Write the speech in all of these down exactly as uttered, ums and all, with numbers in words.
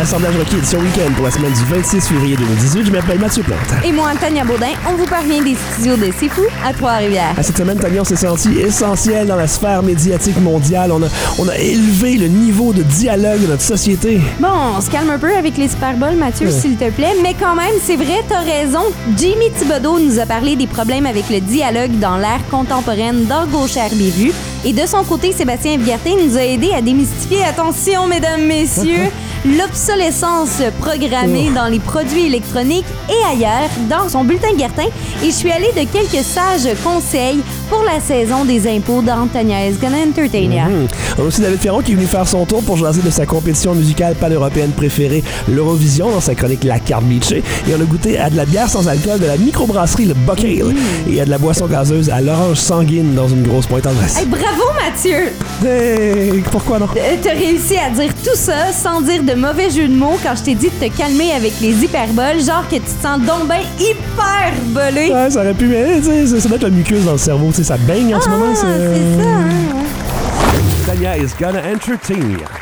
Assemblage Rocky édition week-end pour la semaine du vingt-six février deux mille dix-huit. Je m'appelle Mathieu Plante. Et moi, Tania Baudin, on vous parvient des studios de C'est Fou à Trois-Rivières. À cette semaine, Tania, on s'est senti essentiel dans la sphère médiatique mondiale. On a, on a élevé le niveau de dialogue de notre société. Bon, on se calme un peu avec les Super Bowls, Mathieu, ouais. s'il te plaît. Mais quand même, c'est vrai, t'as raison. Jimmy Thibodeau nous a parlé des problèmes avec le dialogue dans l'ère contemporaine dans Gauchère-Bévue. Et de son côté, Sébastien Vierté nous a aidé à démystifier, attention, mesdames, messieurs, l'obsolescence programmée dans les produits électroniques et ailleurs dans son bulletin Guertin. Et je suis allée de quelques sages conseils pour la saison des impôts dans Tania is Gonna Entertain ya. Mm-hmm. On a aussi David Ferron qui est venu faire son tour pour jaser de sa compétition musicale pan-européenne préférée, l'Eurovision, dans sa chronique La Carte Beachée. Et on a goûté à de la bière sans alcool de la microbrasserie Le Buck Ale mm-hmm. et à de la boisson gazeuse à l'orange sanguine dans une grosse pointe tendresse. Hey, bravo Mathieu! Hey, pourquoi non? Euh, t'as réussi à dire tout ça sans dire de mauvais jeu de mots quand je t'ai dit de te calmer avec les hyperboles, genre que tu te sens donc ben hyperbolé. Ouais, ça aurait pu, mais tu sais, ça doit être la muqueuse dans le cerveau, tu sais, ça baigne en ah, ce moment. C'est, c'est ça, hein? Tania is Gonna Entertain ya.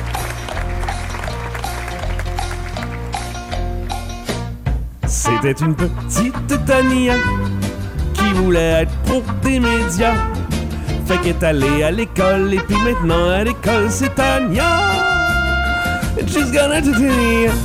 C'était une petite Tania qui voulait être pro des médias. Fait qu'elle est allée à l'école et puis maintenant à l'école c'est Tania. And she's gonna entertain ya.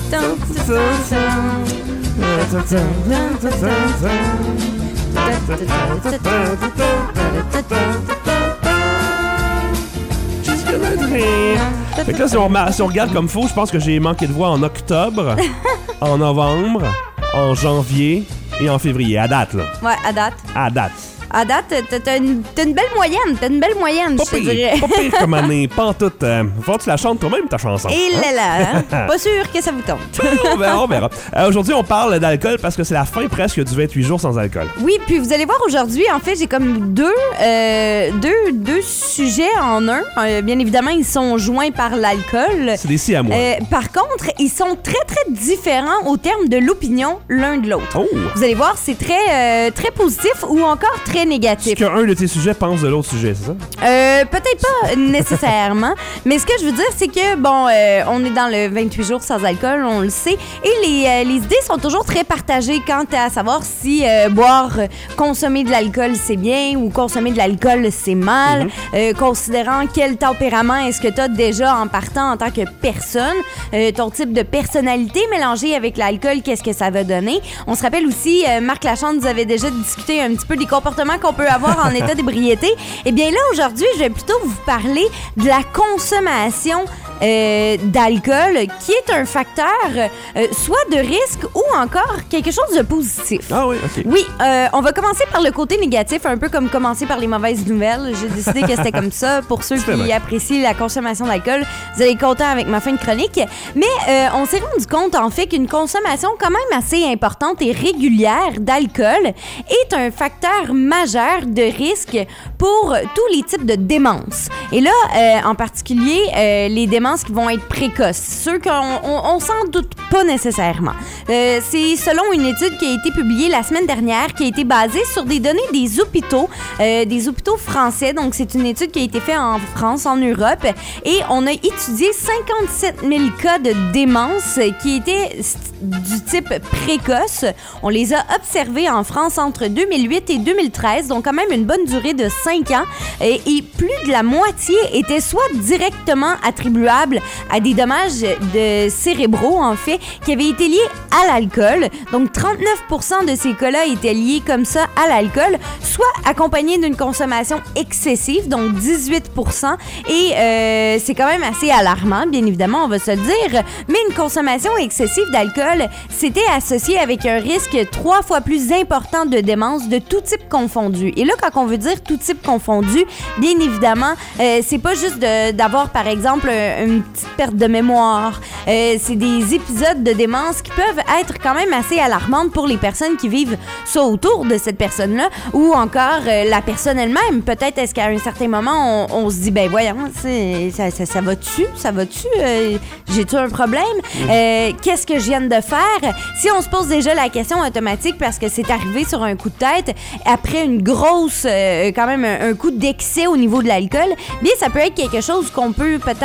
She's gonna entertain ya. Fait que là, si on, si on regarde comme faux, je pense que j'ai manqué de voix en octobre, en novembre, en janvier et en février. À date, là. Ouais, à date. À date. À date, t'as, t'as, une, t'as une belle moyenne. T'as une belle moyenne, pas je te pire, dirais. Pas pire comme année, pas en tout. Euh, faut que tu la chantes toi-même, ta chanson. Et là là, hein? Pas sûr que ça vous tente. on verra, on verra. Euh, aujourd'hui, on parle d'alcool parce que c'est la fin presque du vingt-huit jours sans alcool. Oui, puis vous allez voir aujourd'hui, en fait, j'ai comme deux, euh, deux, deux sujets en un. Euh, bien évidemment, ils sont joints par l'alcool. C'est des si à moi. Euh, par contre, ils sont très, très différents au terme de l'opinion l'un de l'autre. Oh. Vous allez voir, c'est très, euh, très positif ou encore très négatif. Est-ce qu'un de tes sujets pense de l'autre sujet, c'est ça? Euh, peut-être pas nécessairement, mais ce que je veux dire, c'est que, bon, euh, on est dans le vingt-huit jours sans alcool, on le sait, et les, euh, les idées sont toujours très partagées quant à savoir si euh, boire, consommer de l'alcool, c'est bien ou consommer de l'alcool, c'est mal, mm-hmm. euh, considérant quel tempérament est-ce que tu as déjà en partant en tant que personne, euh, ton type de personnalité mélangée avec l'alcool, qu'est-ce que ça va donner. On se rappelle aussi, euh, Marc Lachance nous avait déjà discuté un petit peu des comportements qu'on peut avoir en état d'ébriété. Eh bien là, aujourd'hui, je vais plutôt vous parler de la consommation euh, d'alcool, qui est un facteur euh, soit de risque ou encore quelque chose de positif. Ah oui, OK. Oui, euh, on va commencer par le côté négatif, un peu comme commencer par les mauvaises nouvelles. J'ai décidé que c'était comme ça. Pour ceux qui vrai. apprécient la consommation d'alcool, vous allez être content avec ma fin de chronique. Mais euh, on s'est rendu compte, en fait, qu'une consommation quand même assez importante et régulière d'alcool est un facteur majeur de risque pour tous les types de démence. Et là, euh, en particulier, euh, les démences qui vont être précoces, ceux qu'on on, on s'en doute pas nécessairement. Euh, c'est selon une étude qui a été publiée la semaine dernière, qui a été basée sur des données des hôpitaux, euh, des hôpitaux français. Donc, c'est une étude qui a été faite en France, en Europe, et on a étudié cinquante-sept mille cas de démence qui étaient du type précoce. On les a observés en France entre deux mille huit et deux mille treize, donc quand même une bonne durée de cinq ans, et, et plus de la moitié étaient soit directement attribuables à des dommages de cérébraux, en fait, qui avaient été liés à l'alcool. Donc, trente-neuf pour cent de ces cas-là étaient liés comme ça à l'alcool, soit accompagnés d'une consommation excessive, donc dix-huit pour cent. Et euh, c'est quand même assez alarmant, bien évidemment, on va se le dire, mais une consommation excessive d'alcool, c'était associé avec un risque trois fois plus important de démence de tout type confondu. Et là, quand on veut dire tout type confondu, bien évidemment, euh, c'est pas juste de, d'avoir, par exemple, une petite perte de mémoire. Euh, c'est des épisodes de démence qui peuvent être quand même assez alarmantes pour les personnes qui vivent ça autour de cette personne-là, ou encore euh, la personne elle-même. Peut-être est-ce qu'à un certain moment, on, on se dit, ben voyons, c'est, ça, ça, ça va-tu? Ça va-tu? Euh, j'ai-tu un problème? Euh, qu'est-ce que je viens de faire? Si on se pose déjà la question automatique parce que c'est arrivé sur un coup de tête, après une grosse, euh, quand même un, un coup d'excès au niveau de l'alcool, bien ça peut être quelque chose qu'on peut peut-être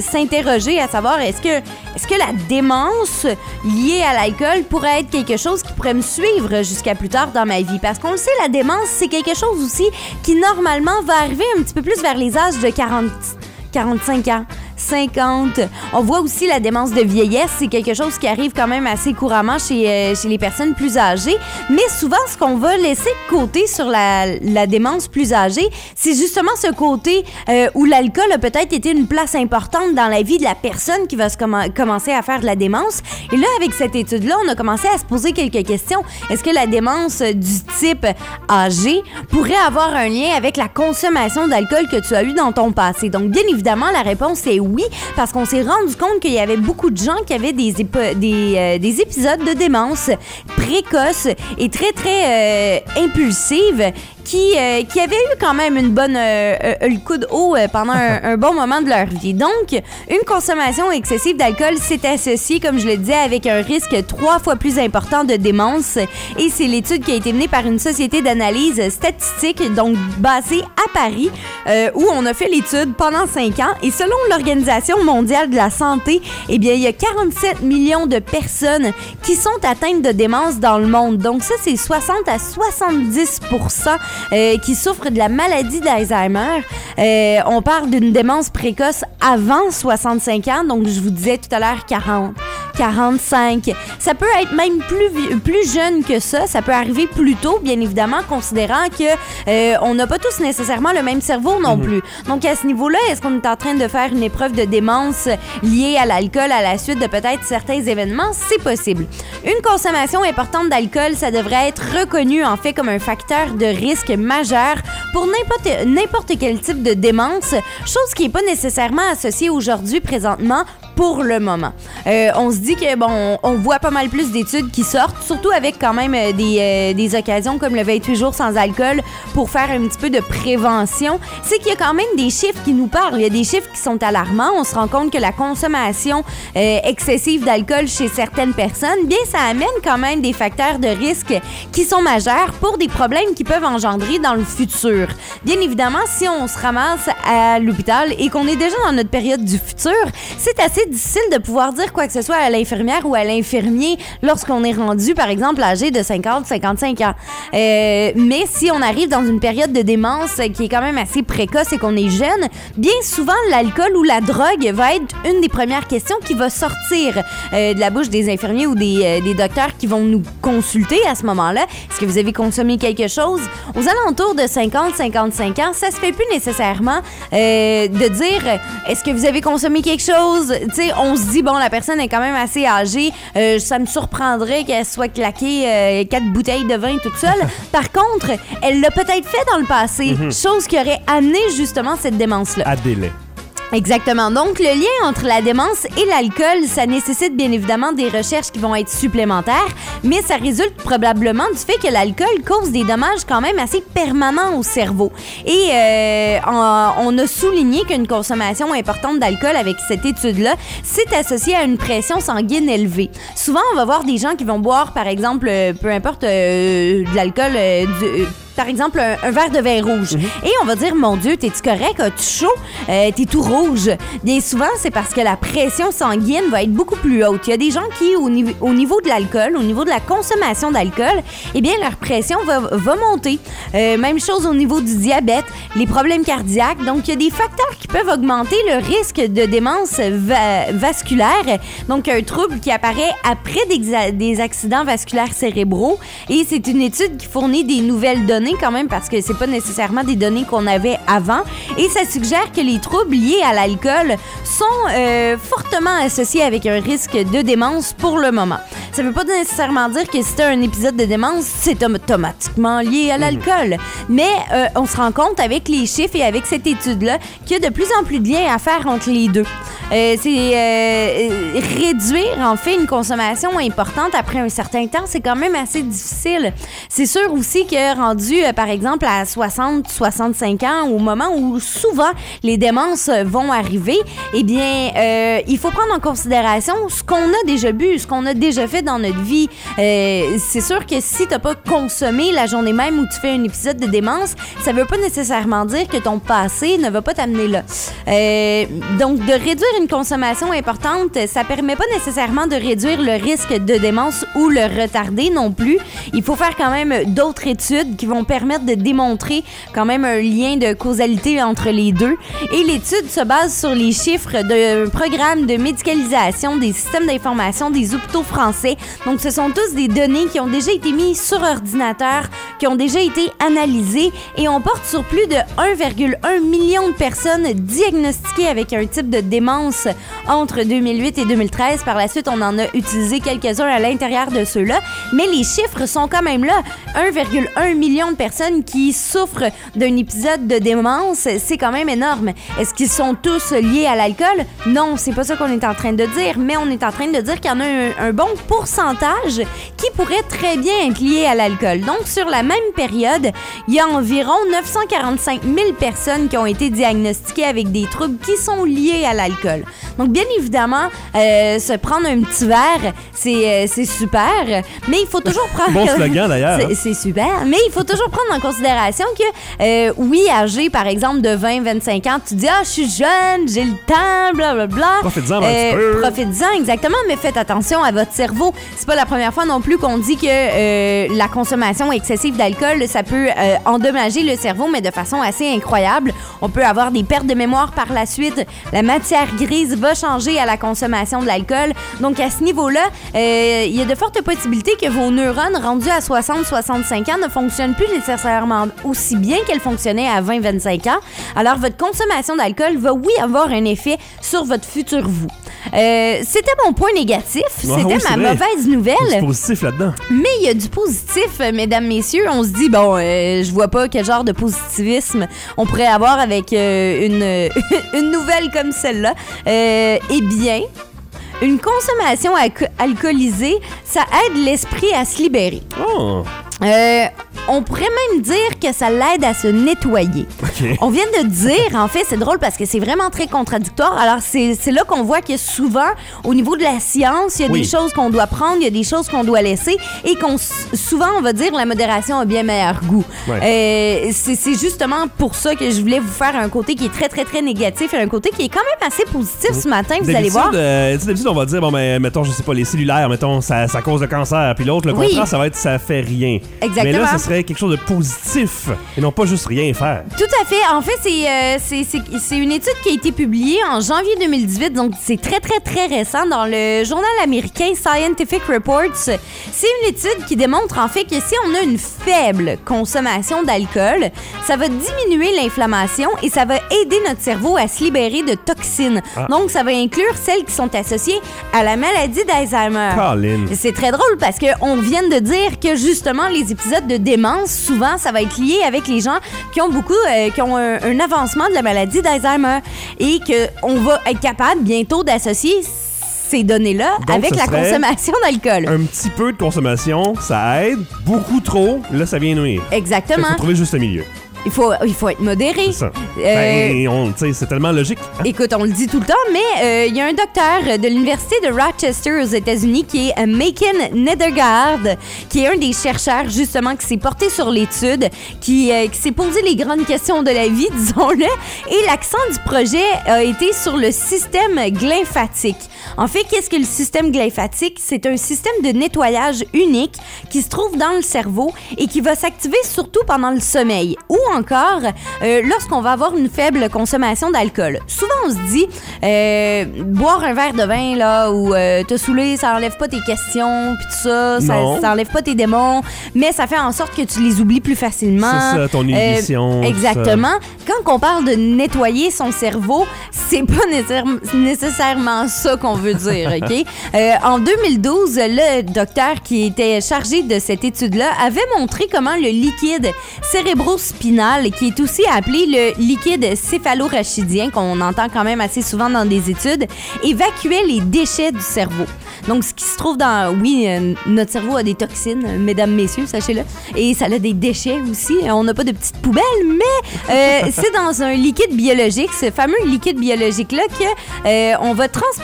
s'interroger à savoir est-ce que, est-ce que la démence liée à l'alcool pourrait être quelque chose qui pourrait me suivre jusqu'à plus tard dans ma vie. Parce qu'on le sait, la démence, c'est quelque chose aussi qui normalement va arriver un petit peu plus vers les âges de quarante, quarante-cinq ans. cinquante. On voit aussi la démence de vieillesse. C'est quelque chose qui arrive quand même assez couramment chez, euh, chez les personnes plus âgées. Mais souvent, ce qu'on va laisser de côté sur la, la démence plus âgée, c'est justement ce côté euh, où l'alcool a peut-être été une place importante dans la vie de la personne qui va se com- commencer à faire de la démence. Et là, avec cette étude-là, on a commencé à se poser quelques questions. Est-ce que la démence du type âgé pourrait avoir un lien avec la consommation d'alcool que tu as eu dans ton passé? Donc, bien évidemment, la réponse est oui, parce qu'on s'est rendu compte qu'il y avait beaucoup de gens qui avaient des, épo- des, euh, des épisodes de démence précoces et très, très euh, impulsives qui, euh, qui avaient eu quand même une bonne euh, euh, le coup de haut euh, pendant un, un bon moment de leur vie. Donc, une consommation excessive d'alcool s'est associée, comme je le disais, avec un risque trois fois plus important de démence. Et c'est l'étude qui a été menée par une société d'analyse statistique, donc basée à Paris, euh, où on a fait l'étude pendant cinq ans. Et selon l'Organisation mondiale de la santé, eh bien, il y a quarante-sept millions de personnes qui sont atteintes de démence dans le monde. Donc ça, c'est soixante à soixante-dix pour cent Euh, qui souffrent de la maladie d'Alzheimer. Euh, on parle d'une démence précoce avant soixante-cinq ans, donc je vous disais tout à l'heure quarante, quarante-cinq. Ça peut être même plus, plus jeune que ça, ça peut arriver plus tôt, bien évidemment, considérant que euh, on n'a pas tous nécessairement le même cerveau non plus. Donc à ce niveau-là, est-ce qu'on est en train de faire une épreuve de démence liée à l'alcool à la suite de peut-être certains événements? C'est possible. Une consommation importante d'alcool, ça devrait être reconnu en fait comme un facteur de risque majeur pour n'importe, n'importe quel type de démence, chose qui n'est pas nécessairement associée aujourd'hui, présentement, pour le moment. Euh, on se dit que, bon, on, on voit pas mal plus d'études qui sortent, surtout avec quand même euh, des, euh, des occasions comme le vingt-huit jours sans alcool pour faire un petit peu de prévention. C'est qu'il y a quand même des chiffres qui nous parlent. Il y a des chiffres qui sont alarmants. On se rend compte que la consommation euh, excessive d'alcool chez certaines personnes, bien, ça amène quand même des facteurs de risque qui sont majeurs pour des problèmes qui peuvent engendrer dans le futur. Bien évidemment, si on se ramasse à l'hôpital et qu'on est déjà dans notre période du futur, c'est assez difficile de pouvoir dire quoi que ce soit à l'infirmière ou à l'infirmier lorsqu'on est rendu, par exemple, âgé de cinquante à cinquante-cinq ans. Euh, mais si on arrive dans une période de démence qui est quand même assez précoce et qu'on est jeune, bien souvent, l'alcool ou la drogue va être une des premières questions qui va sortir euh, de la bouche des infirmiers ou des, euh, des docteurs qui vont nous consulter à ce moment-là. Est-ce que vous avez consommé quelque chose? Aux alentours de cinquante à cinquante-cinq ans, ça se fait plus nécessairement euh, de dire est-ce que vous avez consommé quelque chose? Tu sais, on se dit, bon, la personne est quand même assez âgée, euh, ça me surprendrait qu'elle soit claquée euh, quatre bouteilles de vin toute seule. Par contre, elle l'a peut-être fait dans le passé, mm-hmm. chose qui aurait amené justement cette démence-là. À délai. Exactement. Donc, le lien entre la démence et l'alcool, ça nécessite bien évidemment des recherches qui vont être supplémentaires, mais ça résulte probablement du fait que l'alcool cause des dommages quand même assez permanents au cerveau. Et euh, on, on a souligné qu'une consommation importante d'alcool avec cette étude-là, c'est associé à une pression sanguine élevée. Souvent, on va voir des gens qui vont boire, par exemple, euh, peu importe, euh, de l'alcool... Euh, du, euh, par exemple, un, un verre de vin rouge. Mm-hmm. Et on va dire, mon Dieu, t'es-tu correct? As-tu chaud? Euh, t'es tout rouge. Bien souvent, c'est parce que la pression sanguine va être beaucoup plus haute. Il y a des gens qui, au, niveau, au niveau de l'alcool, au niveau de la consommation d'alcool, eh bien, leur pression va, va monter. Euh, même chose au niveau du diabète, les problèmes cardiaques. Donc, il y a des facteurs qui peuvent augmenter le risque de démence va- vasculaire. Donc, un trouble qui apparaît après des, des accidents vasculaires cérébraux. Et c'est une étude qui fournit des nouvelles données quand même parce que c'est pas nécessairement des données qu'on avait avant et ça suggère que les troubles liés à l'alcool sont euh, fortement associés avec un risque de démence pour le moment. Ça veut pas nécessairement dire que si t'as un épisode de démence, c'est automatiquement lié à l'alcool. Mais euh, on se rend compte avec les chiffres et avec cette étude-là qu'il y a de plus en plus de liens à faire entre les deux. Euh, c'est euh, réduire en fait une consommation importante après un certain temps, c'est quand même assez difficile. C'est sûr aussi que rendu euh, par exemple à soixante à soixante-cinq ans, au moment où souvent les démences vont arriver, eh bien euh, il faut prendre en considération ce qu'on a déjà bu, ce qu'on a déjà fait dans notre vie. Euh, c'est sûr que si t'as pas consommé la journée même où tu fais un épisode de démence, ça veut pas nécessairement dire que ton passé ne va pas t'amener là. Euh, donc, de réduire une consommation importante, ça permet pas nécessairement de réduire le risque de démence ou le retarder non plus. Il faut faire quand même d'autres études qui vont permettre de démontrer quand même un lien de causalité entre les deux. Et l'étude se base sur les chiffres d'un programme de médicalisation des systèmes d'information des hôpitaux français. Donc, ce sont tous des données qui ont déjà été mises sur ordinateur, qui ont déjà été analysées et on porte sur plus de un virgule un million de personnes diagnostiquées avec un type de démence entre deux mille huit et deux mille treize. Par la suite, on en a utilisé quelques-uns à l'intérieur de ceux-là, mais les chiffres sont quand même là. un virgule un million de personnes qui souffrent d'un épisode de démence, c'est quand même énorme. Est-ce qu'ils sont tous liés à l'alcool? Non, c'est pas ça qu'on est en train de dire, mais on est en train de dire qu'il y en a un, un bon pourcentage qui pourrait très bien être lié à l'alcool. Donc, sur la même période, il y a environ neuf cent quarante-cinq mille personnes qui ont été diagnostiquées avec des troubles qui sont liés à l'alcool. Donc, bien évidemment, euh, se prendre un petit verre, c'est, euh, c'est super, mais il faut toujours prendre... Bon slogan, d'ailleurs. C'est, c'est super, mais il faut toujours prendre en considération que, euh, oui, âgé, par exemple, de vingt à vingt-cinq ans, tu dis « Ah, je suis jeune, j'ai le temps, blablabla. » Profitez-en un euh, petit peu. Profitez-en, exactement, mais faites attention à votre cerveau. C'est pas la première fois non plus qu'on dit que euh, la consommation excessive d'alcool, ça peut euh, endommager le cerveau, mais de façon assez incroyable. On peut avoir des pertes de mémoire par la suite. La matière grise va changer à la consommation de l'alcool. Donc, à ce niveau-là, euh, il y a de fortes possibilités que vos neurones rendus à soixante à soixante-cinq ans ne fonctionnent plus nécessairement aussi bien qu'elles fonctionnaient à vingt à vingt-cinq ans. Alors, votre consommation d'alcool va, oui, avoir un effet sur votre futur vous. Euh, c'était mon point négatif. C'était ah, oui, ma vrai. mauvaise nouvelle. Il y a du positif là-dedans. Mais il y a du positif, mesdames, messieurs. On se dit, bon, euh, je vois pas quel genre de positivisme on pourrait avoir avec euh, une, une nouvelle comme celle-là. Euh, eh bien, une consommation alco- alcoolisée, ça aide l'esprit à se libérer. Oh! Euh, on pourrait même dire que ça l'aide à se nettoyer. Okay. On vient de dire, en fait, c'est drôle parce que c'est vraiment très contradictoire. Alors, c'est, c'est là qu'on voit que souvent, au niveau de la science, il y a oui. des choses qu'on doit prendre, il y a des choses qu'on doit laisser et qu'on souvent, on va dire, la modération a bien meilleur goût. Ouais. Euh, c'est, c'est justement pour ça que je voulais vous faire un côté qui est très, très, très négatif et un côté qui est quand même assez positif ce matin, vous allez voir. Euh, d'habitude, on va dire, bon, ben, mettons, je sais pas, les cellulaires, mettons, ça, ça cause le cancer. Puis l'autre, le oui. contraire, ça va être, ça fait rien. Exactement. Mais là, ce serait quelque chose de positif et non pas juste rien faire. Tout à fait. En fait, c'est, euh, c'est, c'est, c'est une étude qui a été publiée en janvier deux mille dix-huit, donc c'est très, très, très récent dans le journal américain Scientific Reports. C'est une étude qui démontre en fait que si on a une faible consommation d'alcool, ça va diminuer l'inflammation et ça va aider notre cerveau à se libérer de toxines. Ah. Donc, ça va inclure celles qui sont associées à la maladie d'Alzheimer. Colin. C'est très drôle parce qu'on vient de dire que justement, les épisodes de démence, souvent, ça va être lié avec les gens qui ont beaucoup, euh, qui ont un, un avancement de la maladie d'Alzheimer et qu'on va être capable bientôt d'associer ces données-là donc, avec la consommation d'alcool. Un petit peu de consommation, ça aide. Beaucoup trop, là, ça vient nuire. Exactement. Il faut trouver juste le milieu. Il faut, il faut être modéré. C'est ça. Euh, ben, on, c'est tellement logique. Hein? Écoute, on le dit tout le temps, mais il euh, y a un docteur de l'Université de Rochester aux États-Unis qui est euh, Macon Nedergaard, qui est un des chercheurs justement qui s'est porté sur l'étude, qui, euh, qui s'est posé les grandes questions de la vie, disons-le, et l'accent du projet a été sur le système glymphatique. En fait, qu'est-ce que le système glymphatique? C'est un système de nettoyage unique qui se trouve dans le cerveau et qui va s'activer surtout pendant le sommeil ou encore euh, lorsqu'on va avoir une faible consommation d'alcool. Souvent, on se dit, euh, boire un verre de vin là ou euh, te saouler, ça enlève pas tes questions puis tout ça, ça, ça enlève pas tes démons, mais ça fait en sorte que tu les oublies plus facilement. C'est ça, ton inhibition. Euh, exactement. Ça. Quand on parle de nettoyer son cerveau, c'est pas nécessaire- nécessairement ça qu'on veut dire, OK? euh, en deux mille douze, le docteur qui était chargé de cette étude-là avait montré comment le liquide cérébrospinal, qui est aussi appelé le liquide céphalorachidien, qu'on entend quand même assez souvent dans des études, évacuait les déchets du cerveau. Donc, ce qui se trouve dans... Oui, euh, notre cerveau a des toxines, mesdames, messieurs, sachez-le, et ça a des déchets aussi. On n'a pas de petites poubelles, mais euh, c'est dans un liquide biologique, ce fameux liquide biologique-là, qu'on euh, va transparaître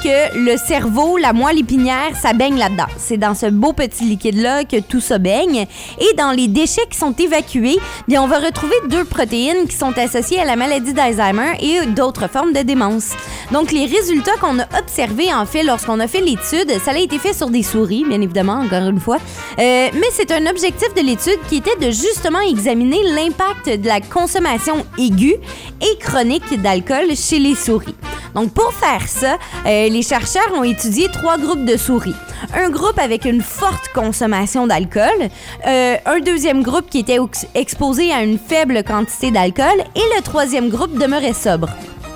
que le cerveau, la moelle épinière, ça baigne là-dedans. C'est dans ce beau petit liquide-là que tout ça baigne. Et dans les déchets qui sont évacués, bien, on va retrouver deux protéines qui sont associées à la maladie d'Alzheimer et d'autres formes de démence. Donc, les résultats qu'on a observés, en fait, lorsqu'on a fait l'étude, ça a été fait sur des souris, bien évidemment, encore une fois. Euh, mais c'est un objectif de l'étude qui était de justement examiner l'impact de la consommation aiguë et chronique d'alcool chez les souris. Donc, pour faire ça, euh, les chercheurs ont étudié trois groupes de souris. Un groupe avec une forte consommation d'alcool, euh, un deuxième groupe qui était ex- exposé à une faible quantité d'alcool et le troisième groupe demeurait sobre.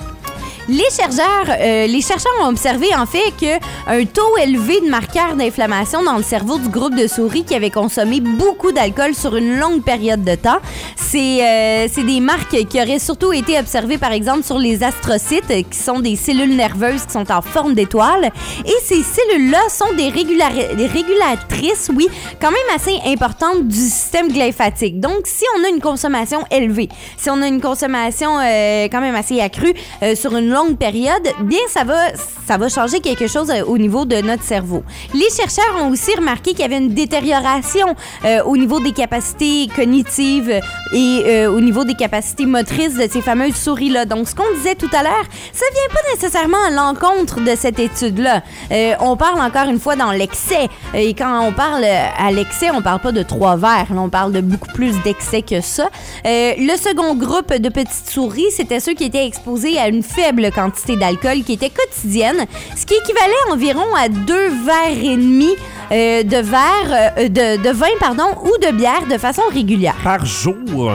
Les chercheurs, euh, les chercheurs ont observé en fait qu'un taux élevé de marqueurs d'inflammation dans le cerveau du groupe de souris qui avait consommé beaucoup d'alcool sur une longue période de temps. C'est, euh, c'est des marques qui auraient surtout été observées par exemple sur les astrocytes qui sont des cellules nerveuses qui sont en forme d'étoiles. Et ces cellules-là sont des, régulari- des régulatrices, oui, quand même assez importantes du système glyphatique. Donc si on a une consommation élevée, si on a une consommation euh, quand même assez accrue euh, sur une longue période, bien ça va, ça va changer quelque chose au niveau de notre cerveau. Les chercheurs ont aussi remarqué qu'il y avait une détérioration euh, au niveau des capacités cognitives et euh, au niveau des capacités motrices de ces fameuses souris-là. Donc, ce qu'on disait tout à l'heure, ça vient pas nécessairement à l'encontre de cette étude-là. Euh, on parle encore une fois dans l'excès. Et quand on parle à l'excès, on parle pas de trois verres. Là, on parle de beaucoup plus d'excès que ça. Euh, le second groupe de petites souris, c'était ceux qui étaient exposés à une faible quantité d'alcool qui était quotidienne, ce qui équivalait environ à deux verres et demi euh, de verre, euh, de, de vin pardon, ou de bière de façon régulière. Par jour?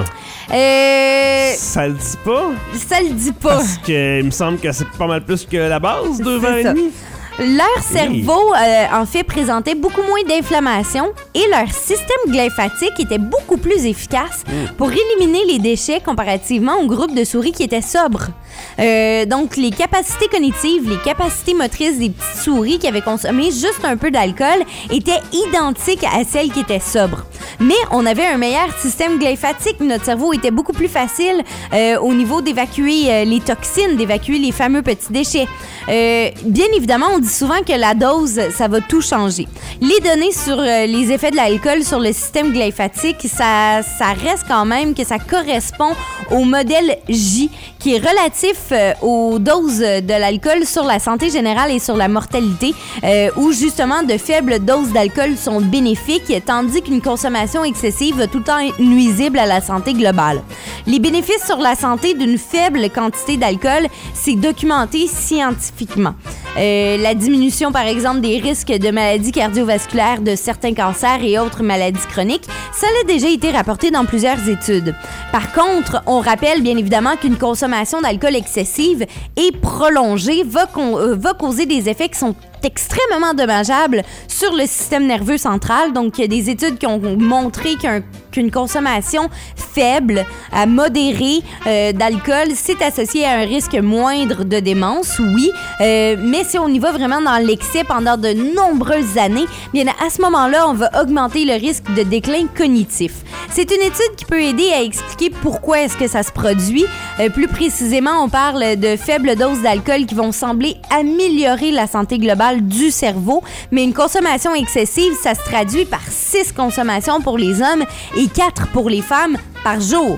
Euh... Ça le dit pas? Ça le dit pas. Parce que il me semble que c'est pas mal plus que la base, deux verres et demi. Leur cerveau, euh, en fait, présentait beaucoup moins d'inflammation et leur système glyphatique était beaucoup plus efficace mm. pour éliminer les déchets comparativement au groupe de souris qui étaient sobres. Euh, donc, les capacités cognitives, les capacités motrices des petites souris qui avaient consommé juste un peu d'alcool étaient identiques à celles qui étaient sobres. Mais on avait un meilleur système glyphatique. Notre cerveau était beaucoup plus facile euh, au niveau d'évacuer euh, les toxines, d'évacuer les fameux petits déchets. Euh, bien évidemment, on dit souvent que la dose, ça va tout changer. Les données sur euh, les effets de l'alcool sur le système glyphatique, ça, ça reste quand même que ça correspond au modèle J, qui est relatif euh, aux doses de l'alcool sur la santé générale et sur la mortalité, euh, où justement de faibles doses d'alcool sont bénéfiques, tandis qu'une consommation excessive va tout le temps être nuisible à la santé globale. Les bénéfices sur la santé d'une faible quantité d'alcool, c'est documenté scientifiquement. Euh, la diminution, par exemple, des risques de maladies cardiovasculaires, de certains cancers et autres maladies chroniques, ça a déjà été rapporté dans plusieurs études. Par contre, on rappelle bien évidemment qu'une consommation d'alcool excessive et prolongée va, con- euh, va causer des effets qui sont extrêmement dommageable sur le système nerveux central. Donc, il y a des études qui ont montré qu'un, qu'une consommation faible à modérée euh, d'alcool, c'est associé à un risque moindre de démence, oui. Euh, mais si on y va vraiment dans l'excès pendant de nombreuses années, bien à ce moment-là, on va augmenter le risque de déclin cognitif. C'est une étude qui peut aider à expliquer pourquoi est-ce que ça se produit. Euh, plus précisément, on parle de faibles doses d'alcool qui vont sembler améliorer la santé globale du cerveau, mais une consommation excessive, ça se traduit par six consommations pour les hommes et quatre pour les femmes par jour.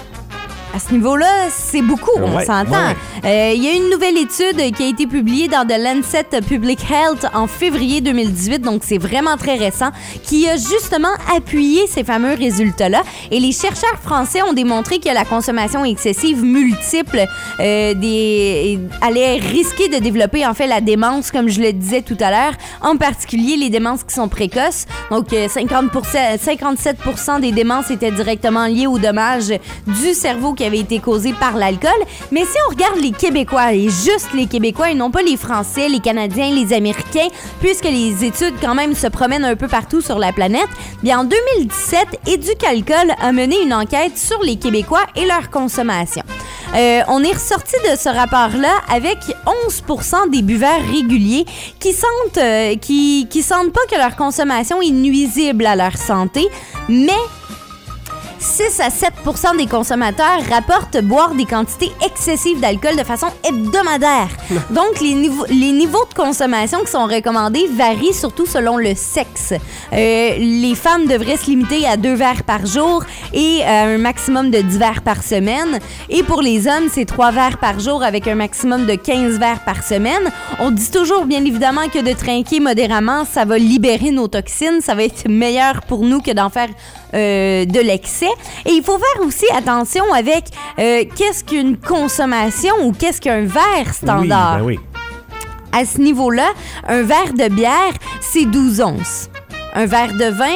À ce niveau-là, c'est beaucoup, on ouais, s'entend. Il ouais. euh, y a une nouvelle étude qui a été publiée dans The Lancet Public Health en février deux mille dix-huit, donc c'est vraiment très récent, qui a justement appuyé ces fameux résultats-là. Et les chercheurs français ont démontré que la consommation excessive multiple euh, des, allait risquer de développer en fait la démence, comme je le disais tout à l'heure, en particulier les démences qui sont précoces. Donc cinquante pour cent, cinquante-sept pour cent des démences étaient directement liées aux dommages du cerveau qui avait été causé par l'alcool. Mais si on regarde les Québécois, et juste les Québécois et non pas les Français, les Canadiens, les Américains, puisque les études quand même se promènent un peu partout sur la planète, bien en deux mille dix-sept, Éducalcool a mené une enquête sur les Québécois et leur consommation. Euh, on est ressorti de ce rapport-là avec onze pour cent des buveurs réguliers qui sentent, euh, qui, qui sentent pas que leur consommation est nuisible à leur santé, mais six à sept pour cent des consommateurs rapportent boire des quantités excessives d'alcool de façon hebdomadaire. Donc, les niveaux, les niveaux de consommation qui sont recommandés varient surtout selon le sexe. Euh, les femmes devraient se limiter à deux verres par jour et à un maximum de dix verres par semaine. Et pour les hommes, c'est trois verres par jour avec un maximum de quinze verres par semaine. On dit toujours, bien évidemment, que de trinquer modérément, ça va libérer nos toxines. Ça va être meilleur pour nous que d'en faire euh, de l'excès. Et il faut faire aussi attention avec euh, qu'est-ce qu'une consommation ou qu'est-ce qu'un verre standard. Oui, ben oui. À ce niveau-là, un verre de bière, c'est douze onces. Un verre de vin,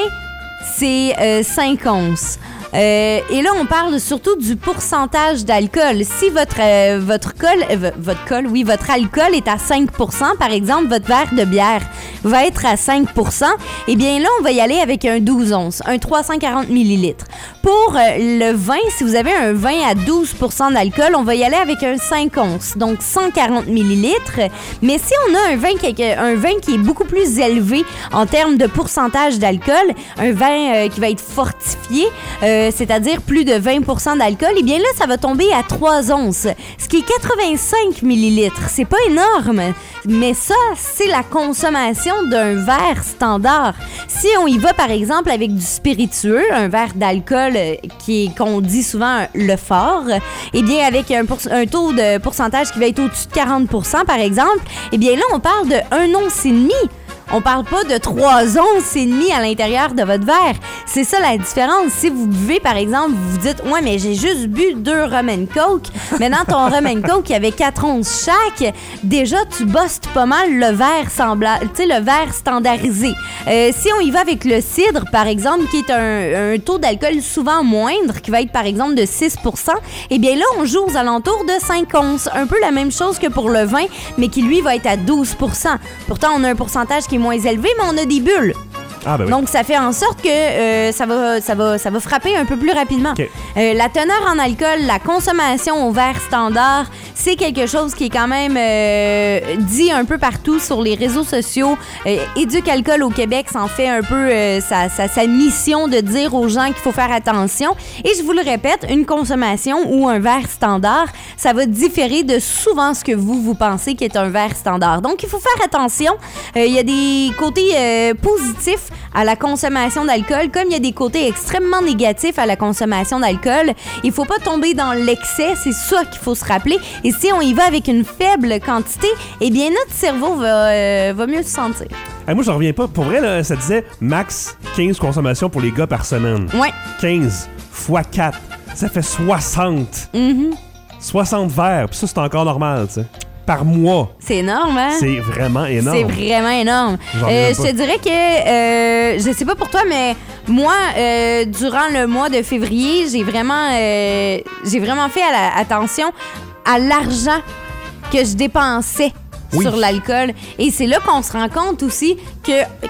c'est euh, cinq onces. Euh, et là, on parle surtout du pourcentage d'alcool. Si votre euh, votre col, euh, votre col, oui, votre alcool est à cinq pour cent, par exemple, votre verre de bière va être à cinq pour cent, eh bien là, on va y aller avec un douze onces, un trois cent quarante millilitres. Pour euh, le vin, si vous avez un vin à douze pour cent d'alcool, on va y aller avec un cinq onces, donc cent quarante millilitres. Mais si on a un vin qui, un vin qui est beaucoup plus élevé en termes de pourcentage d'alcool, un vin euh, qui va être fortifié, euh, c'est-à-dire plus de vingt pour cent d'alcool, eh bien là, ça va tomber à trois onces, ce qui est quatre-vingt-cinq millilitres. C'est pas énorme, mais ça, c'est la consommation d'un verre standard. Si on y va, par exemple, avec du spiritueux, un verre d'alcool qui est, qu'on dit souvent le fort, eh bien, avec un, pour, un taux de pourcentage qui va être au-dessus de quarante pour cent, par exemple, eh bien là, on parle de un once et demi. On parle pas de trois onces et demi à l'intérieur de votre verre. C'est ça la différence. Si vous buvez, par exemple, vous vous dites « Ouais, mais j'ai juste bu deux rum and coke. » Mais dans ton rum and coke, il y avait quatre onces chaque. Déjà, tu bostes pas mal le verre semblable, tu sais, le verre standardisé. Euh, si on y va avec le cidre, par exemple, qui est un, un taux d'alcool souvent moindre, qui va être, par exemple, de six pour cent, eh bien là, on joue aux alentours de cinq onces. Un peu la même chose que pour le vin, mais qui, lui, va être à douze pour cent. Pourtant, on a un pourcentage qui est moins élevé, mais on a des bulles. Ah, ben oui. Donc, ça fait en sorte que euh, ça, va, ça, va, ça va frapper un peu plus rapidement. Okay. Euh, la teneur en alcool, la consommation au verre standard, c'est quelque chose qui est quand même euh, dit un peu partout sur les réseaux sociaux. Euh, Éduc-Alcool au Québec s'en fait un peu euh, sa, sa, sa mission de dire aux gens qu'il faut faire attention. Et je vous le répète, une consommation ou un verre standard, ça va différer de souvent ce que vous, vous pensez qu'est un verre standard. Donc, il faut faire attention. Euh, il y a des côtés euh, positifs à la consommation d'alcool, comme il y a des côtés extrêmement négatifs à la consommation d'alcool. Il faut pas tomber dans l'excès, c'est ça qu'il faut se rappeler. Et si on y va avec une faible quantité, eh bien notre cerveau va, euh, va mieux se sentir. Hey, moi, je reviens pas. Pour vrai, là, ça disait max quinze consommations pour les gars par semaine. Ouais. quinze fois quatre, ça fait soixante. Mm-hmm. soixante verres, puis ça, c'est encore normal, tu sais. Par mois. C'est énorme, hein? C'est vraiment énorme. C'est vraiment énorme. Euh, je te dirais que, euh, je sais pas pour toi, mais moi, euh, durant le mois de février, j'ai vraiment, euh, j'ai vraiment fait à la, attention à l'argent que je dépensais oui. sur l'alcool. Et c'est là qu'on se rend compte aussi que,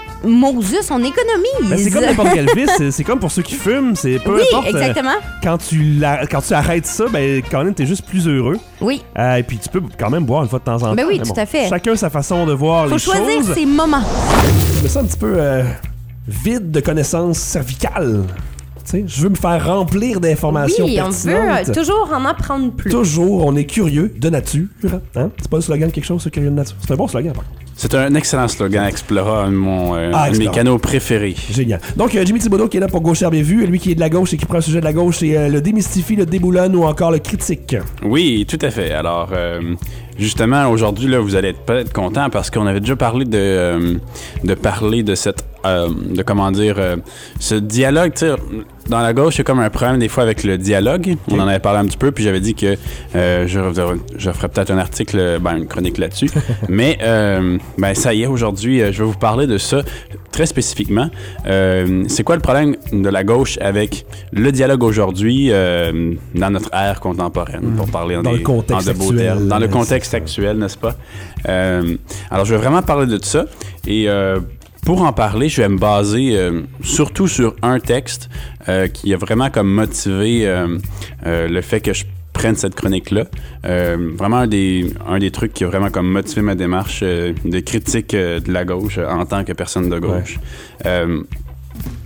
Moses, on économise. Ben, c'est comme n'importe quel vice. C'est, c'est comme pour ceux qui fument. C'est peu oui, importe. Exactement. Euh, quand, tu la, quand tu arrêtes ça, ben, quand même, t'es juste plus heureux. Oui. Euh, et puis, tu peux quand même boire une fois de temps en temps. Ben oui, bon, tout à fait. Chacun sa façon de voir Faut les choses. Faut choisir ses moments. Je me sens un petit peu euh, vide de connaissances cervicales. T'sais, je veux me faire remplir d'informations oui, pertinentes. Oui, on veut toujours en apprendre plus. Toujours, on est curieux de nature. Hein? C'est pas un slogan de quelque chose, c'est curieux de nature. C'est un bon slogan, par contre. C'est un excellent slogan, Explora, un de, mon, euh, ah, un de mes canaux préférés. Génial. Donc, euh, Jimmy Thibodeau qui est là pour Gauche Herbe et Vue, lui qui est de la gauche et qui prend le sujet de la gauche, c'est euh, le démystifie, le déboulonne ou encore le critique. Oui, tout à fait. Alors, euh, justement, aujourd'hui, là, vous allez être peut-être content parce qu'on avait déjà parlé de, euh, de parler de cette, euh, de comment dire, euh, ce dialogue, tu sais, dans la gauche, il y a comme un problème des fois avec le dialogue. On en avait parlé un petit peu, puis j'avais dit que euh, je, je ferais peut-être un article, ben, une chronique là-dessus. Mais, euh, ben, ça y est, aujourd'hui, je vais vous parler de ça très spécifiquement. Euh, c'est quoi le problème de la gauche avec le dialogue aujourd'hui euh, dans notre ère contemporaine, mmh. pour parler en dans des, le contexte en de beaux actuel, termes, dans le contexte actuel, n'est-ce pas? Euh, alors, je vais vraiment parler de ça. Et euh, pour en parler, je vais me baser euh, surtout sur un texte euh, qui a vraiment comme motivé euh, euh, le fait que je prenne cette chronique-là. Euh, vraiment un des, un des trucs qui a vraiment comme motivé ma démarche euh, de critique euh, de la gauche euh, en tant que personne de gauche. Ouais. Euh,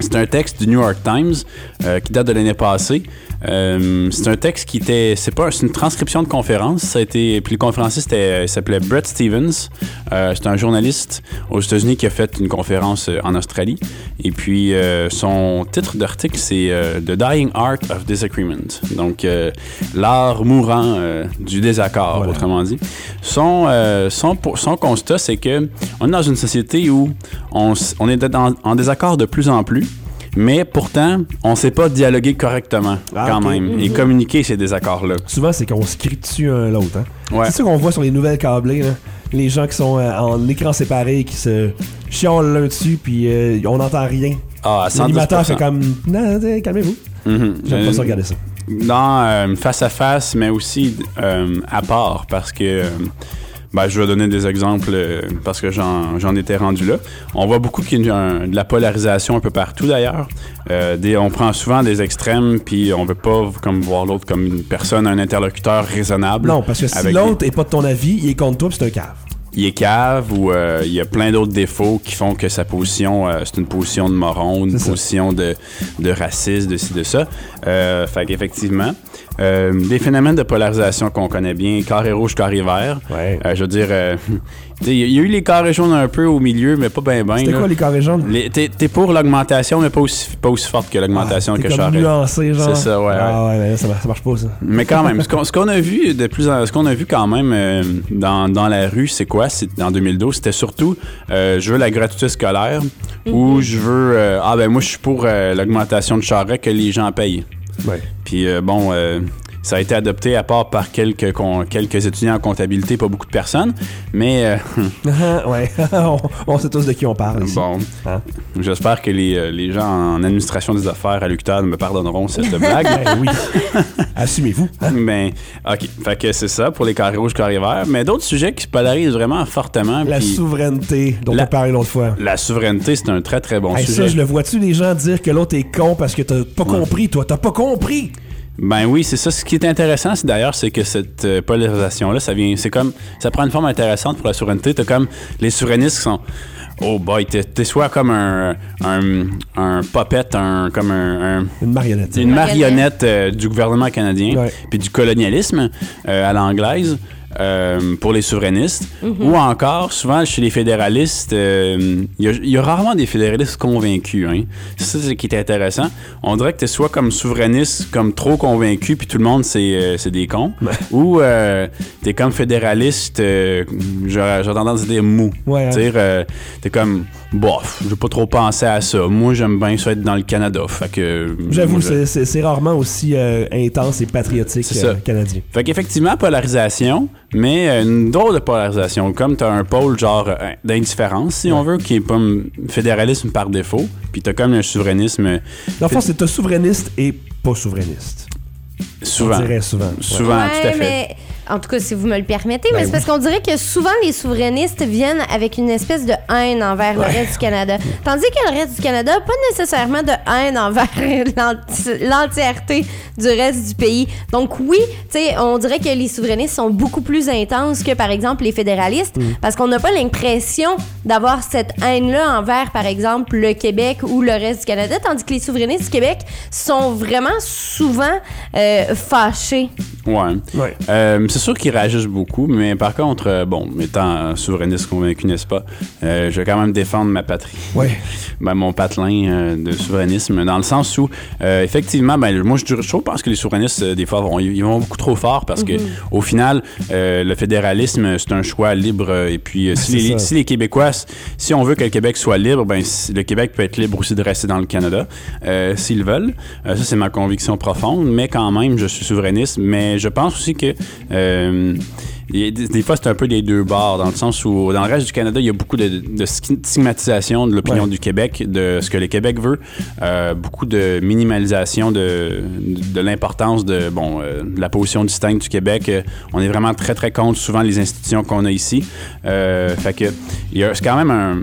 c'est un texte du New York Times euh, qui date de l'année passée. Euh, c'est un texte qui était, c'est pas, c'est une transcription de conférence. Ça a été, puis le conférencier c'était, il s'appelait Bret Stephens. Euh, c'est un journaliste aux États-Unis qui a fait une conférence en Australie. Et puis euh, son titre d'article c'est euh, The Dying Art of Disagreement. Donc euh, l'art mourant euh, du désaccord, voilà. Autrement dit. Son, euh, son son constat c'est que on est dans une société où on, on est dans, en désaccord de plus en plus. Mais pourtant, on ne sait pas dialoguer correctement, ah, quand okay. même, mm-hmm. et communiquer ces désaccords-là. Souvent, c'est qu'on se crie dessus un l'autre. Hein? Ouais. C'est ça qu'on voit sur les nouvelles câblées, là. Les gens qui sont euh, en écran séparé, qui se chiolent l'un dessus, puis euh, on n'entend rien. Ah, à cent dix pour cent. L'animateur fait comme « Non, calmez-vous. Mm-hmm. » J'aime pas ça regarder ça. Dans euh, face à face, mais aussi euh, à part, parce que... Euh, Ben, je vais donner des exemples euh, parce que j'en, j'en étais rendu là. On voit beaucoup qu'il y a un, de la polarisation un peu partout d'ailleurs. Euh, des, on prend souvent des extrêmes puis on veut pas comme voir l'autre comme une personne, un interlocuteur raisonnable. Non, parce que si l'autre n'est pas de ton avis, il est contre toi puis c'est un cave. Il est cave ou euh, il y a plein d'autres défauts qui font que sa position, euh, c'est une position de moron, une c'est position de, de raciste, de ci, de ça. Euh, fait qu'effectivement, euh, des phénomènes de polarisation qu'on connaît bien, carré rouge, carré vert. Ouais. Euh, je veux dire, euh, il y a eu les carrés jaunes un peu au milieu, mais pas bien bien. C'était là. Quoi les carrés jaunes? Les, t'es, t'es pour l'augmentation, mais pas aussi, pas aussi forte que l'augmentation ah, que Charest. T'es comme nuancé, genre. C'est ça, ouais. Ah ouais, mais ça, ça marche pas, ça. Mais quand même, ce qu'on, ce qu'on a vu de plus en, ce qu'on a vu quand même euh, dans, dans la rue, c'est quoi? C'est, en deux mille douze, c'était surtout euh, je veux la gratuité scolaire mm-hmm. ou je veux euh, ah ben moi je suis pour euh, l'augmentation de Charest que les gens payent. Ouais. Puis euh, bon euh, ça a été adopté à part par quelques, con, quelques étudiants en comptabilité, pas beaucoup de personnes, mais... Euh, ouais, on, on sait tous de qui on parle ici. Bon, hein? J'espère que les, les gens en administration des affaires à l'U Q T A D me pardonneront cette blague. Ben oui, assumez-vous. Hein? Ben, OK, fait que c'est ça pour les carrés rouges, carrés verts, mais d'autres sujets qui se polarisent vraiment fortement. La puis, souveraineté, dont la, on a parlé l'autre fois. La souveraineté, c'est un très, très bon hey, sujet. Ça, je le vois-tu, les gens dire que l'autre est con parce que t'as pas ouais. compris, toi, t'as pas compris! Ben oui, c'est ça. Ce qui est intéressant, c'est d'ailleurs, c'est que cette euh, polarisation-là, ça vient, c'est comme, ça prend une forme intéressante pour la souveraineté. T'as comme les souverainistes qui sont, oh boy, t'es, t'es soit comme un, un, un puppet, un, comme un, un une marionnette, une marionnette euh, du gouvernement canadien, ouais. Puis du colonialisme euh, à l'anglaise. Euh, pour les souverainistes, mm-hmm. ou encore, souvent, chez les fédéralistes, il euh, y, y a rarement des fédéralistes convaincus. Hein. C'est ça qui est intéressant. On dirait que tu es soit comme souverainiste, comme trop convaincu, puis tout le monde, c'est, euh, c'est des cons, ouais. ou euh, tu es comme fédéraliste, euh, j'ai, j'ai tendance à dire mou. Ouais, hein. euh, tu es comme, bof, je vais pas trop penser à ça. Moi, j'aime bien ça être dans le Canada. Fait que, J'avoue, moi, c'est, c'est, c'est rarement aussi euh, intense et patriotique euh, canadien. Fait qu'effectivement, polarisation, mais une drôle de polarisation. Comme tu as un pôle genre d'indifférence, si ouais. on veut, qui est pas un fédéralisme par défaut, puis tu as comme un souverainisme. Dans le fond, c'est un souverainiste et pas souverainiste. Souvent. On dirait souvent. Souvent, ouais, tout à fait. Mais... En tout cas, si vous me le permettez, ben mais c'est parce oui. qu'on dirait que souvent les souverainistes viennent avec une espèce de haine envers ouais. le reste du Canada. Tandis que le reste du Canada, pas nécessairement de haine envers l'enti- l'entièreté du reste du pays. Donc oui, tu sais, on dirait que les souverainistes sont beaucoup plus intenses que, par exemple, les fédéralistes, mm. parce qu'on n'a pas l'impression d'avoir cette haine-là envers, par exemple, le Québec ou le reste du Canada, tandis que les souverainistes du Québec sont vraiment souvent euh, fâchés. Ouais. ouais. Euh, c'est sûr qu'ils réagissent beaucoup, mais par contre, euh, bon, étant souverainiste convaincu, n'est-ce pas, euh, je vais quand même défendre ma patrie. Ouais. Ben, mon patelin euh, de souverainisme, dans le sens où, euh, effectivement, ben, moi, je, je pense que les souverainistes, euh, des fois, vont, ils vont beaucoup trop fort parce mm-hmm. que, au final, euh, le fédéralisme, c'est un choix libre. Et puis, euh, si, les, si les Québécois, si on veut que le Québec soit libre, ben, si, le Québec peut être libre aussi de rester dans le Canada, euh, s'ils veulent. Euh, ça, c'est ma conviction profonde, mais quand même, je suis souverainiste, mais je pense aussi que euh, des, des fois, c'est un peu des deux bords, dans le sens où, dans le reste du Canada, il y a beaucoup de, de stigmatisation de l'opinion ouais. du Québec, de ce que le Québec veut, euh, beaucoup de minimalisation de, de, de l'importance de, bon, euh, de la position distincte du Québec. Euh, on est vraiment très, très contre souvent les institutions qu'on a ici. Euh, fait que, il y a, c'est quand même un...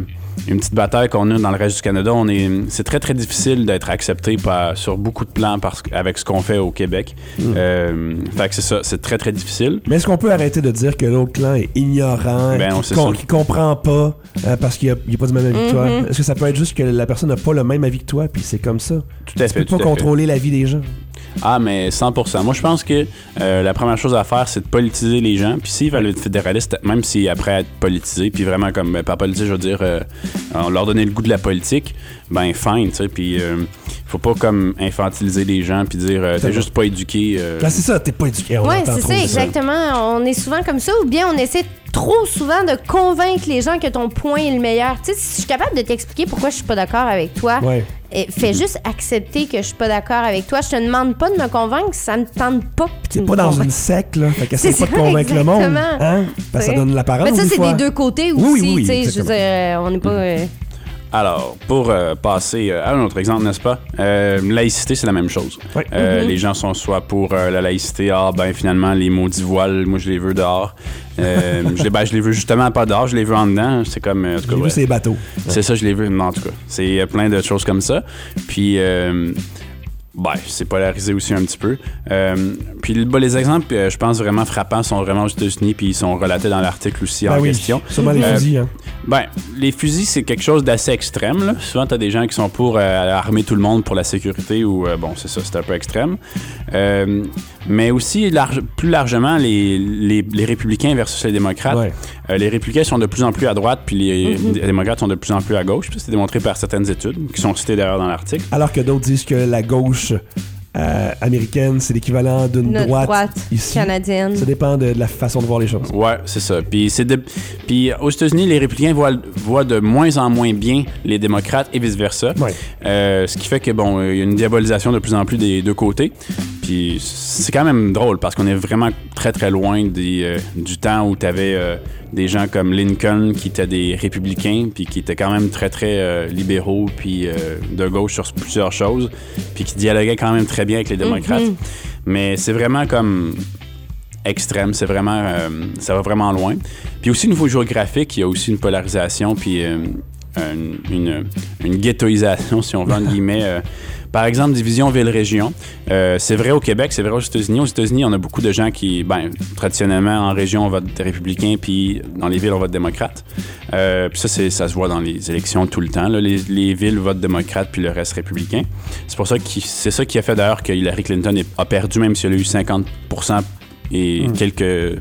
une petite bataille qu'on a dans le reste du Canada. On est, c'est très, très difficile d'être accepté par, sur beaucoup de plans parce, avec ce qu'on fait au Québec. Mm. Euh, fait que c'est ça, c'est très, très difficile. Mais est-ce qu'on peut arrêter de dire que l'autre clan est ignorant, ben, qui, con, qui comprend pas euh, parce qu'il n'a pas du même avis mm-hmm. que toi? Est-ce que ça peut être juste que la personne n'a pas le même avis que toi, puis c'est comme ça? Tout à fait. Tu peux pas contrôler la vie des gens. Ah, mais cent pour cent. Moi, je pense que euh, la première chose à faire, c'est de politiser les gens. Puis s'ils veulent être fédéralistes, même s'ils après être politisés, puis vraiment comme, ben, par politisé, je veux dire, euh, on leur donner le goût de la politique, ben fine, tu sais. Puis euh, faut pas comme infantiliser les gens, puis dire, euh, t'es juste pas éduqué. Euh... Ben, c'est ça, t'es pas éduqué. Ouais, c'est ça, exactement. On est souvent comme ça, ou bien on essaie trop souvent de convaincre les gens que ton point est le meilleur. Tu sais, si je suis capable de t'expliquer pourquoi je suis pas d'accord avec toi, ouais. Et fais juste accepter que je suis pas d'accord avec toi. Je te demande pas de me convaincre, ça me tente pas. T'es pas dans une secte, là. Fait qu'essaie pas de convaincre exactement. Le monde. Hein? Parce que ça donne l'apparence. Mais ça, c'est fois. des deux côtés aussi. Oui, oui, oui, je veux dire, on n'est pas. Euh... Alors, pour euh, passer euh, à un autre exemple, n'est-ce pas? Euh, laïcité, c'est la même chose. Oui. Euh, mm-hmm. Les gens sont soit pour euh, la laïcité, ah, ben finalement, les maudits voiles, moi, je les veux dehors. Euh, je, les, ben, je les veux justement pas dehors, je les veux en dedans. C'est comme. En tout cas, je les veux, c'est les bateaux. C'est ouais. ça, je les veux. Non, en tout cas, c'est euh, plein de choses comme ça. Puis. Euh, Ben, c'est polarisé aussi un petit peu. Euh, puis ben, les exemples, euh, je pense, vraiment frappants sont vraiment aux États-Unis, puis ils sont relatés dans l'article aussi ben en oui, question. Sûrement les euh, fusils. Hein. Ben, les fusils, c'est quelque chose d'assez extrême. Là. Souvent, t'as des gens qui sont pour euh, armer tout le monde pour la sécurité, ou euh, bon, c'est ça, c'est un peu extrême. Euh, mais aussi, large, plus largement, les, les, les républicains versus les démocrates. Ouais. Euh, les républicains sont de plus en plus à droite, puis les, mm-hmm. les démocrates sont de plus en plus à gauche. Puis c'est démontré par certaines études, qui sont citées d'ailleurs dans l'article. Alors que d'autres disent que la gauche euh, américaine, c'est l'équivalent d'une Notre droite, droite ici. Canadienne. Ça dépend de, de la façon de voir les choses. Ouais, c'est ça. Puis, c'est de... Puis aux États-Unis, les républicains voient, voient de moins en moins bien les démocrates et vice-versa. Ouais. Euh, ce qui fait que, bon, il y a une diabolisation de plus en plus des deux côtés. Puis c'est quand même drôle parce qu'on est vraiment très, très loin des, euh, du temps où tu avais euh, des gens comme Lincoln qui étaient des républicains puis qui étaient quand même très, très euh, libéraux puis euh, de gauche sur plusieurs choses puis qui dialoguaient quand même très bien avec les démocrates. Mm-hmm. Mais c'est vraiment comme extrême, c'est vraiment... Euh, ça va vraiment loin. Puis aussi, au niveau géographique, il y a aussi une polarisation puis euh, une, une, une ghettoisation, si on veut, entre guillemets... Euh, Par exemple, division ville-région. Euh, c'est vrai au Québec, c'est vrai aux États-Unis. Aux États-Unis, on a beaucoup de gens qui, ben, traditionnellement, en région, on vote républicain, puis dans les villes, on vote démocrate. Euh, puis ça, c'est, ça se voit dans les élections tout le temps. Là. Les, les villes votent démocrate, puis le reste républicain. C'est pour ça que c'est ça qui a fait d'ailleurs que Hillary Clinton a perdu, même si elle a eu cinquante pour cent et mmh. quelques, euh,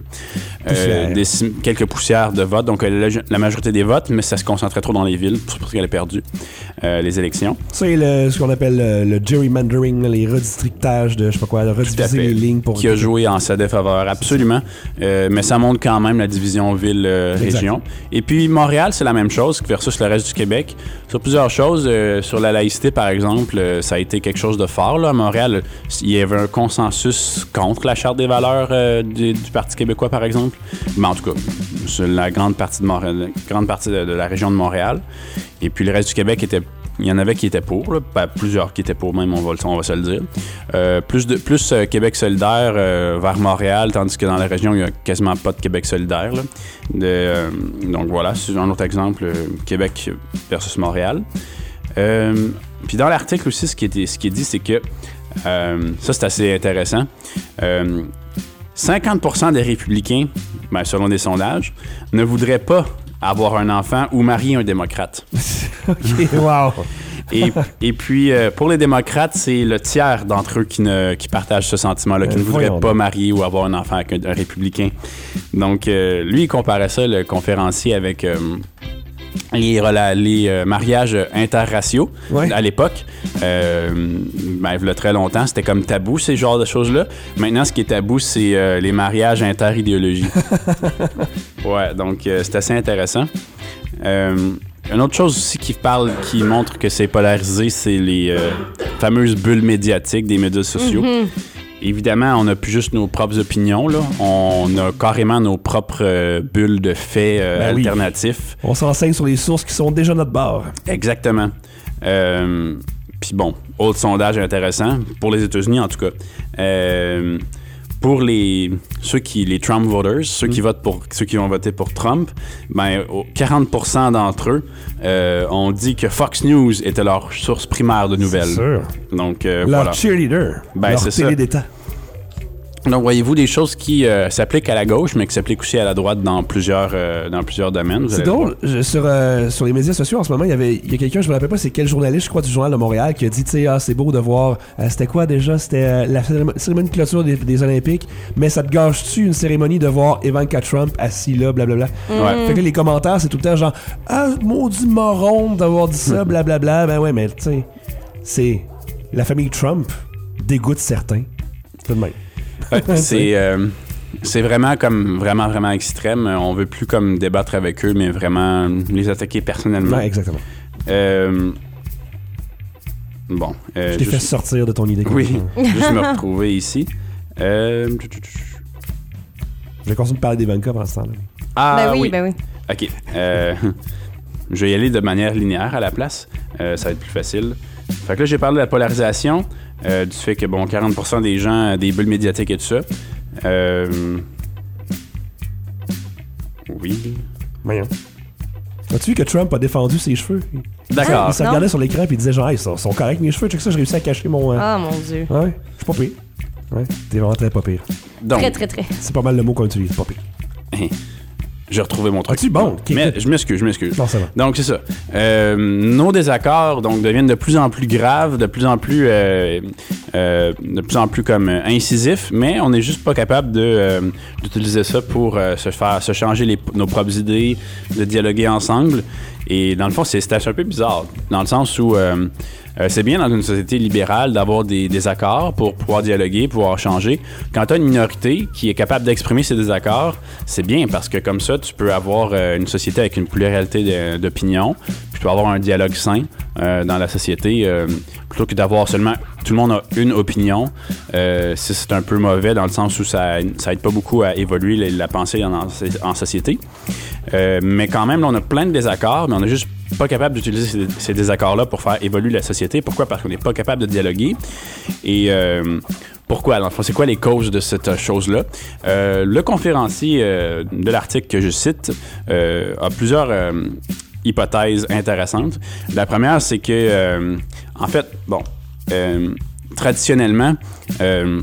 des, quelques poussières de vote. Donc, la, la majorité des votes, mais ça se concentrait trop dans les villes. C'est pour ça qu'elle a perdu euh, les élections. Ça, c'est le, ce qu'on appelle le, le gerrymandering, les redistrictages de, je sais pas quoi, de rediviser les lignes pour... Qui a joué en sa défaveur, absolument. Euh, mais ça montre quand même la division ville-région. Euh, et puis, Montréal, c'est la même chose versus le reste du Québec. Sur plusieurs choses, euh, sur la laïcité, par exemple, euh, ça a été quelque chose de fort. Là. À Montréal, il y avait un consensus contre la Charte des valeurs euh, du, du Parti québécois, par exemple. Mais en tout cas, c'est la grande partie de Montréal, grande partie de, de la région de Montréal. Et puis le reste du Québec était... Il y en avait qui étaient pour, là, ben, plusieurs qui étaient pour même, on va, on va se le dire. Euh, plus de, plus euh, Québec solidaire euh, vers Montréal, tandis que dans la région, il n'y a quasiment pas de Québec solidaire. Là. De, euh, donc voilà, c'est un autre exemple, euh, Québec versus Montréal. Euh, puis dans l'article aussi, ce qui est, ce qui est dit, c'est que, euh, ça c'est assez intéressant, euh, cinquante pour cent des républicains, ben, selon des sondages, ne voudraient pas avoir un enfant ou marier un démocrate. OK, wow! et, et puis, euh, pour les démocrates, c'est le tiers d'entre eux qui, ne, qui partagent ce sentiment-là, qui euh, ne voudraient pas marier ou avoir un enfant avec un, un républicain. Donc, euh, lui, il comparait ça, le conférencier, avec... Euh, les, les euh, mariages interraciaux ouais. à l'époque. Euh, ben, il y a très longtemps, c'était comme tabou, ces genres de choses-là. Maintenant, ce qui est tabou, c'est euh, les mariages interidéologie. Ouais, donc euh, c'est assez intéressant. Euh, une autre chose aussi qui parle, qui montre que c'est polarisé, c'est les euh, fameuses bulles médiatiques des médias sociaux. Mm-hmm. Évidemment, on n'a plus juste nos propres opinions, là. On a carrément nos propres euh, bulles de faits euh, ben alternatifs. Oui. On s'enseigne sur les sources qui sont déjà notre bord. Exactement. Euh, Puis bon, autre sondage intéressant, pour les États-Unis en tout cas. Euh, pour les ceux qui les Trump voters, ceux mm. qui votent pour ceux qui vont voter pour Trump, ben quarante pour cent d'entre eux euh, ont dit que Fox News était leur source primaire de nouvelles. C'est sûr. Donc euh, leur voilà. cheerleader, ben, leur c'est télé ça. d'État. Donc, voyez-vous des choses qui euh, s'appliquent à la gauche, mais qui s'appliquent aussi à la droite dans plusieurs, euh, dans plusieurs domaines. C'est drôle. Je, sur, euh, sur les médias sociaux, en ce moment, il y avait il y a quelqu'un, je me rappelle pas c'est quel journaliste, je crois, du Journal de Montréal, qui a dit, tu sais, ah, c'est beau de voir... Euh, c'était quoi déjà? C'était euh, la cérémonie de clôture des, des Olympiques, mais ça te gâche-tu une cérémonie de voir Ivanka Trump assis là, blablabla? Ouais. Fait que là, les commentaires, c'est tout le temps genre, ah, maudit moron d'avoir dit ça, blablabla. Ben ouais, mais tu sais, c'est... La famille Trump dégoûte certains. Tout de même. Ouais, c'est euh, c'est vraiment comme vraiment vraiment extrême. On veut plus comme débattre avec eux, mais vraiment les attaquer personnellement. Ouais, exactement. Euh, bon. Euh, je t'ai juste... fait sortir de ton idée. Oui. Juste me retrouver ici. Euh... Je vais continuer de parler d'Ivanka pendant ce temps-là. Ah ben oui, oui. ben oui. Ok. Euh, je vais y aller de manière linéaire à la place. Euh, ça va être plus facile. Fait que là, j'ai parlé de la polarisation. Euh, du fait que, bon, quarante pour cent des gens, des bulles médiatiques et tout ça. Euh... Oui. Voyons. As-tu vu que Trump a défendu ses cheveux? D'accord. Il se regardait sur l'écran et il disait genre, hey, ils sont, sont corrects mes cheveux, check ça, j'ai réussi à cacher mon... Euh... Ah, mon Dieu. Ouais, je suis pas pire. Ouais, t'es vraiment très pas pire. Donc, très, très, très. C'est pas mal le mot qu'on utilise, pas pire. J'ai retrouvé mon truc. Ah, tu bon? Mais je m'excuse, je m'excuse. Non, ça va. Donc, c'est ça. Euh, nos désaccords donc, deviennent de plus en plus graves, de plus en plus, euh, euh, de plus, en plus comme euh, incisifs, mais on n'est juste pas capable de, euh, d'utiliser ça pour euh, se faire se changer les, nos propres idées, de dialoguer ensemble. Et dans le fond, c'est, c'est un peu bizarre, dans le sens où euh, euh, c'est bien dans une société libérale d'avoir des désaccords pour pouvoir dialoguer, pouvoir changer. Quand tu as une minorité qui est capable d'exprimer ses désaccords, c'est bien parce que comme ça, tu peux avoir euh, une société avec une pluralité de, d'opinions, puis tu peux avoir un dialogue sain euh, dans la société, euh, plutôt que d'avoir seulement tout le monde a une opinion. Euh, c'est, c'est un peu mauvais dans le sens où ça, ça aide pas beaucoup à évoluer la, la pensée en, en société. Euh, mais quand même, là, on a plein de désaccords, mais on n'est juste pas capable d'utiliser ces, ces désaccords-là pour faire évoluer la société. Pourquoi? Parce qu'on n'est pas capable de dialoguer. Et euh, pourquoi? Dans le fond, c'est quoi les causes de cette chose-là? Euh, le conférencier euh, de l'article que je cite euh, a plusieurs euh, hypothèses intéressantes. La première, c'est que, euh, en fait, bon, euh, traditionnellement, euh,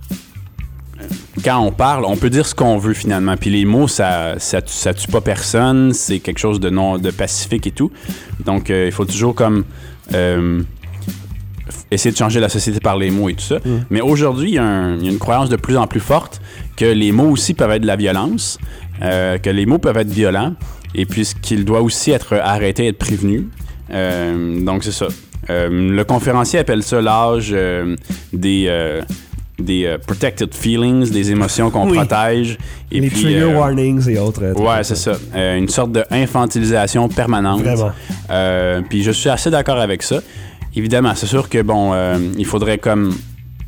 quand on parle, on peut dire ce qu'on veut finalement. Puis les mots, ça, ça, ça tue pas personne. C'est quelque chose de non, de pacifique et tout. Donc, euh, il faut toujours comme euh, essayer de changer la société par les mots et tout ça. Mmh. Mais aujourd'hui, il y, un, il y a une croyance de plus en plus forte que les mots aussi peuvent être de la violence, euh, que les mots peuvent être violents, et puis qu'il doit aussi être arrêté, être prévenu. Euh, donc, c'est ça. Euh, le conférencier appelle ça l'âge euh, des... Euh, des uh, protected feelings, des émotions qu'on oui. protège. Et les puis, trigger euh, warnings et autres. Ouais, c'est ça. Euh, une sorte d'infantilisation permanente. Vraiment. Euh, puis je suis assez d'accord avec ça. Évidemment, c'est sûr que, bon, euh, il faudrait comme...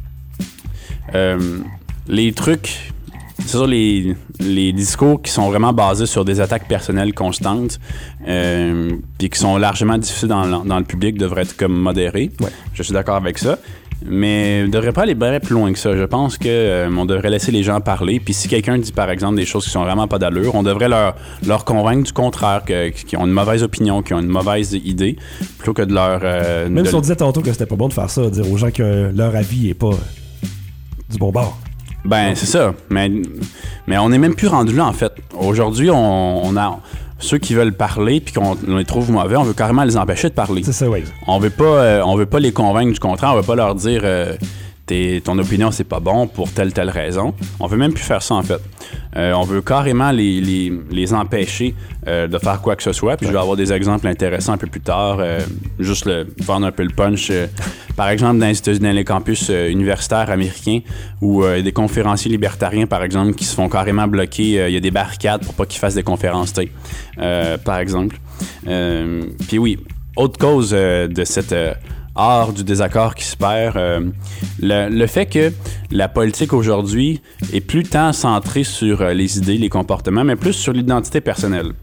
Euh, les trucs... C'est sûr, les, les discours qui sont vraiment basés sur des attaques personnelles constantes euh, puis qui sont largement diffusés dans, dans le public devraient être comme modérés. Ouais. Je suis d'accord avec ça. Mais on ne devrait pas aller bien plus loin que ça. Je pense qu'on euh, devrait laisser les gens parler. Puis si quelqu'un dit, par exemple, des choses qui sont vraiment pas d'allure, on devrait leur, leur convaincre du contraire, que, qu'ils ont une mauvaise opinion, qu'ils ont une mauvaise idée, plutôt que de leur... Euh, Même de... si on disait tantôt que c'était pas bon de faire ça, dire aux gens que leur avis est pas du bon bord. Ben, c'est ça. Mais, mais on n'est même plus rendu là, en fait. Aujourd'hui, on, on a... Ceux qui veulent parler puis qu'on on les trouve mauvais, on veut carrément les empêcher de parler. C'est ça, oui. On veut pas, euh, on veut pas les convaincre du contraire. On veut pas leur dire euh, t'es, ton opinion c'est pas bon pour telle telle raison. On veut même plus faire ça en fait. Euh, on veut carrément les, les, les empêcher euh, de faire quoi que ce soit. Puis ouais. Je vais avoir des exemples intéressants un peu plus tard. Euh, juste le, vendre un peu le punch. Euh, par exemple, dans les, dans les campus euh, universitaires américains où il euh, y a des conférenciers libertariens, par exemple, qui se font carrément bloquer. Il euh, y a des barricades pour pas qu'ils fassent des conférences, euh, par exemple. Euh, Puis oui, autre cause euh, de cette... Euh, art du désaccord qui se perd. Euh, le, le fait que la politique aujourd'hui est plus tant centrée sur euh, les idées, les comportements, mais plus sur l'identité personnelle.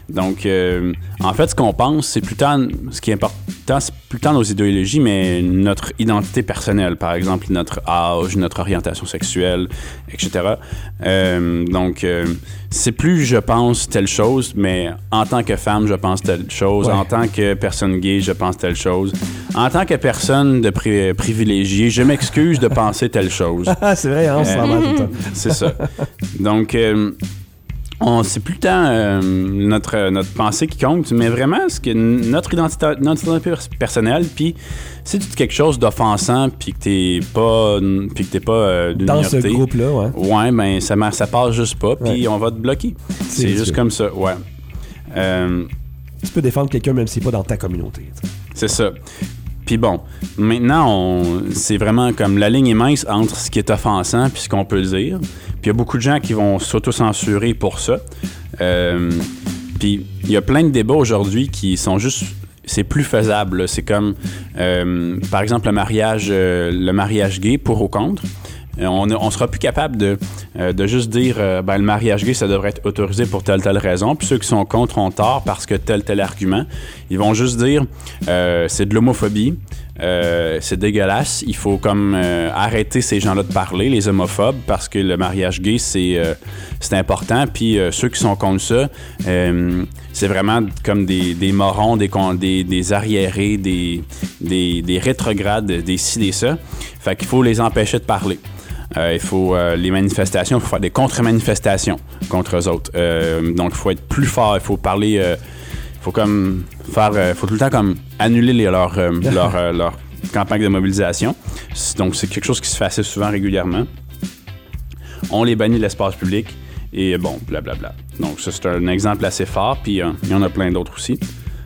Donc, euh, en fait, ce qu'on pense, c'est plus tant, ce qui est important, c'est plus tant nos idéologies, mais notre identité personnelle, par exemple, notre âge, notre orientation sexuelle, et cetera. Euh, donc, euh, c'est plus je pense telle chose, mais en tant que femme, je pense telle chose. Ouais. En tant que personne gay, je pense telle chose. En tant que personne de pri- privilégiée, je m'excuse de penser telle chose. C'est vrai, hein, on se sent mal tout le temps. C'est ça. Donc, euh, on, c'est plus tant euh, notre, notre pensée qui compte, mais vraiment ce que notre identité, notre identité personnelle, puis si tu dis quelque chose d'offensant, puis que t'es pas, puis que t'es pas euh, d'une dans minorité, ce groupe-là, ouais. Ouais, ben ça, ça passe juste pas, puis ouais. on va te bloquer. C'est, c'est juste comme ça, ouais. Euh, tu peux défendre quelqu'un même s'il n'est pas dans ta communauté. T'sais. C'est ça. Puis bon, maintenant, on, c'est vraiment comme la ligne est mince entre ce qui est offensant puis ce qu'on peut dire. Puis il y a beaucoup de gens qui vont s'auto-censurer pour ça. Euh, puis il y a plein de débats aujourd'hui qui sont juste... C'est plus faisable. Là. C'est comme, euh, par exemple, le mariage, euh, le mariage gay, pour ou contre. On ne sera plus capable de, euh, de juste dire euh, ben, le mariage gay, ça devrait être autorisé pour telle telle raison. Puis ceux qui sont contre ont tort parce que tel tel argument. Ils vont juste dire euh, c'est de l'homophobie, euh, c'est dégueulasse. Il faut comme euh, arrêter ces gens-là de parler, les homophobes, parce que le mariage gay, c'est, euh, c'est important. Puis euh, ceux qui sont contre ça, euh, c'est vraiment comme des, des morons, des, des, des arriérés, des, des, des rétrogrades, des ci, des ça. Fait qu'il faut les empêcher de parler. Euh, il faut euh, les manifestations, il faut faire des contre-manifestations contre eux autres. Euh, donc, il faut être plus fort, il faut parler, il euh, faut comme faire, il euh, faut tout le temps comme annuler les, leur, euh, leur, euh, leur campagne de mobilisation. Donc, c'est quelque chose qui se fait assez souvent, régulièrement. On les bannit de l'espace public et bon, blablabla. Donc, ça, c'est un exemple assez fort, puis euh, il y en a plein d'autres aussi.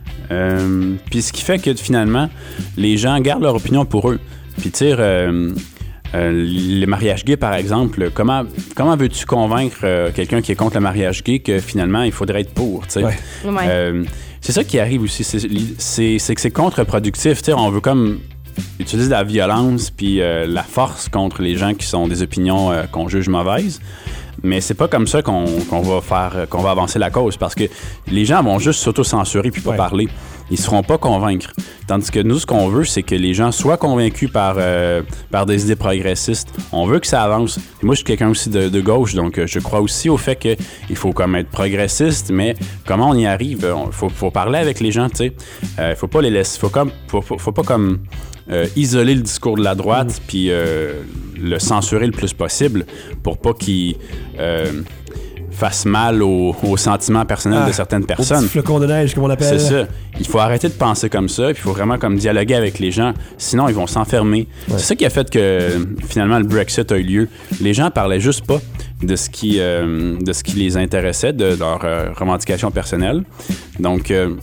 Euh, puis, ce qui fait que finalement, les gens gardent leur opinion pour eux. Puis, tu sais, euh, Euh, le mariage gay, par exemple, comment, comment veux-tu convaincre euh, quelqu'un qui est contre le mariage gay que finalement, il faudrait être pour, tu sais? Ouais. Ouais. Euh, c'est ça qui arrive aussi, c'est, c'est, c'est que c'est contre-productif, tu sais, on veut comme utiliser la violence puis euh, la force contre les gens qui sont des opinions euh, qu'on juge mauvaises. Mais c'est pas comme ça qu'on, qu'on va faire, qu'on va avancer la cause, parce que les gens vont juste s'auto-censurer puis pas ouais. parler. Ils se feront pas convaincre. Tandis que nous, ce qu'on veut, c'est que les gens soient convaincus par, euh, par des idées progressistes. On veut que ça avance. Et moi, je suis quelqu'un aussi de, de gauche, donc je crois aussi au fait qu'il faut comme être progressiste, mais comment on y arrive? Il faut, faut parler avec les gens, tu sais. Il euh, faut pas les laisser... Faut comme... Faut, faut, faut pas comme... Euh, isoler le discours de la droite mmh. puis euh, le censurer le plus possible pour pas qu'il euh, fasse mal aux, aux sentiments personnels ah, de certaines personnes. Au petit flocon de neige, comme on l'appelle. C'est ça. Il faut arrêter de penser comme ça, puis il faut vraiment comme dialoguer avec les gens, sinon ils vont s'enfermer. Ouais. C'est ça qui a fait que finalement le Brexit a eu lieu. Les gens parlaient juste pas de ce qui, euh, de ce qui les intéressait, de leurs euh, revendications personnelles. Donc... Euh,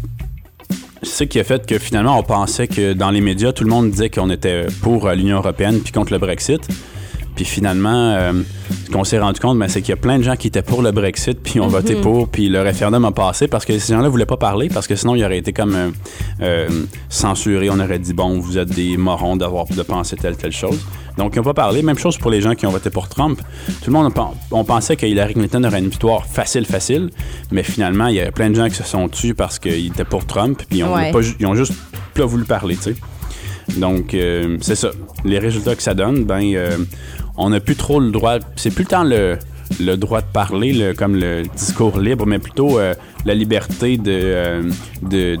c'est ça qui a fait que finalement, on pensait que dans les médias, tout le monde disait qu'on était pour l'Union européenne puis contre le Brexit. Puis finalement, euh, ce qu'on s'est rendu compte, ben, c'est qu'il y a plein de gens qui étaient pour le Brexit puis ont mm-hmm. voté pour, puis le référendum a passé parce que ces gens-là ne voulaient pas parler, parce que sinon, ils auraient été comme euh, euh, censurés. On aurait dit, bon, vous êtes des morons d'avoir de penser telle, telle chose. Donc, ils n'ont pas parlé. Même chose pour les gens qui ont voté pour Trump. Tout le monde, on pensait que Hillary Clinton aurait une victoire facile, facile, mais finalement, il y a plein de gens qui se sont tués parce qu'ils étaient pour Trump, puis ils ont, ouais. pas, ils ont juste pas voulu parler, tu sais. Donc, euh, c'est ça. Les résultats que ça donne, ben, euh, on n'a plus trop le droit... C'est plus le temps le, le droit de parler, le, comme le discours libre, mais plutôt euh, la liberté de... Euh, de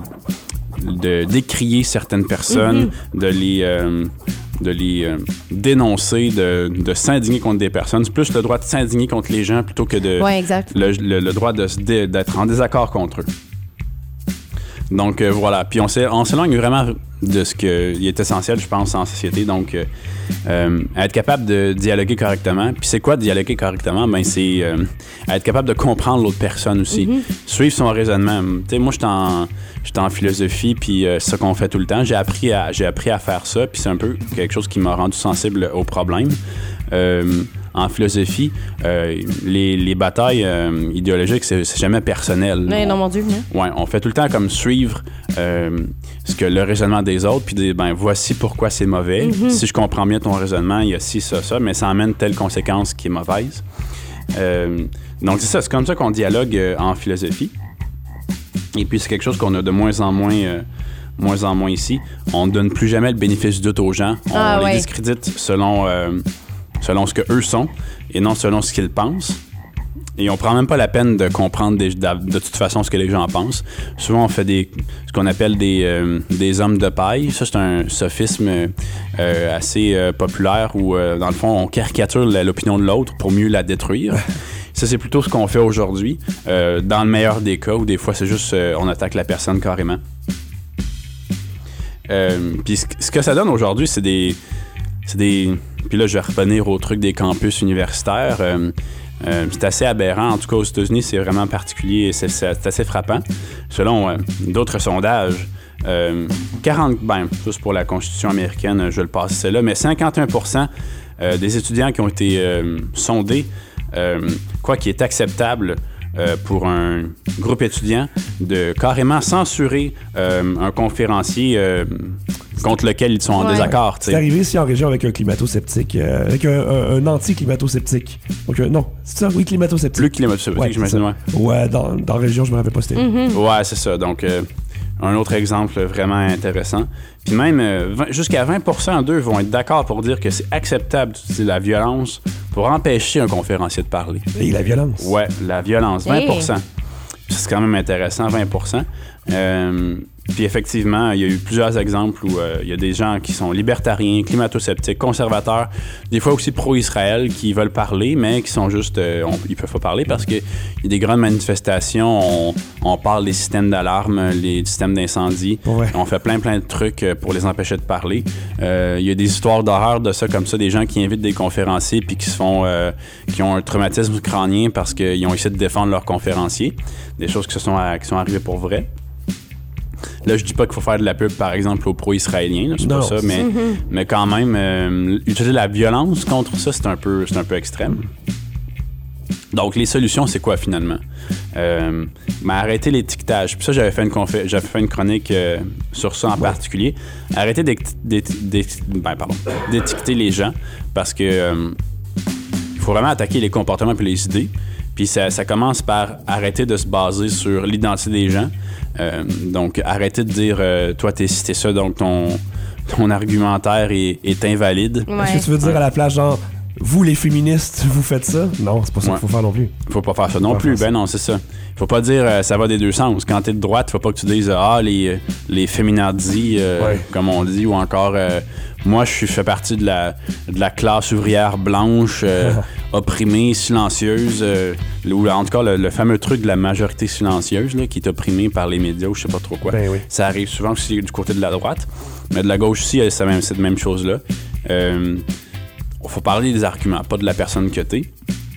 de décrier certaines personnes, mm-hmm. de les, euh, de les euh, dénoncer, de, de s'indigner contre des personnes. C'est plus le droit de s'indigner contre les gens plutôt que de ouais, exact. Le, le, le droit de, de, d'être en désaccord contre eux. Donc euh, voilà. Puis on, on s'éloigne vraiment de ce qui est essentiel, je pense, en société. Donc, euh, euh, être capable de dialoguer correctement. Puis c'est quoi dialoguer correctement? Ben, c'est euh, être capable de comprendre l'autre personne aussi. Mm-hmm. Suivre son raisonnement. Tu sais, moi, je suis en, en philosophie, puis euh, c'est ça qu'on fait tout le temps. J'ai appris à, j'ai appris à faire ça, puis c'est un peu quelque chose qui m'a rendu sensible au problème. Euh, en philosophie, euh, les, les batailles euh, idéologiques, c'est, c'est jamais personnel. Mais non, mon Dieu. Non. Ouais, on fait tout le temps comme suivre euh, ce que le raisonnement des autres, puis dire, ben voici pourquoi c'est mauvais. Mm-hmm. Si je comprends bien ton raisonnement, il y a ci, ça, ça, mais ça amène telle conséquence qui est mauvaise. Euh, donc c'est ça, c'est comme ça qu'on dialogue euh, en philosophie. Et puis, c'est quelque chose qu'on a de moins en moins, euh, moins en moins ici. On ne donne plus jamais le bénéfice du doute aux gens. On Ah, les ouais. discrédite selon, euh, selon ce qu'eux sont et non selon ce qu'ils pensent. Et on prend même pas la peine de comprendre des, de, de toute façon ce que les gens pensent. Souvent, on fait des, ce qu'on appelle des, euh, des hommes de paille. Ça, c'est un sophisme euh, assez euh, populaire où, euh, dans le fond, on caricature l'opinion de l'autre pour mieux la détruire. Ça, c'est plutôt ce qu'on fait aujourd'hui, euh, dans le meilleur des cas, où des fois, c'est juste euh, on attaque la personne carrément. Euh, Puis ce, ce que ça donne aujourd'hui, c'est des... c'est des... Puis là, je vais revenir au truc des campus universitaires. Euh, euh, c'est assez aberrant. En tout cas, aux États-Unis, c'est vraiment particulier et c'est, c'est assez frappant. Selon euh, d'autres sondages, euh, quarante... Ben, juste pour la Constitution américaine, je vais le passer celle-là, mais cinquante et un pour cent euh, des étudiants qui ont été euh, sondés Euh, quoi qui est acceptable euh, pour un groupe étudiant de carrément censurer euh, un conférencier euh, contre lequel ils sont en Ouais. désaccord. C'est arrivé ici en région avec un climato-sceptique, euh, avec un, un, un anti-climato-sceptique. Donc, euh, non, c'est ça, oui, climato-sceptique. Plus climato-sceptique, Ouais, j'imagine, ouais. Ouais, dans, dans la région, je me rappelle pas c'était. Mm-hmm. Ouais, c'est ça. Donc, euh, un autre exemple vraiment intéressant. Puis même, euh, vingt, jusqu'à vingt pour cent d'eux vont être d'accord pour dire que c'est acceptable d'utiliser la violence pour empêcher un conférencier de parler. Et la violence. Ouais, la violence, vingt pour cent. Puis c'est quand même intéressant, vingt pour cent. Euh, puis effectivement, il y a eu plusieurs exemples où euh, il y a des gens qui sont libertariens, climato-sceptiques, conservateurs, des fois aussi pro-Israël, qui veulent parler, mais qui sont juste... Euh, on, ils peuvent pas parler parce qu'il y a des grandes manifestations, on, on parle des systèmes d'alarme, les systèmes d'incendie, Ouais. on fait plein plein de trucs pour les empêcher de parler. Euh, il y a des histoires d'horreur de ça, comme ça, des gens qui invitent des conférenciers puis qui se font... Euh, qui ont un traumatisme crânien parce qu'ils ont essayé de défendre leurs conférenciers. Des choses qui, se sont, qui sont arrivées pour vrai. Là, je dis pas qu'il faut faire de la pub, par exemple, aux pro-israéliens, là, c'est Non, pas ça, c'est mais, Mm-hmm. mais quand même, euh, utiliser la violence contre ça, c'est un peu, c'est un peu extrême. Donc, les solutions, c'est quoi, finalement? Euh, ben, arrêter l'étiquetage. Puis ça, j'avais fait une, confé- j'avais fait une chronique euh, sur ça en particulier. Arrêter d'éti- d'éti- d'éti- ben, pardon, d'étiqueter les gens, parce que euh, il faut vraiment attaquer les comportements et les idées. Puis ça, ça commence par arrêter de se baser sur l'identité des gens. Euh, donc, arrêter de dire euh, toi, t'es cité ça, donc ton, ton argumentaire est, est invalide. Ouais. Est-ce que tu veux dire à la place, genre, vous les féministes, vous faites ça? Non, c'est pas ça Ouais. qu'il faut faire non plus. Faut pas faire ça non Faut pas plus. faire Ben non, c'est ça. Faut pas dire euh, ça va des deux sens. Quand t'es de droite, faut pas que tu dises ah les les féminazis euh, Ouais. comme on dit, ou encore euh, moi je suis fais partie de la de la classe ouvrière blanche euh, opprimée, silencieuse, euh, ou en tout cas le, le fameux truc de la majorité silencieuse là, qui est opprimée par les médias ou je sais pas trop quoi. Ben oui. Ça arrive souvent aussi du côté de la droite, mais de la gauche aussi c'est la même, cette même chose là. Euh, faut parler des arguments, pas de la personne que t'es.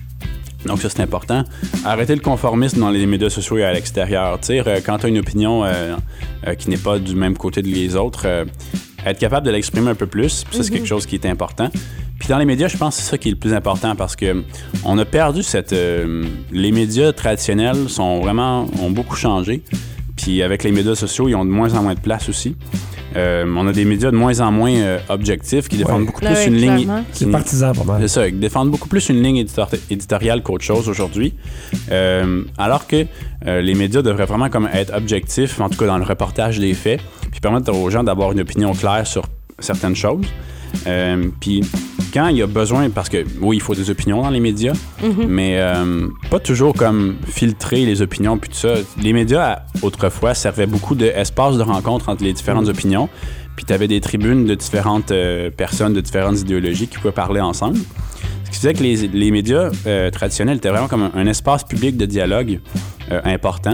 Donc ça, c'est important. Arrêter le conformisme dans les médias sociaux et à l'extérieur. Tu sais, euh, quand tu as une opinion euh, euh, qui n'est pas du même côté que les autres, euh, être capable de l'exprimer un peu plus, puis ça, c'est quelque chose qui est important. Puis dans les médias, je pense que c'est ça qui est le plus important parce que on a perdu cette... Euh, les médias traditionnels sont vraiment... ont beaucoup changé. Puis avec les médias sociaux, ils ont de moins en moins de place aussi. Euh, on a des médias de moins en moins euh, objectifs qui défendent Ouais. beaucoup Là, plus oui, une ligne... clairement. C'est qui- partisan, pas mal. C'est ça, ils défendent beaucoup plus une ligne éditor- éditoriale qu'autre chose aujourd'hui. Euh, alors que euh, les médias devraient vraiment comme être objectifs, en tout cas dans le reportage des faits, puis permettre aux gens d'avoir une opinion claire sur certaines choses. Euh, puis quand il y a besoin, parce que oui, il faut des opinions dans les médias, Mm-hmm. mais euh, pas toujours comme filtrer les opinions puis tout ça. Les médias, autrefois, servaient beaucoup d'espace de rencontre entre les différentes Mm. opinions. Puis tu avais des tribunes de différentes euh, personnes, de différentes idéologies qui pouvaient parler ensemble. Ce qui faisait que les, les médias euh, traditionnels étaient vraiment comme un, un espace public de dialogue euh, important.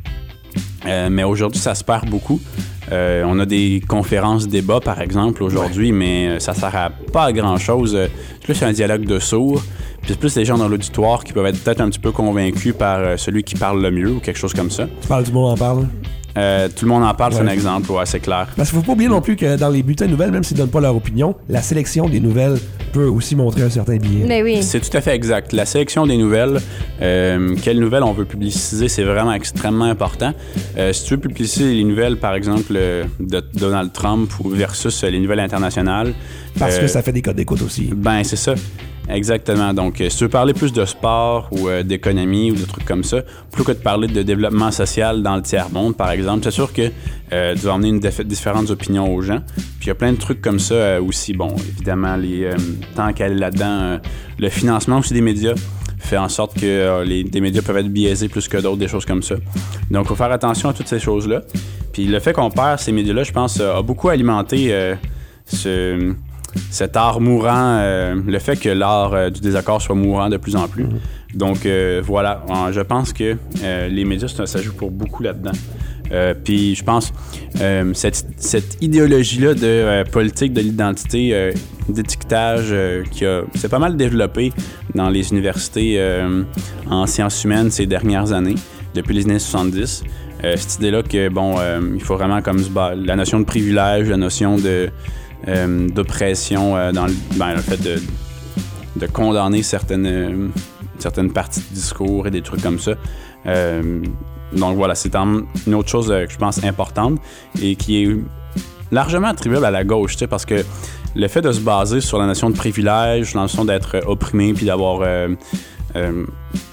Euh, mais aujourd'hui, ça se perd beaucoup. Euh, on a des conférences débats, par exemple, aujourd'hui, mais ça sert à pas à grand-chose. Euh, C'est plus un dialogue de sourds. Puis c'est plus les gens dans l'auditoire qui peuvent être peut-être un petit peu convaincus par euh, celui qui parle le mieux ou quelque chose comme ça. Tu parles du monde en parle. Euh, tout le monde en parle, c'est un Ouais. exemple, ouais, c'est clair. Parce qu'il faut pas oublier non plus que dans les bulletins de nouvelles, même s'ils donnent pas leur opinion, la sélection des nouvelles peut aussi montrer un certain biais. Mais oui. C'est tout à fait exact. La sélection des nouvelles, euh, quelles nouvelles on veut publiciser, c'est vraiment extrêmement important. Euh, si tu veux publiciser les nouvelles, par exemple, euh, de Donald Trump ou versus euh, les nouvelles internationales... Parce euh, que ça fait des codes d'écoute aussi. Ben, c'est ça. Exactement. Donc, euh, si tu veux parler plus de sport ou euh, d'économie ou de trucs comme ça, plutôt que de parler de développement social dans le tiers-monde, par exemple, c'est sûr que euh, tu vas emmener une déf- différentes opinions aux gens. Puis il y a plein de trucs comme ça euh, aussi. Bon, évidemment, les, euh, tant qu'elle est là-dedans, euh, le financement aussi des médias fait en sorte que euh, les, des médias peuvent être biaisés plus que d'autres, des choses comme ça. Donc, il faut faire attention à toutes ces choses-là. Puis le fait qu'on perd ces médias-là, je pense, a beaucoup alimenté euh, ce... cet art mourant, euh, le fait que l'art euh, du désaccord soit mourant de plus en plus. Donc euh, voilà, je pense que euh, les médias, ça, ça joue pour beaucoup là-dedans. Euh, Puis je pense euh, cette, cette idéologie-là de euh, politique de l'identité, euh, d'étiquetage, euh, qui a, c'est pas mal développé dans les universités euh, en sciences humaines ces dernières années, depuis les années soixante-dix. Euh, cette idée-là que, bon, euh, il faut vraiment comme se battre. La notion de privilège, la notion de Euh, d'oppression euh, dans le, ben, le fait de, de condamner certaines, euh, certaines parties du discours et des trucs comme ça. Euh, donc voilà, c'est une autre chose euh, que je pense importante et qui est largement attribuable à la gauche, tu sais, parce que le fait de se baser sur la notion de privilège, la notion d'être opprimé puis d'avoir... Euh, euh,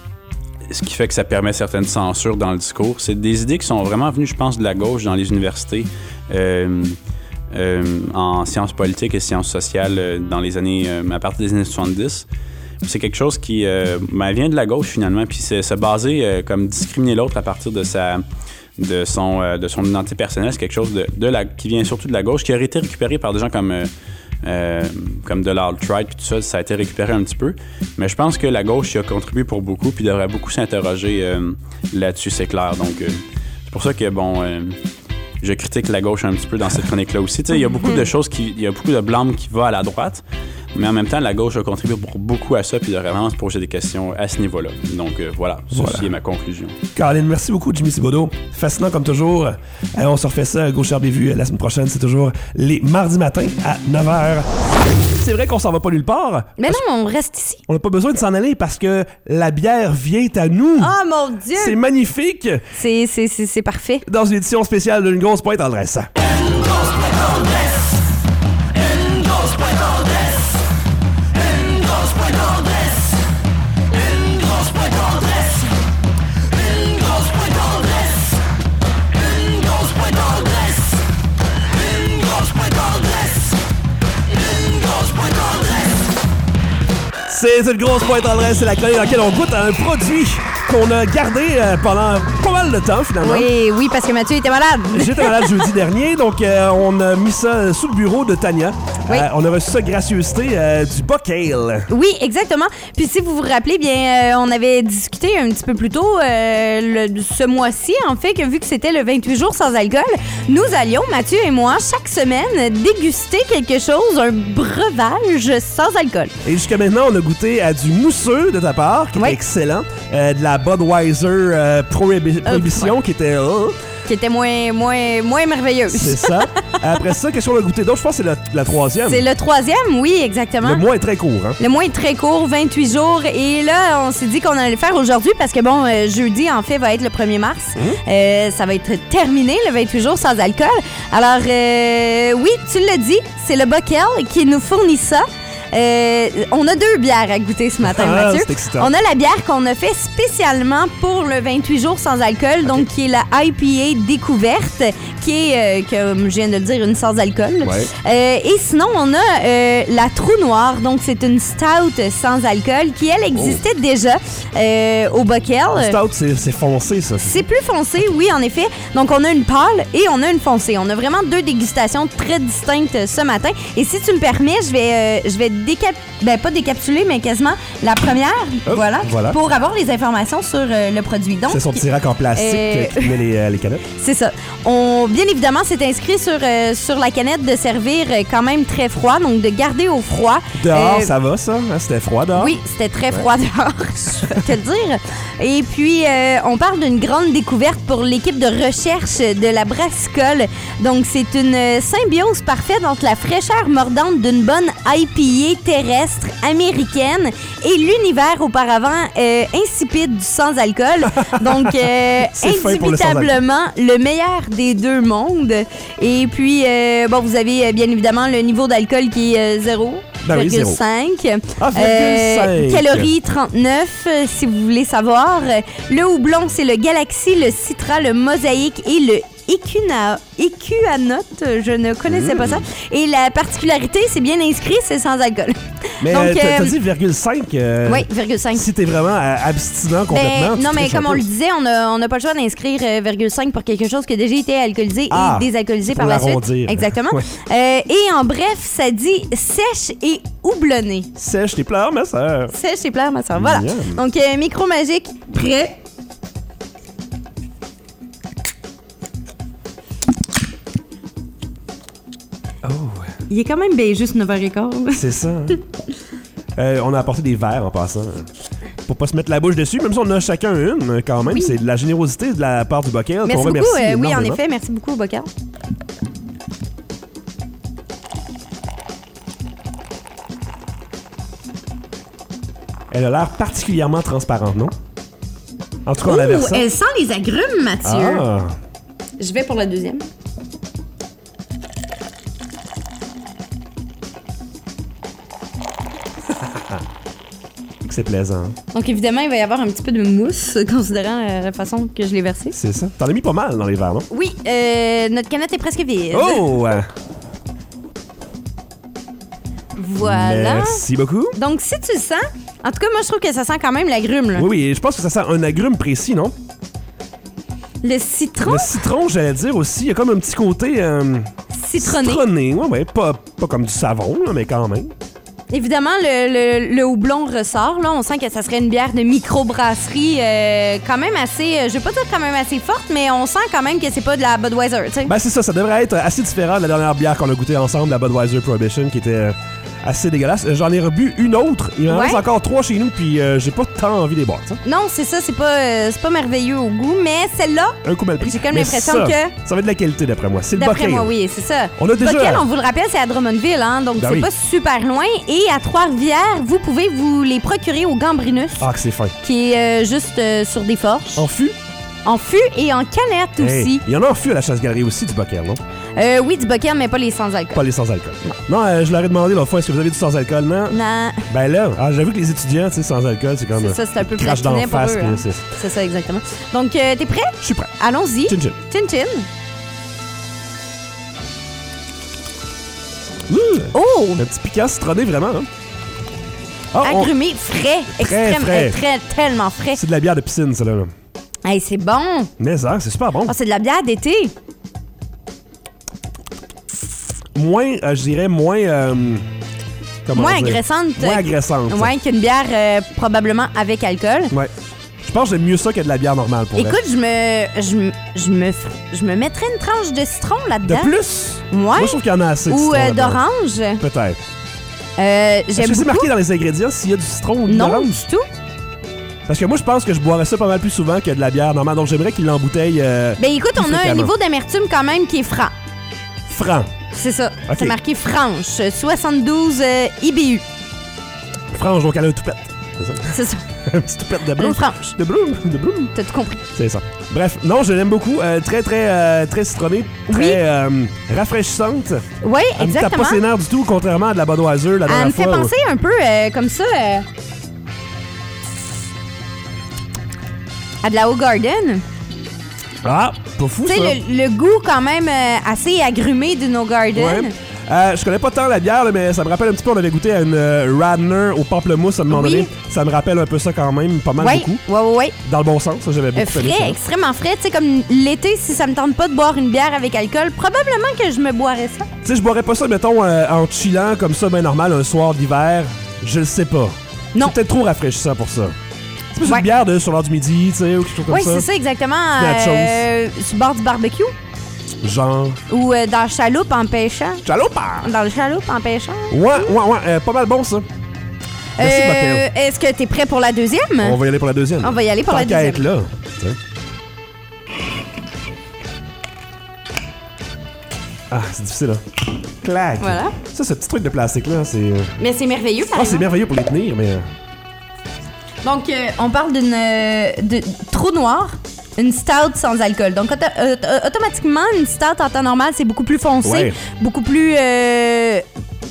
ce qui fait que ça permet certaines censures dans le discours. C'est des idées qui sont vraiment venues, je pense, de la gauche dans les universités. Euh, Euh, en sciences politiques et sciences sociales euh, dans les années, euh, à partir des années soixante-dix. C'est quelque chose qui euh, ben, vient de la gauche finalement, puis c'est se baser euh, comme discriminer l'autre à partir de sa, de son, euh, de son identité personnelle, c'est quelque chose de, de la, qui vient surtout de la gauche, qui a été récupéré par des gens comme, euh, euh, comme de l'alt-right, puis tout ça, ça a été récupéré un petit peu. Mais je pense que la gauche y a contribué pour beaucoup, puis devrait beaucoup s'interroger euh, là-dessus, c'est clair. Donc euh, c'est pour ça que bon. Euh, Je critique la gauche un petit peu dans cette chronique-là aussi. Tu sais, il y a beaucoup de choses qui... Il y a beaucoup de blâme qui va à la droite, mais en même temps, la gauche a contribué pour beaucoup à ça, puis devrait vraiment se poser des questions à ce niveau-là. Donc euh, voilà, ceci voilà. est ma conclusion. Caroline, merci beaucoup, Jimmy Thibodeau. Fascinant comme toujours. Euh, on se refait ça, Gauche Herbe et Vue, la semaine prochaine. C'est toujours les mardis matins à neuf heures. C'est vrai qu'on s'en va pas nulle part. Mais non, on reste ici. On n'a pas besoin de s'en aller parce que la bière vient à nous. Oh mon Dieu! C'est magnifique! C'est, c'est, c'est, c'est parfait. Dans une édition spéciale d'une grosse pointe en dresse. Une grosse pointe en dresse. Une grosse pointe en dresse. Une grosse pointe en dresse. Une grosse pointe en dresse. Une grosse pointe en dresse. Une grosse pointe en dresse. Une grosse pointe en dresse. Une grosse pointe en dresse. C'est une grosse pointe en dresse, c'est la chronique dans laquelle on goûte à un produit qu'on a gardé euh, pendant pas mal de temps, finalement. Oui, oui, parce que Mathieu était malade. J'étais malade jeudi dernier, donc euh, on a mis ça sous le bureau de Tania. Oui. Euh, on a reçu ça gracieuseté euh, du Buck Ale. Oui, exactement. Puis si vous vous rappelez, bien, euh, on avait discuté un petit peu plus tôt euh, le, ce mois-ci, en fait, que vu que c'était le vingt-huit jours sans alcool, nous allions, Mathieu et moi, chaque semaine, déguster quelque chose, un breuvage sans alcool. Et jusqu'à maintenant, on a goûté à du mousseux de ta part, qui oui. était excellent, euh, de la Budweiser euh, Prohibi- Prohibition, euh, ouais. qui était... Euh, qui était moins, moins, moins merveilleuse. C'est ça. Après ça, qu'est-ce qu'on a goûté d'autre? Je pense que c'est la, la troisième. C'est le troisième, oui, exactement. Le mois est très court, hein? Le mois est très court, vingt-huit jours. Et là, on s'est dit qu'on allait le faire aujourd'hui parce que, bon, euh, jeudi, en fait, va être le premier mars. Mmh. Euh, ça va être terminé, le vingt-huit jours sans alcool. Alors, euh, oui, tu l'as dit, c'est le Buck Ale qui nous fournit ça. Euh, on a deux bières à goûter ce matin, ah, Mathieu. C'est excitant. On a la bière qu'on a fait spécialement pour le vingt-huit jours sans alcool, okay. donc qui est la I P A découverte, qui est, euh, comme je viens de le dire, une sans alcool. Ouais. Euh, et sinon, on a euh, la Trou Noire, donc c'est une stout sans alcool qui, elle, existait oh. déjà euh, au Buck Ale. Stout, c'est, c'est foncé, ça. C'est, c'est plus foncé, oui, en effet. Donc, on a une pâle et on a une foncée. On a vraiment deux dégustations très distinctes ce matin. Et si tu me permets, je vais, euh, je vais décap... ben, pas décapsuler, mais quasiment la première, Hop, voilà, voilà, pour avoir les informations sur euh, le produit. Donc, c'est son petit rack en plastique euh... qui met les, euh, les canettes. C'est ça. On, bien évidemment, c'est inscrit sur, euh, sur la canette de servir euh, quand même très froid, donc de garder au froid. Dehors, euh, ça va, ça? Hein, c'était froid dehors? Oui, c'était très ouais. froid dehors, je vais te le dire. Et puis, euh, on parle d'une grande découverte pour l'équipe de recherche de la Brassicole. Donc, c'est une symbiose parfaite entre la fraîcheur mordante d'une bonne I P A terrestre américaine et l'univers auparavant euh, insipide du sans-alcool. Donc, euh, indubitablement le, le meilleur des deux mondes. Et puis, euh, bon, vous avez bien évidemment le niveau d'alcool qui est euh, zéro. Ben oui, zéro. cinq. Ah, virgule cinq. Calories trente-neuf, euh, si vous voulez savoir. Le houblon, c'est le Galaxy, le Citra, le Mosaïque et le Écuna, Écuanote, je ne connaissais mmh. pas ça. Et la particularité, c'est bien inscrit, c'est sans alcool. Mais Donc, t'as, euh, t'as dit virgule cinq. Euh, oui, virgule cinq. Si t'es vraiment euh, abstinent complètement. Ben, non, mais comme on le disait, on n'a on a pas le choix d'inscrire euh, virgule cinq pour quelque chose qui a déjà été alcoolisé ah, et désalcoolisé pour par la l'arrondir. suite. Exactement. Ouais. Euh, et en bref, ça dit sèche et houblonné. Sèche tes pleurs, ma soeur. Sèche et pleurs, ma soeur. Voilà. Yeah. Donc, euh, micro magique, prêt. Oh. Il est quand même bien juste neuf heures quinze. C'est ça. Hein? euh, on a apporté des verres en passant. Pour pas se mettre la bouche dessus, même si on en a chacun une, quand même. Oui. C'est de la générosité de la part du Bockel. Merci qu'on beaucoup. remercie Euh, oui, en énormément. effet, merci beaucoup, Bocal. Elle a l'air particulièrement transparente, non? En tout cas, en la Ouh, versant. elle sent les agrumes, Mathieu. Ah! Je vais pour la deuxième. C'est plaisant. Donc, évidemment, il va y avoir un petit peu de mousse, considérant euh, la façon que je l'ai versée. C'est ça. T'en as mis pas mal dans les verres, non? Oui, euh, notre canette est presque vide. Oh! Ouais. Voilà. Merci beaucoup. Donc, si tu le sens, en tout cas, moi, je trouve que ça sent quand même l'agrume, là. Oui, oui, je pense que ça sent un agrume précis, non? Le citron Le citron, j'allais dire aussi, il y a comme un petit côté... Euh, citronné. Citronné, ouais, ouais. Pas, pas comme du savon, là, mais quand même. Évidemment, le, le, le houblon ressort, là. On sent que ça serait une bière de microbrasserie euh, quand même assez... Euh, je vais pas dire quand même assez forte, mais on sent quand même que c'est pas de la Budweiser, tu sais. Ben, c'est ça, ça devrait être assez différent de la dernière bière qu'on a goûtée ensemble, la Budweiser Prohibition, qui était... Euh, assez dégueulasse. J'en ai rebu une autre. Il en Ouais. reste encore trois chez nous, puis euh, j'ai pas tant envie de les boire. T'sais. Non, c'est ça, c'est pas, euh, c'est pas merveilleux au goût, mais celle-là, Un coup mal pris. j'ai comme Mais l'impression ça, que... Ça va être de la qualité, d'après moi. C'est le D'après Bockel. moi, oui, c'est ça. On a déjà- Bockel, on vous le rappelle, c'est à Drummondville, hein, donc Ben c'est oui. pas super loin. Et à Trois-Rivières, vous pouvez vous les procurer au Gambrinus, Ah, que c'est fin. qui est euh, juste euh, sur des forges, En fût? en fût et en canette Hey, aussi. il y en a en fût à la chasse-galerie aussi, du Bockel, non? Euh, oui, du Bockel, mais pas les sans-alcool. Pas les sans-alcool. Non, euh, je leur ai demandé l'autre fois, est-ce que vous avez du sans-alcool, non? Non, Ben là, ah, j'avoue que les étudiants, tu sais, sans-alcool, c'est comme... c'est ça, c'est un peu crache d'en platiné pour face, eux. puis hein. c'est- C'est ça, exactement. Donc, euh, t'es prêt? Je suis prêt. Allons-y. Chin chin. Chin chin. Ouh! Oh! Un petit piquant citronné, vraiment, hein? Ah, on- Agrumé, frais, Très extrême, frais. euh, très, tellement frais. C'est de la bière de piscine, ça, là. Hey, c'est bon! Mais ça, c'est super bon. Oh, c'est de la bière d'été. Moins, euh, je dirais, moins... euh, comment Moins dire? agressante. Moins agressante. Ouais, qu'une bière euh, probablement avec alcool. Ouais. Je pense que j'aime mieux ça que de la bière normale, pour Écoute, vrai. je me, je, me- je me, f- je me mettrais une tranche de citron De là-dedans. plus? Ouais. Moi, je trouve qu'il y en a assez de Ou citron euh, là-dedans. d'orange. Peut-être. Euh, Est-ce J'aime que c'est beaucoup. marqué dans les ingrédients s'il y a du citron ou de Non, l'orange? du tout. Parce que moi, je pense que je boirais ça pas mal plus souvent que de la bière normale. Donc, j'aimerais qu'il l'embouteille euh, Ben écoute, plus on a un fréquemment. niveau d'amertume quand même qui est franc. franc. C'est ça. Ok. C'est marqué franche. soixante-douze euh, I B U. Franche, donc elle a un toupette. C'est ça? C'est ça. Un petit toupette de Une bleu. franche. De bleu, de bleu. T'as tout compris. C'est ça. Bref, non, je l'aime beaucoup. Euh, très, très, euh, très citronnée. Très Oui. euh, rafraîchissante. Oui, Elle me tape exactement. pas ses nerfs du tout, contrairement à de la Budweiser la Elle dernière me fait fois. penser un peu euh, comme ça euh, à de la O'Garden. Ah, pas fou, Tu ça. sais, le, le goût quand même euh, assez agrumé d'une O'Garden. Ouais. Euh, je connais pas tant la bière, là, mais ça me rappelle un petit peu, on avait goûté à une euh, Radner au pamplemousse à un moment Oui. donné. Ça me rappelle un peu ça quand même, pas mal Oui, beaucoup. oui, oui, oui. Dans le bon sens, ça, j'avais Euh, beaucoup aimé frais, ça. extrêmement frais. Tu sais, comme l'été, si ça me tente pas de boire une bière avec alcool, probablement que je me boirais ça. Tu sais, je boirais pas ça, mettons, euh, en chillant comme ça, ben normal, un soir d'hiver. Je le sais pas. Non. C'est peut-être trop rafraîchissant pour ça. C'est plus Ouais. une bière de sur l'heure du midi, tu sais, ou quelque chose comme Oui, ça. c'est ça, exactement. Nachos. Euh, sur le bord du barbecue Genre. ou euh, dans le chaloupe en pêchant. Chaloupa! Dans le chaloupe en pêchant. Ouais, ouais, ouais, euh, pas mal bon ça. Merci, Euh, Bockel. Est-ce que t'es prêt pour la deuxième? On va y aller pour la deuxième. On va y aller pour Tant la qu'à deuxième. être là. tu sais. Ah, c'est difficile, hein. Clac. Voilà. Ça, ce petit truc de plastique-là, c'est. euh, Mais c'est merveilleux, par Ah, c'est exemple. merveilleux pour les tenir, mais. euh, Donc, euh, on parle d'une euh, de trou noir, une stout sans alcool. Donc, auto- auto- automatiquement, une stout en temps normal, c'est beaucoup plus foncé, Ouais. beaucoup plus euh,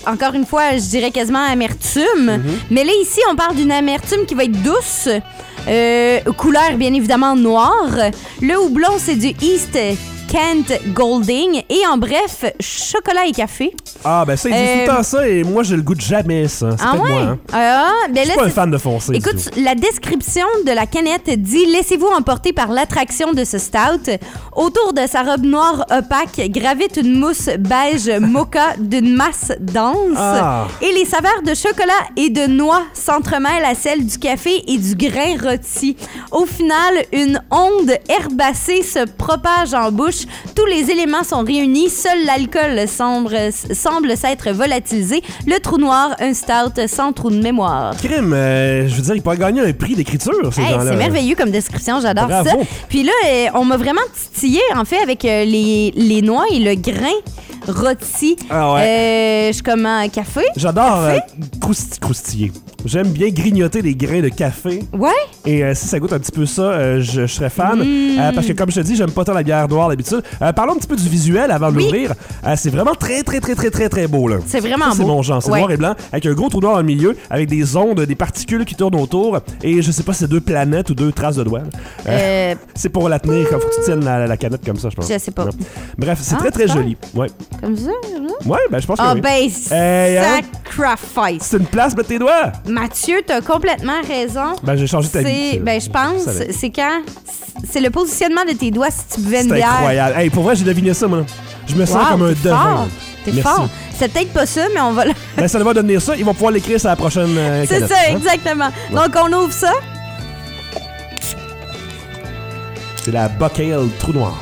encore une fois, je dirais quasiment amertume. Mm-hmm. Mais là, ici, on parle d'une amertume qui va être douce. Euh, couleur, bien évidemment, noire. Le houblon, c'est du East Kent Golding. Et en bref, chocolat et café. Ah, ben ça, ils disent euh... tout le temps ça et moi, j'ai le goût de jamais ça. C'est ah ouais? moi, hein? Ah, ben je suis là, pas un fan de foncé. Écoute, la description de la canette dit « Laissez-vous emporter par l'attraction de ce stout. Autour de sa robe noire opaque gravite une mousse beige mocha d'une masse dense. Ah. Et les saveurs de chocolat et de noix s'entremêlent à celles du café et du grain rôti. Au final, une onde herbacée se propage en bouche. Tous les éléments sont réunis. Seul l'alcool semble, semble s'être volatilisé. Le trou noir, un stout sans trou de mémoire. » Crime, euh, je veux dire, il pourrait gagner un prix d'écriture, ces hey, gens-là. C'est merveilleux comme description, j'adore Bravo. ça. Puis là, euh, on m'a vraiment titillé, en fait, avec euh, les, les noix et le grain rôti. Ah ouais. Euh, je suis comme un café. J'adore euh, crousti- croustiller. J'aime bien grignoter des grains de café. Ouais. Et euh, si ça goûte un petit peu ça, euh, je, je serais fan. Mm. Euh, parce que comme je te dis, j'aime pas tant la bière noire d'habitude. Euh, parlons un petit peu du visuel avant de oui. l'ouvrir. Euh, c'est vraiment très, très, très, très, très, très beau, là. C'est vraiment ça, beau. C'est mon genre. C'est ouais. noir et blanc, avec un gros trou noir dans le milieu, avec des ondes, des particules qui tournent autour. Et je sais pas si c'est deux planètes ou deux traces de doigts. Euh, euh... C'est pour la tenir. Faut que tu tiennes la, la canette comme ça, je pense. Je sais pas. Ouais. Bref, c'est ah, très, très joli. Ouais. Comme ça, là? Ouais, ben je pense que ah, oui. ben, hey, sacrifice. C'est une place, mettre tes doigts. Mathieu, t'as complètement raison. Ben, j'ai changé ta vie. Ben, je pense, c'est quand... C'est le positionnement de tes doigts si tu buvais une bière. C'est incroyable. Hey, pour vrai, j'ai deviné ça, moi. Je me sens wow, comme un devin. fort. T'es fort. C'est peut-être pas ça, mais on va... Ben, ça va devenir ça. Ils vont pouvoir l'écrire sur la prochaine euh, C'est canette, ça, hein? exactement. Ouais. Donc, on ouvre ça. C'est la Buckale Trou Noir.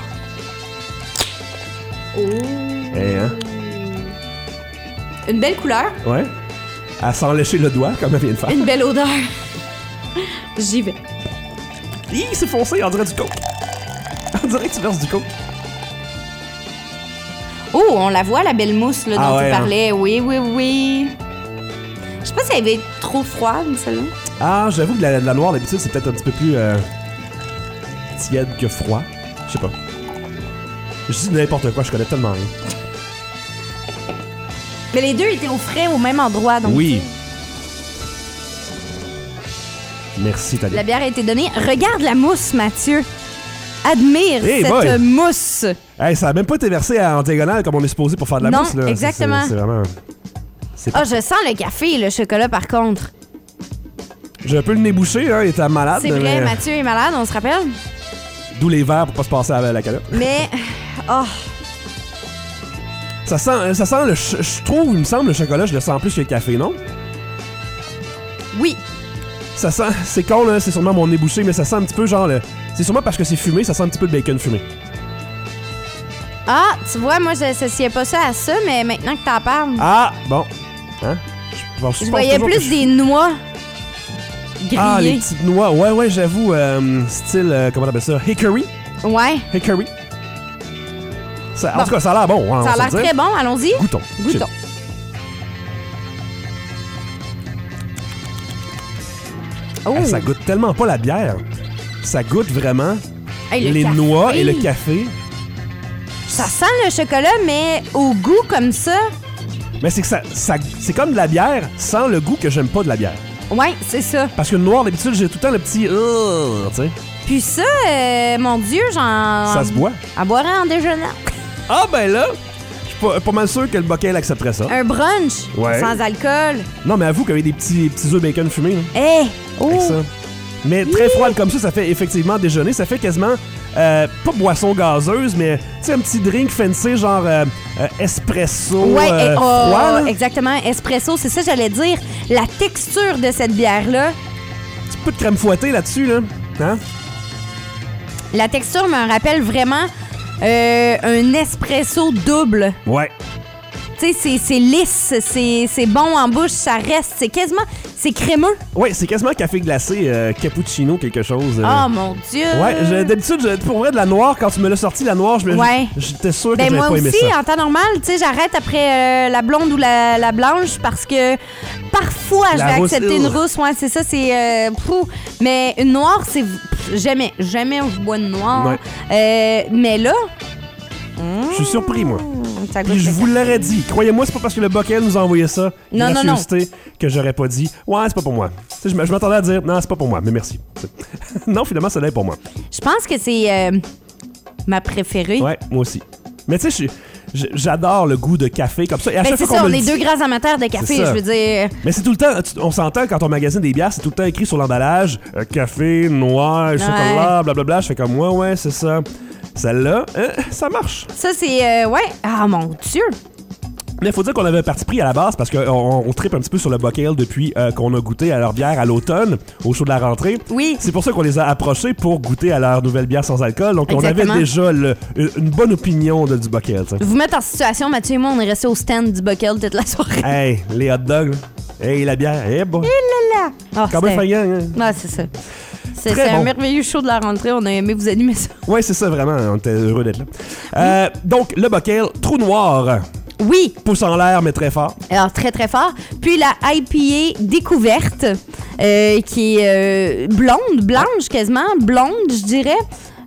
Oh. Hey, hein? Une belle couleur. Ouais. À s'en lécher le doigt, comme elle vient de faire. Une belle odeur. J'y vais. Hi, c'est foncé, on dirait du coke. On dirait que tu verses du coke. Oh, on la voit, la belle mousse là, dont ah ouais, tu parlais. Hein? Oui, oui, oui. Je sais pas si elle va être trop froide, celle-là. Ah, j'avoue que la, la noire, d'habitude, c'est peut-être un petit peu plus euh, tiède que froid. Je sais pas. Je dis n'importe quoi, je connais tellement rien. Mais les deux étaient au frais au même endroit, donc. Oui. Merci, Thalia. La bière a été donnée. Regarde la mousse, Mathieu. Admire hey cette boy. mousse. Hey, ça a même pas été versé en diagonale comme on est supposé pour faire de la non, mousse. Là. exactement. C'est, c'est, c'est vraiment... Ah, oh, je sens le café et le chocolat, par contre. J'ai un peu le nez bouché, hein, il était malade. C'est vrai, mais... Mathieu est malade, on se rappelle. D'où les verres pour pas se passer à la calotte. Mais... Oh... Ça sent, ça sent le... Ch- je trouve, il me semble, le chocolat, je le sens plus que le café, non? Oui. Ça sent... C'est con, là, c'est sûrement mon nez bouché, mais ça sent un petit peu genre le... C'est sûrement parce que c'est fumé, ça sent un petit peu de bacon fumé. Ah, tu vois, moi, j'associais pas ça à ça, mais maintenant que t'en parles... Ah, bon. Hein? Je, bon, je, je voyais plus je... des noix grillées. Ah, les petites noix. Ouais, ouais, j'avoue, euh, style... Euh, comment on appelle ça? Hickory? Ouais. Hickory. Ça, bon. En tout cas, ça a l'air bon. Hein, ça a l'air très bon, allons-y. Goûtons. Goûtons. Oh. Hey, ça goûte tellement pas la bière. Ça goûte vraiment hey, les café. noix et le café. Ça sent le chocolat, mais au goût comme ça... Mais c'est que ça, ça c'est comme de la bière sans le goût que j'aime pas de la bière. Ouais, c'est ça. Parce que le noir, d'habitude, j'ai tout le temps le petit... Uh, tu sais. Puis ça, euh, mon Dieu, j'en... Ça se boit. À boire en déjeunant. Ah ben là, je suis pas, pas mal sûr que le Buckale accepterait ça. Un brunch, ouais. Sans alcool. Non, mais avoue qu'il y avait des petits, petits œufs bacon fumés. Eh! Hey. Oh! Avec ça. Mais très froide comme ça, ça fait effectivement déjeuner. Ça fait quasiment, euh, pas boisson gazeuse, mais tu sais, un petit drink fancy, genre euh, euh, espresso ouais, euh, et, oh, froid. Là. Exactement, espresso, c'est ça que j'allais dire. La texture de cette bière-là. Un petit peu de crème fouettée là-dessus, là. Hein? La texture me rappelle vraiment euh, un espresso double. Ouais. Tu sais, c'est, c'est lisse, c'est, c'est bon en bouche, ça reste. C'est quasiment... C'est crémeux. Ouais, c'est quasiment café glacé, euh, cappuccino, quelque chose. Euh... Oh mon Dieu! Ouais, je, d'habitude, je, pour vrai, de la noire, quand tu me l'as sorti, la noire, je me, ouais. j'étais sûr que ben j'avais moi pas aimé aussi, ça. Moi aussi, en temps normal, tu sais, j'arrête après euh, la blonde ou la, la blanche parce que parfois, la je vais rousse, accepter une rousse. Ouais, c'est ça, c'est... Euh, pou. Mais une noire, c'est... Pff, jamais, jamais je bois une noire. Ouais. Euh, mais là... Je suis surpris, moi. ça goûte Puis je le vous café. l'aurais dit. Croyez-moi, c'est pas parce que le Bockel nous a envoyé ça, Non, non, gracieuseté, que j'aurais pas dit « Ouais, c'est pas pour moi ». Tu sais, Je, je m'attendais à dire « Non, c'est pas pour moi, mais merci ». Non, finalement, ça l'est pour moi. Je pense que c'est euh, ma préférée. Ouais, moi aussi. Mais tu sais, je- je- j'adore le goût de café comme ça. Et à Ben, chaque c'est fois ça, qu'on on me est le deux dit- grands amateurs de café, C'est ça. je veux dire. Mais c'est tout le temps, tu- on s'entend quand on magasine des bières, c'est tout le temps écrit sur l'emballage euh, café, noir, chocolat, blablabla. Je fais comme moi, ouais, c'est ça. Celle-là, euh, ça marche. Ça, c'est. euh, ouais. Ah, mon Dieu. Mais il faut dire qu'on avait un parti pris à la base parce qu'on on, on tripe un petit peu sur le Bockel depuis euh, qu'on a goûté à leur bière à l'automne, au show de la rentrée. Oui. C'est pour ça qu'on les a approchés pour goûter à leur nouvelle bière sans alcool. Donc Exactement. on avait déjà le- une bonne opinion de, du Bockel. t'sais. Vous mettre en situation, Mathieu et moi, on est restés au stand du Buckle toute la soirée. Hey, les hot dogs, là. Hey, la bière, hey, bon. Ah, Quand même c'était- faillant, hein. Ouais, c'est ça. C'est Très c'est un bon. merveilleux show de la rentrée. On a aimé vous animer ça. Ouais, c'est ça, vraiment. On était heureux d'être là. Euh, donc, le Bockel, trou noir. Oui. Pouce en l'air, mais très fort. Alors, très, très fort. Puis la I P A découverte, euh, qui est euh, blonde, blanche quasiment, blonde, je dirais,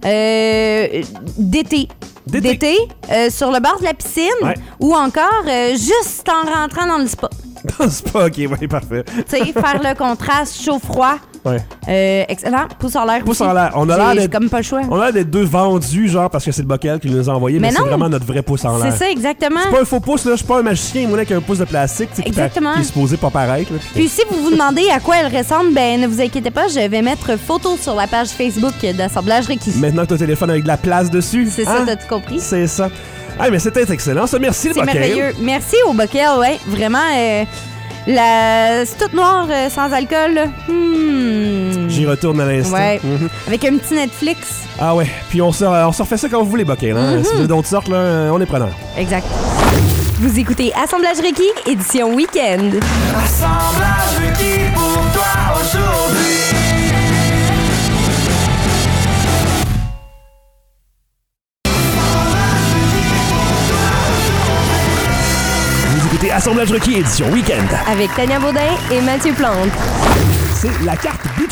euh, d'été. D'été. D'été, euh, sur le bord de la piscine, Ouais. ou encore euh, juste en rentrant dans le spa. C'est pas ok, ouais, parfait. Tu sais, faire le contraste chaud-froid. Ouais. Euh, excellent. Pouce en l'air. Pouce aussi. en l'air. On a J'ai- l'air j'ai d'être- comme pas le choix. On a des deux vendus, genre, parce que c'est le Bockel qui nous a envoyé, mais, Mais c'est non. vraiment notre vrai pouce en l'air. C'est ça, exactement. C'est pas un faux pouce, là. Je suis pas un magicien, moi, avec un pouce de plastique, tu sais, qui, t'a- Exactement. qui est supposé pas paraître. là. Puis si vous vous demandez à quoi elle ressemble, ben ne vous inquiétez pas, je vais mettre photo sur la page Facebook d'Assemblage Requis. Maintenant que t'as un téléphone avec de la place dessus. C'est hein? ça, t'as-tu compris? C'est ça. Ah, mais c'était excellent, ça. Merci, le C'est Bockel. merveilleux. Merci au Bockel, ouais. Vraiment, euh, la... c'est toute noire euh, sans alcool. là. Hmm. J'y retourne à l'instant. Ouais. Mhm. Avec un petit Netflix. Ah ouais, puis on se, on se refait ça quand vous voulez, Bockel. Hein? Mhm. Si vous avez d'autres sortes, là, on est preneur. Exact. Vous écoutez Assemblage Requis, édition week-end. Assemblage requis pour toi aujourd'hui. Vous écoutez Assemblage requis, édition week-end. Avec Tania Baudin et Mathieu Plante. C'est la carte Beach.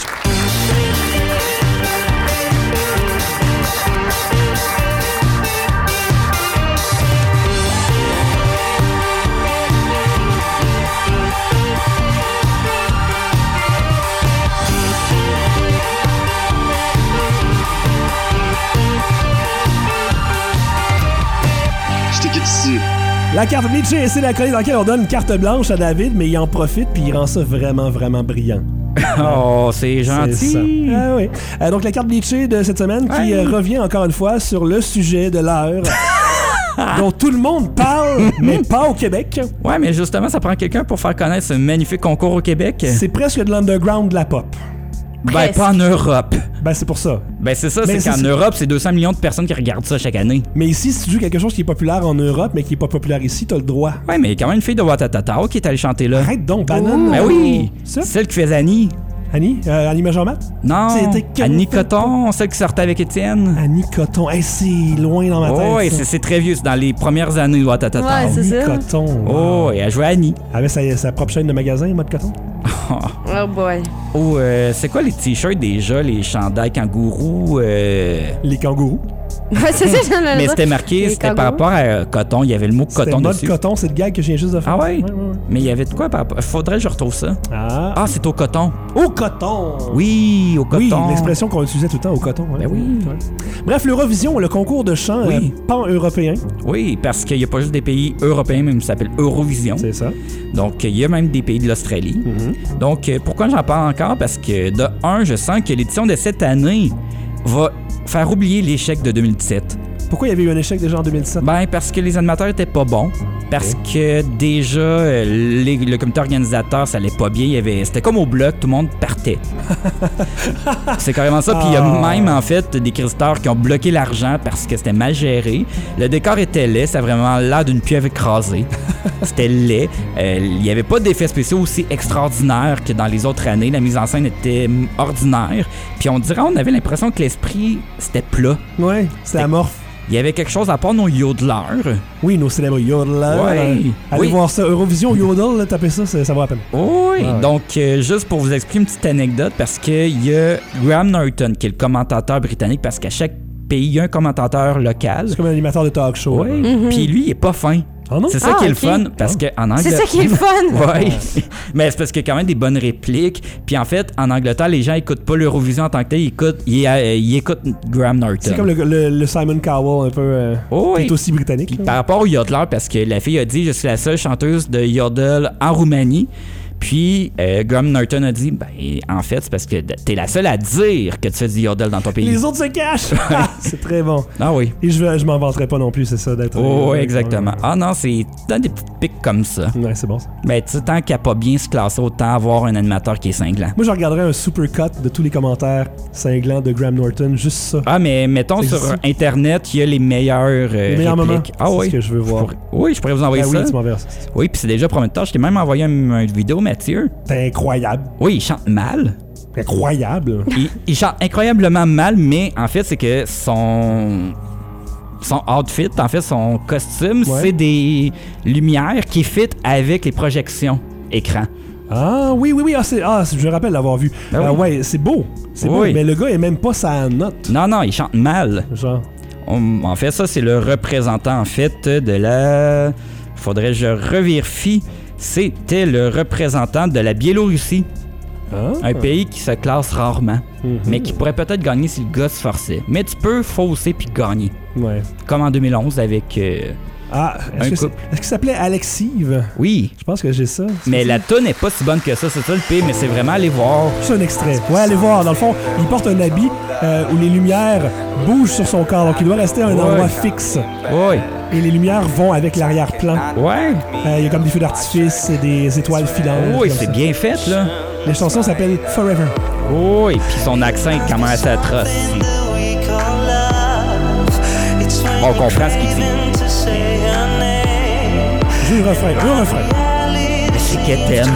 Je t'écoute ici. La carte Bleacher, c'est la chronique dans laquelle on donne une carte blanche à David, mais il en profite puis il rend ça vraiment, vraiment brillant. Oh, c'est C'est gentil. ça. Ah oui. Euh, donc, la carte Bleacher de cette semaine qui Ouais. euh, revient encore une fois sur le sujet de l'heure dont tout le monde parle, mais pas au Québec. Ouais, mais justement, ça prend quelqu'un pour faire connaître ce magnifique concours au Québec. C'est presque de l'underground de la pop. Ben, Presque. pas en Europe. Ben, c'est pour ça. Ben, c'est ça, Mais c'est c'est qu'en ça. Europe, c'est deux cents millions de personnes qui regardent ça chaque année. Mais ici, si tu joues quelque chose qui est populaire en Europe, mais qui est pas populaire ici, t'as le droit. Ouais, mais il y a quand même une fille de Watatata qui est allée chanter là. Arrête donc, banane. Ben oui, Ça? celle qui faisait Annie. Annie, euh, Annie Major-Mat? Non, C'était quelle Annie fête? Coton, celle qui sortait avec Étienne. Annie Coton. Hey, c'est loin dans ma tête. Oh, ouais, ça. c'est c'est très vieux, c'est dans les premières années de Watatata. Ouais, c'est Annie ça. Coton. Oh, et elle jouait à Annie. Elle avait sa, sa propre chaîne de magasin, mode coton. Oh boy. Oh, euh, c'est quoi les t-shirts déjà, les chandails kangourous? Euh... Les kangourous. Ouais, c'est ça, j'en ai Mais dit. c'était marqué, Les c'était par kangourous. rapport à euh, coton, il y avait le mot C'était coton mode dessus. coton, c'est le gag que je viens juste de faire. Ah ouais? Ouais, ouais, ouais. Mais il y avait de quoi par rapport? Faudrait que je retrouve ça. Ah. Ah, c'est au coton. Au coton! Oui, au coton. Oui, l'expression qu'on utilisait tout le temps au coton. ouais. Ben oui. Ouais. Bref, l'Eurovision, le concours de chant Oui. euh, pan-européen. Oui, parce qu'il n'y a pas juste des pays européens, même ça s'appelle Eurovision. C'est ça. Donc, il y a même des pays de l'Australie. Mhm. Donc, euh, pourquoi j'en parle encore? Parce que, de un, je sens que l'édition de cette année va faire oublier l'échec de deux mille dix-sept. Pourquoi il y avait eu un échec déjà en deux mille sept? Ben, parce que les animateurs étaient pas bons. Parce que déjà, euh, les- le comité organisateur, ça allait pas bien. Il y avait, c'était comme au bloc, tout le monde partait. C'est carrément ça. Puis il y a Ah. même, en fait, des cristeurs qui ont bloqué l'argent parce que c'était mal géré. Le décor était laid. Ça a vraiment l'air d'une pieuvre écrasée. C'était laid. Euh, Il y avait pas d'effets spéciaux aussi extraordinaires que dans les autres années. La mise en scène était mm, ordinaire. Puis on dirait, on avait l'impression que l'esprit, c'était plat. Ouais, c'était amorphe. Il y avait quelque chose à part nos yodeleurs. Oui, nos célèbres yodelers. Ouais. Euh, Allez Oui. voir ça. Eurovision yodel, là, tapez ça, ça, ça vaut la peine. Oui, Ah ouais. donc euh, juste pour vous expliquer une petite anecdote, parce qu'il y a Graham Norton, qui est le commentateur britannique, parce qu'à chaque pays, il y a un commentateur local. C'est comme un animateur de talk show. Oui. Mm-hmm. Puis lui, il est pas fin. Ah non? C'est ça Ah, qui est ok. le fun, parce Ah. qu'en Angleterre... C'est ça qui est le fun. Oui, mais c'est parce qu'il y a quand même des bonnes répliques. Puis en fait, en Angleterre, les gens écoutent pas l'Eurovision en tant que tel, ils écoutent, ils, euh, ils écoutent Graham Norton. C'est comme le, le- le Simon Cowell un peu. Euh, Oh, qui oui. est aussi britannique. Puis là. par rapport au yodeler, parce que la fille a dit « Je suis la seule chanteuse de yodel en Roumanie ». Puis euh, Graham Norton a dit « Ben, en fait, c'est parce que t'es la seule à dire que tu fais du yodel dans ton pays. » Les autres se cachent. Ah, c'est très bon. Ah oui. Et je, vais- je m'en vanterai pas non plus, c'est ça, d'être. Oh, euh, exactement. Ah non, c'est dans des petites pics comme ça. Ouais, c'est bon ça. Ben, tu sais, tant qu'à pas bien se classer, autant avoir un animateur qui est cinglant. Moi, je regarderais un super cut de tous les commentaires cinglants de Graham Norton, juste ça. Ah, mais mettons Ça sur existe. Internet, il y a les meilleurs euh, Les meilleurs moments. répliques. Ah C'est oui. ce que je veux voir. pourrais- Oui, je pourrais vous envoyer Ah ça. oui, tu m'enverras ça. Oui, puis c'est déjà prometteur. Je t'ai même envoyé un- une vidéo, Mathieu. C'est incroyable. Oui, il chante mal. Incroyable. il, il chante incroyablement mal, mais en fait, c'est que son... Son outfit, en fait, son costume, Ouais. c'est des lumières qui fit avec les projections écran. Ah oui, oui, oui. Ah, c'est, ah, c'est- je me rappelle l'avoir vu. Ah Ah oui. ouais, c'est beau. C'est beau. Oui. Mais le gars est même pas sa note. Non, non, il chante mal. Genre. On- en fait, ça, c'est le représentant, en fait, de la... Faudrait que je revérifie. C'était le représentant de la Biélorussie, Ah. un pays qui se classe rarement, Mhm. mais qui pourrait peut-être gagner si le gars se forçait. Mais tu peux fausser puis gagner, Ouais. comme en deux mille onze avec... euh, Ah, Un est-ce que c'est- couple. est-ce qu'il s'appelait Alexive? Oui, Je pense que j'ai ça. mais la toune n'est pas si bonne que ça, c'est ça le pire, mais c'est vraiment aller voir. C'est un extrait. Ouais, allez voir. Dans le fond, il porte un habit euh, où les lumières bougent sur son corps. Donc, il doit rester à un Ouais. endroit fixe. Oui, Et les lumières vont avec l'arrière-plan. ouais, Euh, Il y a comme des feux d'artifice et des étoiles filantes. oui, comme c'est ça. bien fait, là. Les chansons s'appellent Forever. Oui, puis son accent est quand même assez atroce. On comprend ce qu'il dit. Joue le refrain. Joue le refrain. Mais c'est quétaine.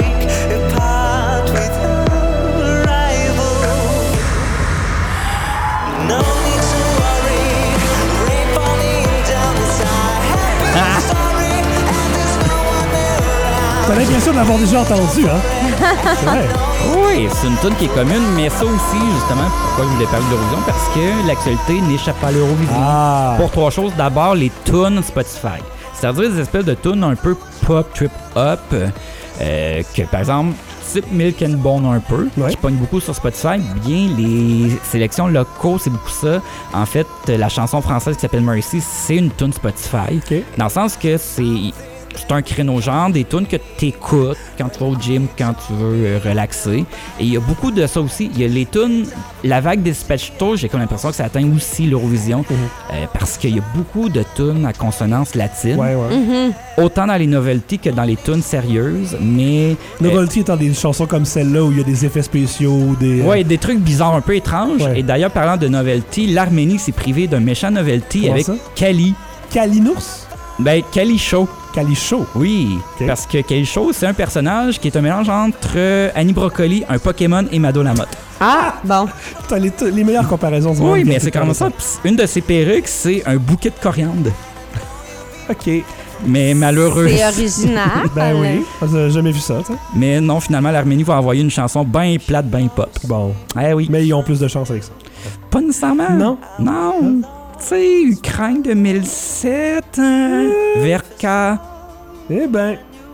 T'as l'impression de l'avoir déjà entendu, hein? C'est vrai. Oui, c'est une tune qui est commune, mais ça aussi, justement, pourquoi je voulais parler de l'Eurovision, parce que l'actualité n'échappe pas à l'Eurovision. Ah. Pour trois choses. D'abord, les tunes Spotify. C'est-à-dire des espèces de tunes un peu pop, trip-up, euh, que par exemple, type Milk and Bone un peu, Ouais. qui pogne beaucoup sur Spotify. Bien, les sélections locaux, c'est beaucoup ça. En fait, la chanson française qui s'appelle Mercy, c'est une tune Spotify. OK. Dans le sens que c'est c'est un créneau genre, des tunes que tu écoutes quand tu vas au gym, quand tu veux euh, relaxer. Et il y a beaucoup de ça aussi. Il y a les tunes, la vague des Dispatch Tour, j'ai comme l'impression que ça atteint aussi l'Eurovision, euh, parce qu'il y a beaucoup de tunes à consonance latine, Ouais, ouais. autant dans les novelties que dans les tunes sérieuses, mais... euh, Novelty étant des chansons comme celle-là où il y a des effets spéciaux, des... euh, Ouais, des trucs bizarres, un peu étranges. Ouais. Et d'ailleurs, parlant de novelty, l'Arménie s'est privée d'un méchant novelty Comment avec ça? Kali. Kalinours? Ben, Kali Show. Kalisho. Oui, Ok. parce que Kali Show, c'est un personnage qui est un mélange entre euh, Annie Brocoli, un Pokémon et Mado Lamotte. Ah, bon. T'as les, les meilleures comparaisons du monde. Oui, mais Tout c'est carrément ça. Puis une de ses perruques, c'est un bouquet de coriandre. OK. Mais malheureux. C'est original. Ben oui. J'ai jamais vu ça, tu sais. Mais non, finalement, l'Arménie va envoyer une chanson bien plate, bien pop. Bon. Eh oui. Mais ils ont plus de chance avec ça. Pas nécessairement. Non. Non. Tu sais, Ukraine deux mille sept, hein? Verka. Eh ben.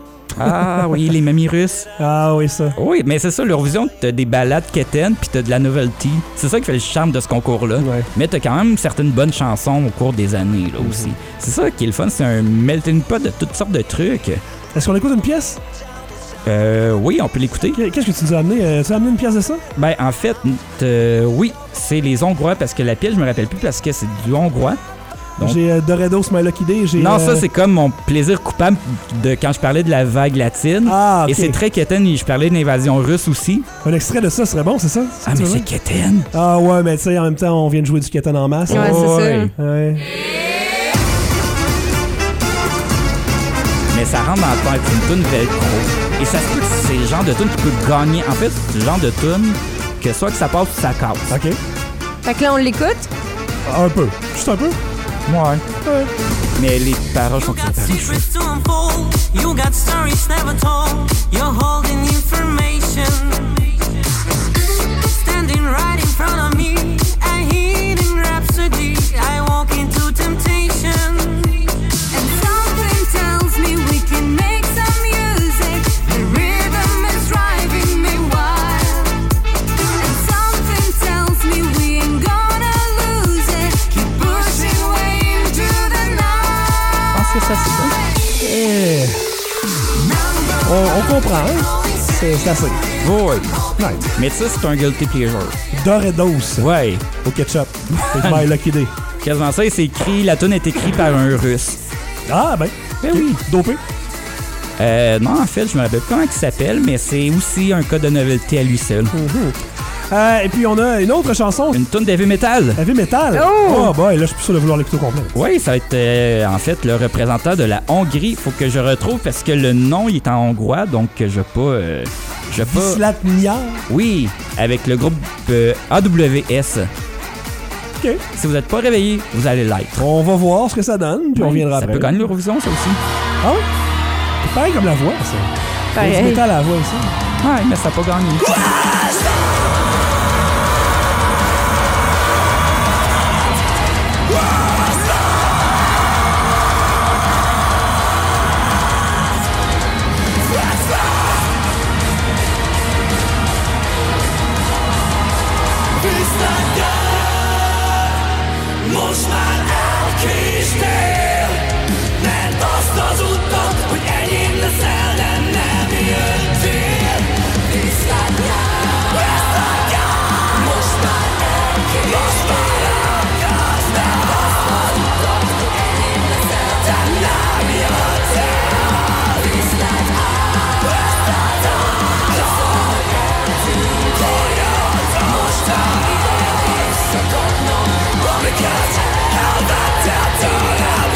Ah oui, les mamies russes. Ah oui, ça. Oui, mais c'est ça, l'Eurovision, t'as des ballades quétaines puis t'as de la novelty. C'est ça qui fait le charme de ce concours-là. Ouais. Mais t'as quand même certaines bonnes chansons au cours des années, là, aussi. C'est ça qui est le fun, c'est un melting pot de toutes sortes de trucs. Est-ce qu'on écoute une pièce? Euh, oui, on peut l'écouter. Qu'est-ce que tu nous as amené? Euh, tu as amené une pièce de ça? Ben, en fait, euh, oui, c'est les Hongrois, parce que la pièce, je me rappelle plus, parce que c'est du hongrois. Donc- J'ai euh, Doredos My Lucky Day. J'ai, Non, euh, ça, c'est comme mon plaisir coupable de quand je parlais de la vague latine. Ah, ok. Et c'est très quétaine, et je parlais de l'invasion russe aussi. Un extrait de ça serait bon, c'est ça? Ah, que tu mais veux c'est dire? quétaine. Ah ouais, mais tu sais, en même temps, on vient de jouer du Keten en masse. Ouais, hein. c'est Ouais. ça. Ouais. Mais ça rentre dans le temps, c'est une toune velcro. Et ça se peut que c'est le genre de toune qui peut gagner. En fait, c'est le genre de toune que soit que ça passe ou ça casse. OK. Fait que là, on l'écoute. Un peu. Juste un peu. Ouais. Ouais. Mais les paroles sont très Secrets to unfold. You got stories never told. You're holding information. Standing right in front of me. A hidden rhapsody. on, on comprend. Hein? C'est, c'est assez. Oui. Ouais. Mais ça, c'est un guilty pleasure. Doritos Ouais. au ketchup. C'est My Lucky Day. Quasiment ça, c'est écrit, la tune est écrite par un Russe. Ah, ben. Ben okay. oui. Dopé. Euh, non, en fait, je me rappelle pas comment il s'appelle, mais c'est aussi un cas de novelty à lui seul. Mm-hmm. Euh, et puis, on a une autre chanson. Une tune d'heavy metal. Heavy Metal. Oh! Oh, boy, là, je suis plus sûr de vouloir l'écouter au complet. Oui, ça va être euh, en fait le représentant de la Hongrie. Faut que je retrouve parce que le nom il est en hongrois, donc je vais pas. Euh, je vais pas. Vislat Niar. Oui, avec le groupe euh, A W S. OK. Si vous n'êtes pas réveillé, vous allez l'être. On va voir ce que ça donne, puis on Ouais, reviendra ça après. peut gagner l'Eurovision, ça aussi. Ah oui? C'est pareil comme la voix, ça. Pareil. Heavy Metal à la voix aussi. Ouais, mais ça n'a pas gagné. Most már elkéstél, mert azt az utat, hogy enyém leszel, de nem jöttél. Viszlátjál, viszlátjál, most már elkéstél, most már elkéstél, mert azt az utat, hogy enyém leszel, de nem jöttél. Viszlátjál, viszlátjál, hogy eltűnt olyat, most már ideje visszakapnom, amiket elvettél tőlem,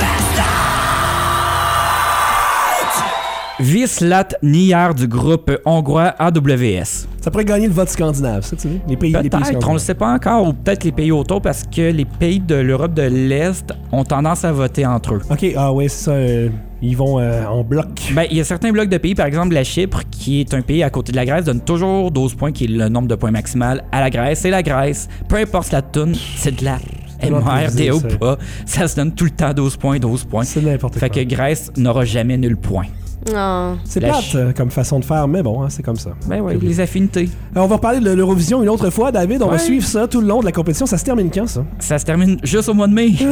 Vislat Niar du groupe hongrois A W S. Ça pourrait gagner le vote scandinave, ça, tu sais. Les pays, les pays Peut-être, on ne scandinaves. le sait pas encore, ou peut-être les pays autour, parce que les pays de l'Europe de l'Est ont tendance à voter entre eux. OK, ah ouais, c'est ça. euh, ils vont euh, en bloc. Ben, il y a certains blocs de pays, par exemple la Chypre, qui est un pays à côté de la Grèce, donne toujours douze points, qui est le nombre de points maximal à la Grèce. C'est la Grèce. Peu importe la toune, c'est de la M R D ou ça. pas. Ça se donne tout le temps douze points, douze points. C'est n'importe Fait quoi. que Grèce n'aura jamais nul point. Non. C'est la plate ch- euh, comme façon de faire, mais bon, hein, c'est comme ça. Ben oui, les affinités. Euh, on va reparler de l'Eurovision une autre fois, David. On va Ouais. suivre ça tout le long de la compétition. Ça se termine quand, ça? Ça se termine juste au mois de mai.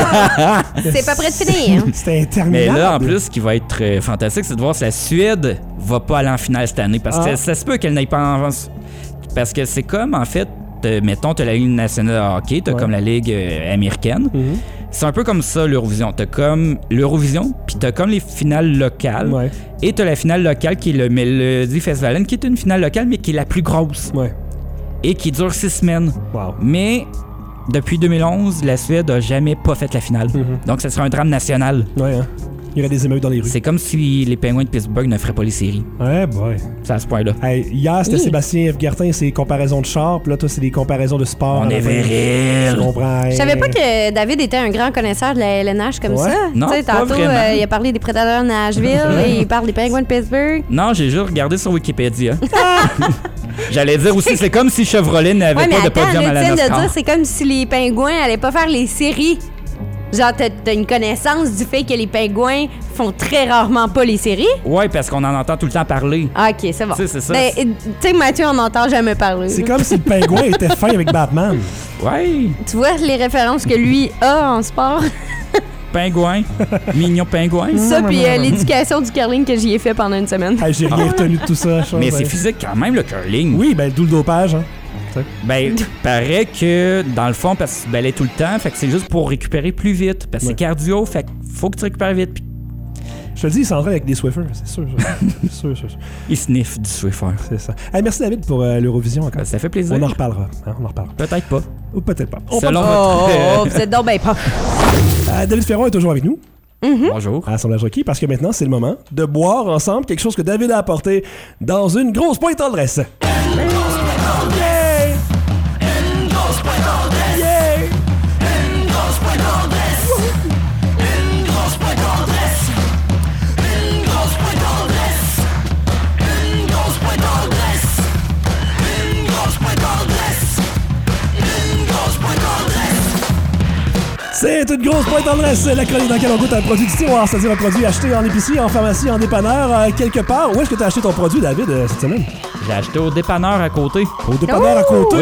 C'est pas près de finir. C'était Mais interminable. là, en plus, ce qui va être euh, fantastique, c'est de voir si la Suède va pas aller en finale cette année. Parce que Ah. ça, ça se peut qu'elle n'aille pas en... Parce que c'est comme, en fait, euh, mettons, t'as la Ligue nationale de hockey, t'as Ouais. comme la Ligue euh, américaine. Mhm. C'est un peu comme ça, l'Eurovision. T'as comme l'Eurovision, puis t'as comme les finales locales. Ouais, Et t'as la finale locale qui est le Melody Festival, qui est une finale locale, mais qui est la plus grosse. ouais. Et qui dure six semaines. Wow. Mais... Depuis deux mille onze, la Suède a jamais pas fait la finale. Mhm. Donc, ça serait un drame national. Ouais, hein. Il y aurait des émeutes dans les rues. C'est comme si les Penguins de Pittsburgh ne feraient pas les séries. Ouais, boy. C'est à ce point-là. Hey, hier, c'était Oui. Sébastien F. Gertin, c'est comparaisons de char, puis là, toi, c'est des comparaisons de sport. On à la est fin. viril. Je comprends. Je savais pas que David était un grand connaisseur de la L N H comme Ouais. ça. Non, Tu sais, pas tantôt, vraiment. euh, il a parlé des Prédateurs de Nashville et il parle des Penguins de Pittsburgh. Non, j'ai juste regardé sur Wikipédia. J'allais dire aussi, c'est comme si Chevrolet n'avait Ouais, mais pas de attends, podium là, à tu la viens de NASCAR. dire, c'est comme si les Pingouins allaient pas faire les séries. Genre, t'as, t'as une connaissance du fait que les Pingouins font très rarement pas les séries? Ouais, parce qu'on en entend tout le temps parler. Ah, ok, c'est bon. Tu sais, c'est ça. Ben, tu sais, Mathieu, on n'entend jamais parler. C'est comme si le pingouin était fin avec Batman. Ouais, Tu vois les références que lui a en sport? pingouin, mignon pingouin. Ça, puis euh, l'éducation du curling que j'y ai fait pendant une semaine. Hey, j'ai rien retenu de tout ça. je Mais pense, c'est ouais. physique quand même, le curling. Oui, ben d'où le dopage. Hein. Ben, paraît que dans le fond, parce que tu balais tout le temps, fait que c'est juste pour récupérer plus vite. Parce que Ouais. c'est cardio, fait que faut que tu récupères vite. Puis Je te le dis, il s'entraîne avec des Swiffers, c'est sûr. ça. C'est sûr, sûr, sûr. il sniff du Swiffer. C'est ça. Hey, merci David pour euh, l'Eurovision encore. Ben, ça fait plaisir. On en reparlera. hein, on en reparlera. Peut-être pas. Ou peut-être pas. On Selon Oh, votre... oh, oh, vous êtes donc ben pas. Euh, David Ferron est toujours avec nous Bonjour. à Assemblage Rocky parce que maintenant, c'est le moment de boire ensemble quelque chose que David a apporté dans une grosse pointe tendresse. Yeah! Yeah! C'est une grosse pointe tendresse, la chronique dans laquelle on goûte un produit du tiroir, c'est-à-dire un produit acheté en épicerie, en pharmacie, en dépanneur, euh, quelque part. Où est-ce que tu as acheté ton produit, David, euh, cette semaine? J'ai acheté au dépanneur à côté. Au dépanneur à côté. Oui.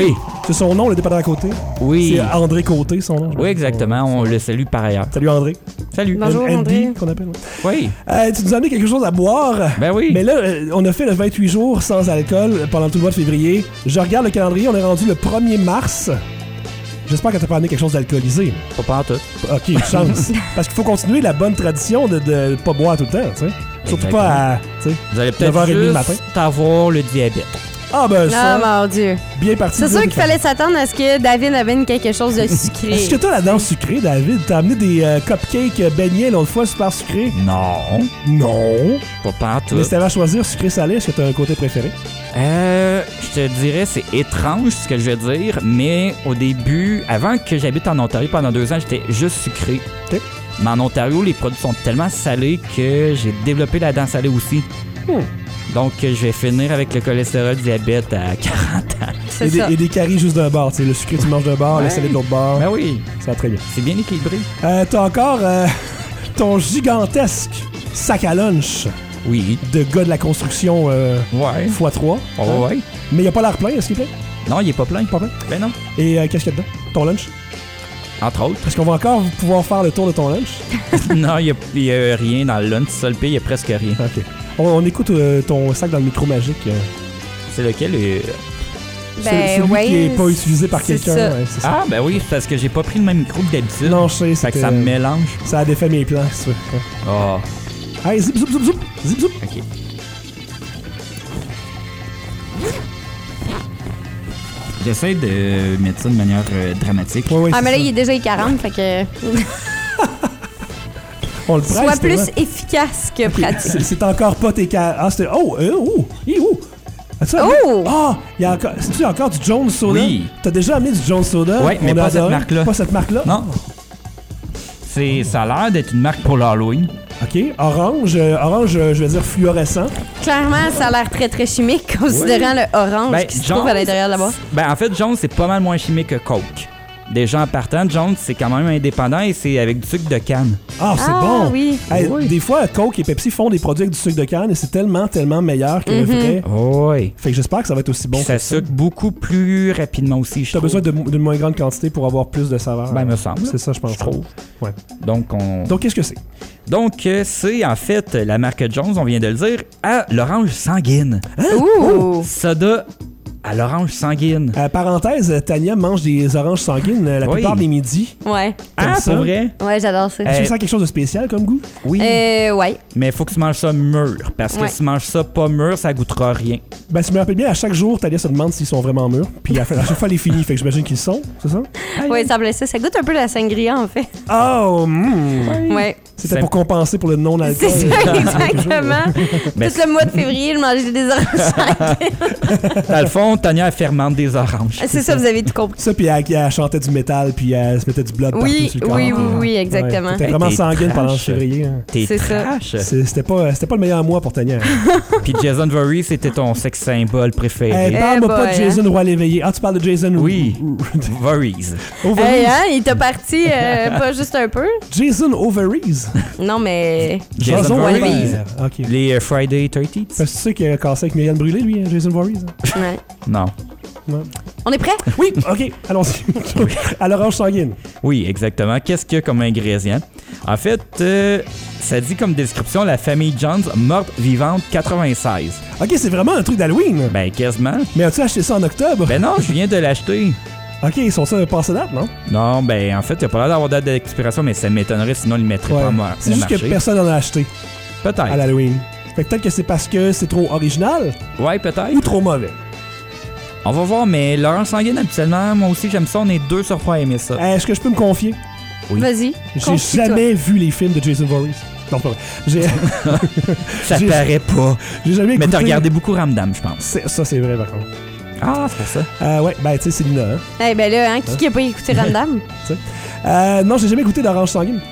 C'est son nom, le dépanneur à côté? Oui. C'est André Côté, son nom. Oui, exactement. On le salue par ailleurs. Salut André. Salut. Bonjour, Andy, André. qu'on appelle. Oui. Euh, tu nous as amené quelque chose à boire. Ben oui. Mais là, euh, on a fait le vingt-huit jours sans alcool pendant tout le mois de février. Je regarde le calendrier, on est rendu le premier mars. J'espère que t'as pas amené quelque chose d'alcoolisé. Pas pas en tout. Ok, chance. Parce qu'il faut continuer la bonne tradition de ne pas boire tout le temps, tu sais. Surtout Exactement. pas à, tu sais. Vous allez neuf heures trente peut-être le matin. juste avoir le diabète. Ah ben ça, Ah, mon Dieu. bien parti. C'est bien sûr qu'il parti. fallait s'attendre à ce que David amène quelque chose de sucré. Est-ce que t'as la danse sucrée, David? T'as amené des euh, cupcakes euh, beignets l'autre fois, super sucrés? Non. Non. Pas pas en tout. Mais si t'avais à choisir sucré-salé, est-ce que t'as un côté préféré? Euh, je te dirais, c'est étrange ce que je vais dire, mais au début, avant que j'habite en Ontario pendant deux ans, j'étais juste sucré. Ok. Mais en Ontario, les produits sont tellement salés que j'ai développé la dent salée aussi. Hmm. Donc, je vais finir avec le cholestérol diabète à quarante ans. C'est Et des, ça. et des caries juste d'un bord, tu sais, le sucré tu manges d'un bord, le Ouais. salé de l'autre bord. Ben oui, Ça va très bien. c'est bien équilibré. Euh, t'as encore euh, ton gigantesque sac à lunch Oui. de gars de la construction euh, Ouais. fois trois. Oh, ouais. Mais il a pas l'air plein, est-ce qu'il est plein? Non, il est pas plein. Pas plein. Ben non. Et euh, qu'est-ce qu'il y a dedans? Ton lunch? Entre autres. Est-ce qu'on va encore pouvoir faire le tour de ton lunch? non, il y, a rien dans le lunch. Seul pays, il y a presque rien. Ok. On, on écoute euh, ton sac dans le micro magique. euh. C'est lequel? euh, C'est- Ben, celui ouais, qui est pas utilisé par c'est quelqu'un. ça. ouais, c'est ça. Ah, ben oui, c'est parce que j'ai pas pris le même micro que d'habitude. Non, je sais, Fait que c'était- ça me mélange. ça a défait mes plans, si tu veux. Ouais. Oh, Allez, zip, zip, zip, zip, zip, zip. ok. J'essaie de mettre ça de manière euh, dramatique. Ouais, ouais, Ah, c'est mais là, ça. il est déjà quarante, fait que. On le presse. Soit c'est plus vrai. efficace que Ok, pratique. C'est c'est encore pas tes ca- Ah, c'était. Oh, euh, oh, hi, oh. As-tu Oh! amené- Ah, il y a encore. C'est-tu encore du Jones Soda? Oui. T'as déjà amené du Jones Soda? Ouais, mais On a pas cette adoré. marque-là. Pas cette marque-là? Non. C'est, ça a l'air d'être une marque pour l'Halloween. Ok, orange, euh, orange, euh, je vais dire fluorescent. Clairement, ça a l'air très très chimique, considérant le orange Ben, qui se Jones- trouve à l'intérieur de la boîte. Ben, en fait, Jones, c'est pas mal moins chimique que Coke. Déjà en partant, Jones, c'est quand même indépendant et c'est avec du sucre de canne. Ah, c'est Ah, bon! oui. Hey, Oui. Des fois, Coke et Pepsi font des produits avec du sucre de canne et c'est tellement, tellement meilleur que le Mhm. vrai. Oui. Fait que j'espère que ça va être aussi bon. ça que ça. sucre beaucoup plus rapidement aussi, je T'as trouve. besoin de- d'une moins grande quantité pour avoir plus de saveur. Ben, me semble. C'est ça, je pense. Je trouve. Ouais. Donc, on... Donc, qu'est-ce que c'est? Donc, euh, c'est en fait la marque Jones, on vient de le dire, à l'orange sanguine. Ouh! Soda à l'orange sanguine. Euh, parenthèse, Tania mange des oranges sanguines euh, la Oui. plupart des midis. Ouais. Ah, ça. pour vrai? Ouais, j'adore ça. Euh, Est-ce que ça a quelque chose de spécial comme goût? Oui. Euh, ouais. Mais il faut que tu manges ça mûr. Parce que Ouais. si tu manges ça pas mûr, ça goûtera rien. Ben, si je me rappelle bien, à chaque jour, Tania se demande s'ils sont vraiment mûrs. Puis à, à chaque fois, elle est finie. Fait que j'imagine qu'ils sont, c'est ça? Ouais, ça semblait ça. Ça goûte un peu la sangria, en fait. Oh, mm. Ouais. C'était Ça- pour compenser pour le non-alcool. C'est ça, exactement. Mais Tout le mois de février, je mangeais des oranges sanguines. Dans le fond, Tania elle fermente des oranges. C'est ça, vous avez tout compris. Ça, puis elle, elle chantait du métal, puis elle se mettait du blood Oui, partout sur le corps. oui, oui, puis, oui, euh, exactement. ouais, C'était Hey, vraiment t'es sanguine pendant trash. février. hein. T'es C'est ça. trash. C'est- C'était pas, c'était pas le meilleur mois pour Tania. Puis Jason Voorhees, c'était ton sexe symbole préféré. Hey, parle-moi Eh pas boy, de Jason Roy l'éveillé. Ah, tu parles de Jason Oui. Voorhees. Overees. Hey, hein, il t'a parti euh, pas juste un peu? Jason Overees. Non, mais. Jason Jason Voorhees. Voorhees. Ok. Les euh, Friday thirties? Parce que tu sais qu'il a cassé avec Myriam Brûlé, lui, hein, Jason Voorhees. hein? Ouais. Non. Ouais. On est prêt? Oui, ok, allons-y. À l'orange sanguine. Oui, exactement. Qu'est-ce qu'il y a comme ingrédient? En fait, euh, ça dit comme description la famille Jones morte vivante quatre-vingt-seize. Ok, c'est vraiment un truc d'Halloween. Ben, quasiment. Mais as-tu acheté ça en octobre? Ben non, je viens de l'acheter. Ok, ils sont ça passé date, non? Non, ben en fait, il n'y a pas l'air d'avoir date d'expiration, mais ça m'étonnerait sinon il ne mettrait pas à moi. C'est juste que personne n'en a acheté à Peut-être. l'Halloween. Fait que peut-être que c'est parce que c'est trop original Ouais, peut-être. ou trop mauvais. On va voir, mais l'orange sanguine, habituellement, moi aussi, j'aime ça. On est deux sur trois à aimer ça. Est-ce que je peux me confier? Oui. Vas-y. J'ai confie-toi. jamais vu les films de Jason Voorhees. Non, pas vrai. J'ai Ça j'ai- paraît pas. j'ai jamais Mais écouté... t'as regardé beaucoup Ramdam, je pense. C'est- Ça, c'est vrai, par contre. Ah, c'est pour ça. Euh, ouais, ben, tu sais, c'est Lina, hein. Eh ben là, hein, qui qui a pas écouté Random? Euh, non, j'ai jamais goûté d'orange sanguine.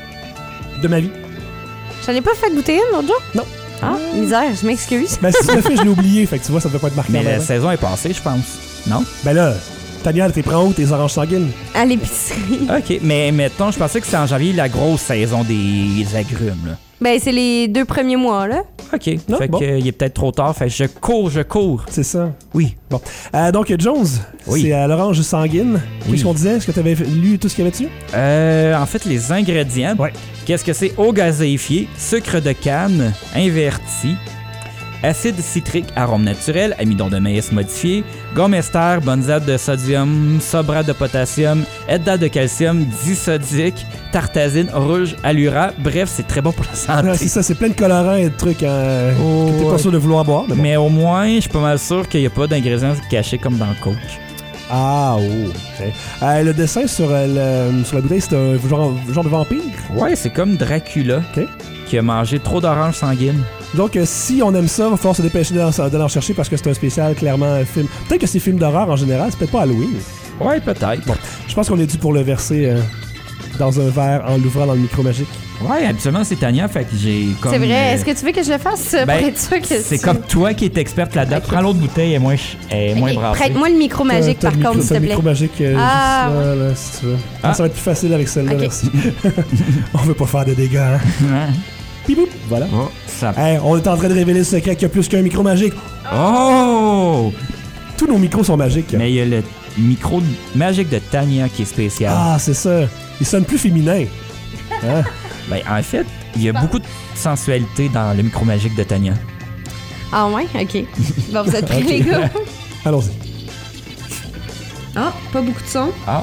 De ma vie. J'en ai pas fait goûter une l'autre jour? Non. Ah, misère, je m'excuse. Ben, si tu l'as fait, je l'ai oublié. Fait que tu vois, ça devait pas être marqué Mais en la avant. saison est passée, je pense. Non? Ben là, Tania, t'es prends où tes oranges sanguines? À l'épicerie. OK, mais mettons, je pensais que c'est en janvier la grosse saison des agrumes, là. Ben, c'est les deux premiers mois, là. OK. Non, fait bon. que, euh, il est peut-être trop tard. Fait que je cours, je cours. C'est ça. Oui. Bon. Euh, donc, Jones, Oui. c'est à l'orange sanguine. Oui. Qu'est-ce qu'on disait? Est-ce que tu avais lu tout ce qu'il y avait dessus? Euh, en fait, les ingrédients. Ouais. Qu'est-ce que c'est? Eau gazéifiée, sucre de canne, inverti, acide citrique, arôme naturel, amidon de maïs modifié, gomme ester, bonzate de sodium, sobrate de potassium, edda de calcium, disodique, tartazine, rouge, allura. Bref, c'est très bon pour la santé. Ah, c'est ça, c'est plein de colorants et de trucs hein, Oh, que t'es pas ouais. sûr de vouloir boire. Mais bon. Mais au moins, je suis pas mal sûr qu'il n'y a pas d'ingrédients cachés comme dans le Coke. Ah, oh. ok. Euh, le dessin sur, euh, le, sur la bouteille, c'est un genre, genre de vampire. Ouais, c'est comme Dracula Ok. qui a mangé trop d'oranges sanguines. Donc, euh, si on aime ça, il va falloir se dépêcher d'aller en, d'aller en chercher parce que c'est un spécial, clairement, un film. Peut-être que c'est film d'horreur en général, c'est peut-être pas Halloween. Ouais, peut-être. Bon, je pense qu'on est dû pour le verser euh, dans un verre en l'ouvrant dans le micro magique. Ouais, habituellement, c'est Tania, fait que j'ai comme... C'est vrai. euh, Est-ce que tu veux que je le fasse ben, pour être sûr que c'est tu- comme toi qui es experte là-dedans. Ok. Prends l'autre bouteille, elle est moins, ch- elle est moins Ok, brassée. prête-moi le micro magique, T'as- t'as par le micro- contre, s'il t'as te le plaît. micro magique, euh, Ah, juste là, là, si tu veux. Ah. Ça va être plus facile avec celle-là, Ok. merci. On veut pas faire de dégâts, hein. Hein? Pipoup, voilà. Oh, ça... Hey, on est en train de révéler le secret qu'il y a plus qu'un micro magique. Oh! Tous nos micros sont magiques. Mais il y a le micro magique de Tania qui est spécial. Ah, c'est ça. Ils sonnent plus féminins. Hein? Ben, en fait, il y a beaucoup de sensualité dans le micro magique de Tania. Ah ouais? OK. Bon, vous êtes prêts, Ok. les gars? Allons-y. Ah, pas beaucoup de son. Ah,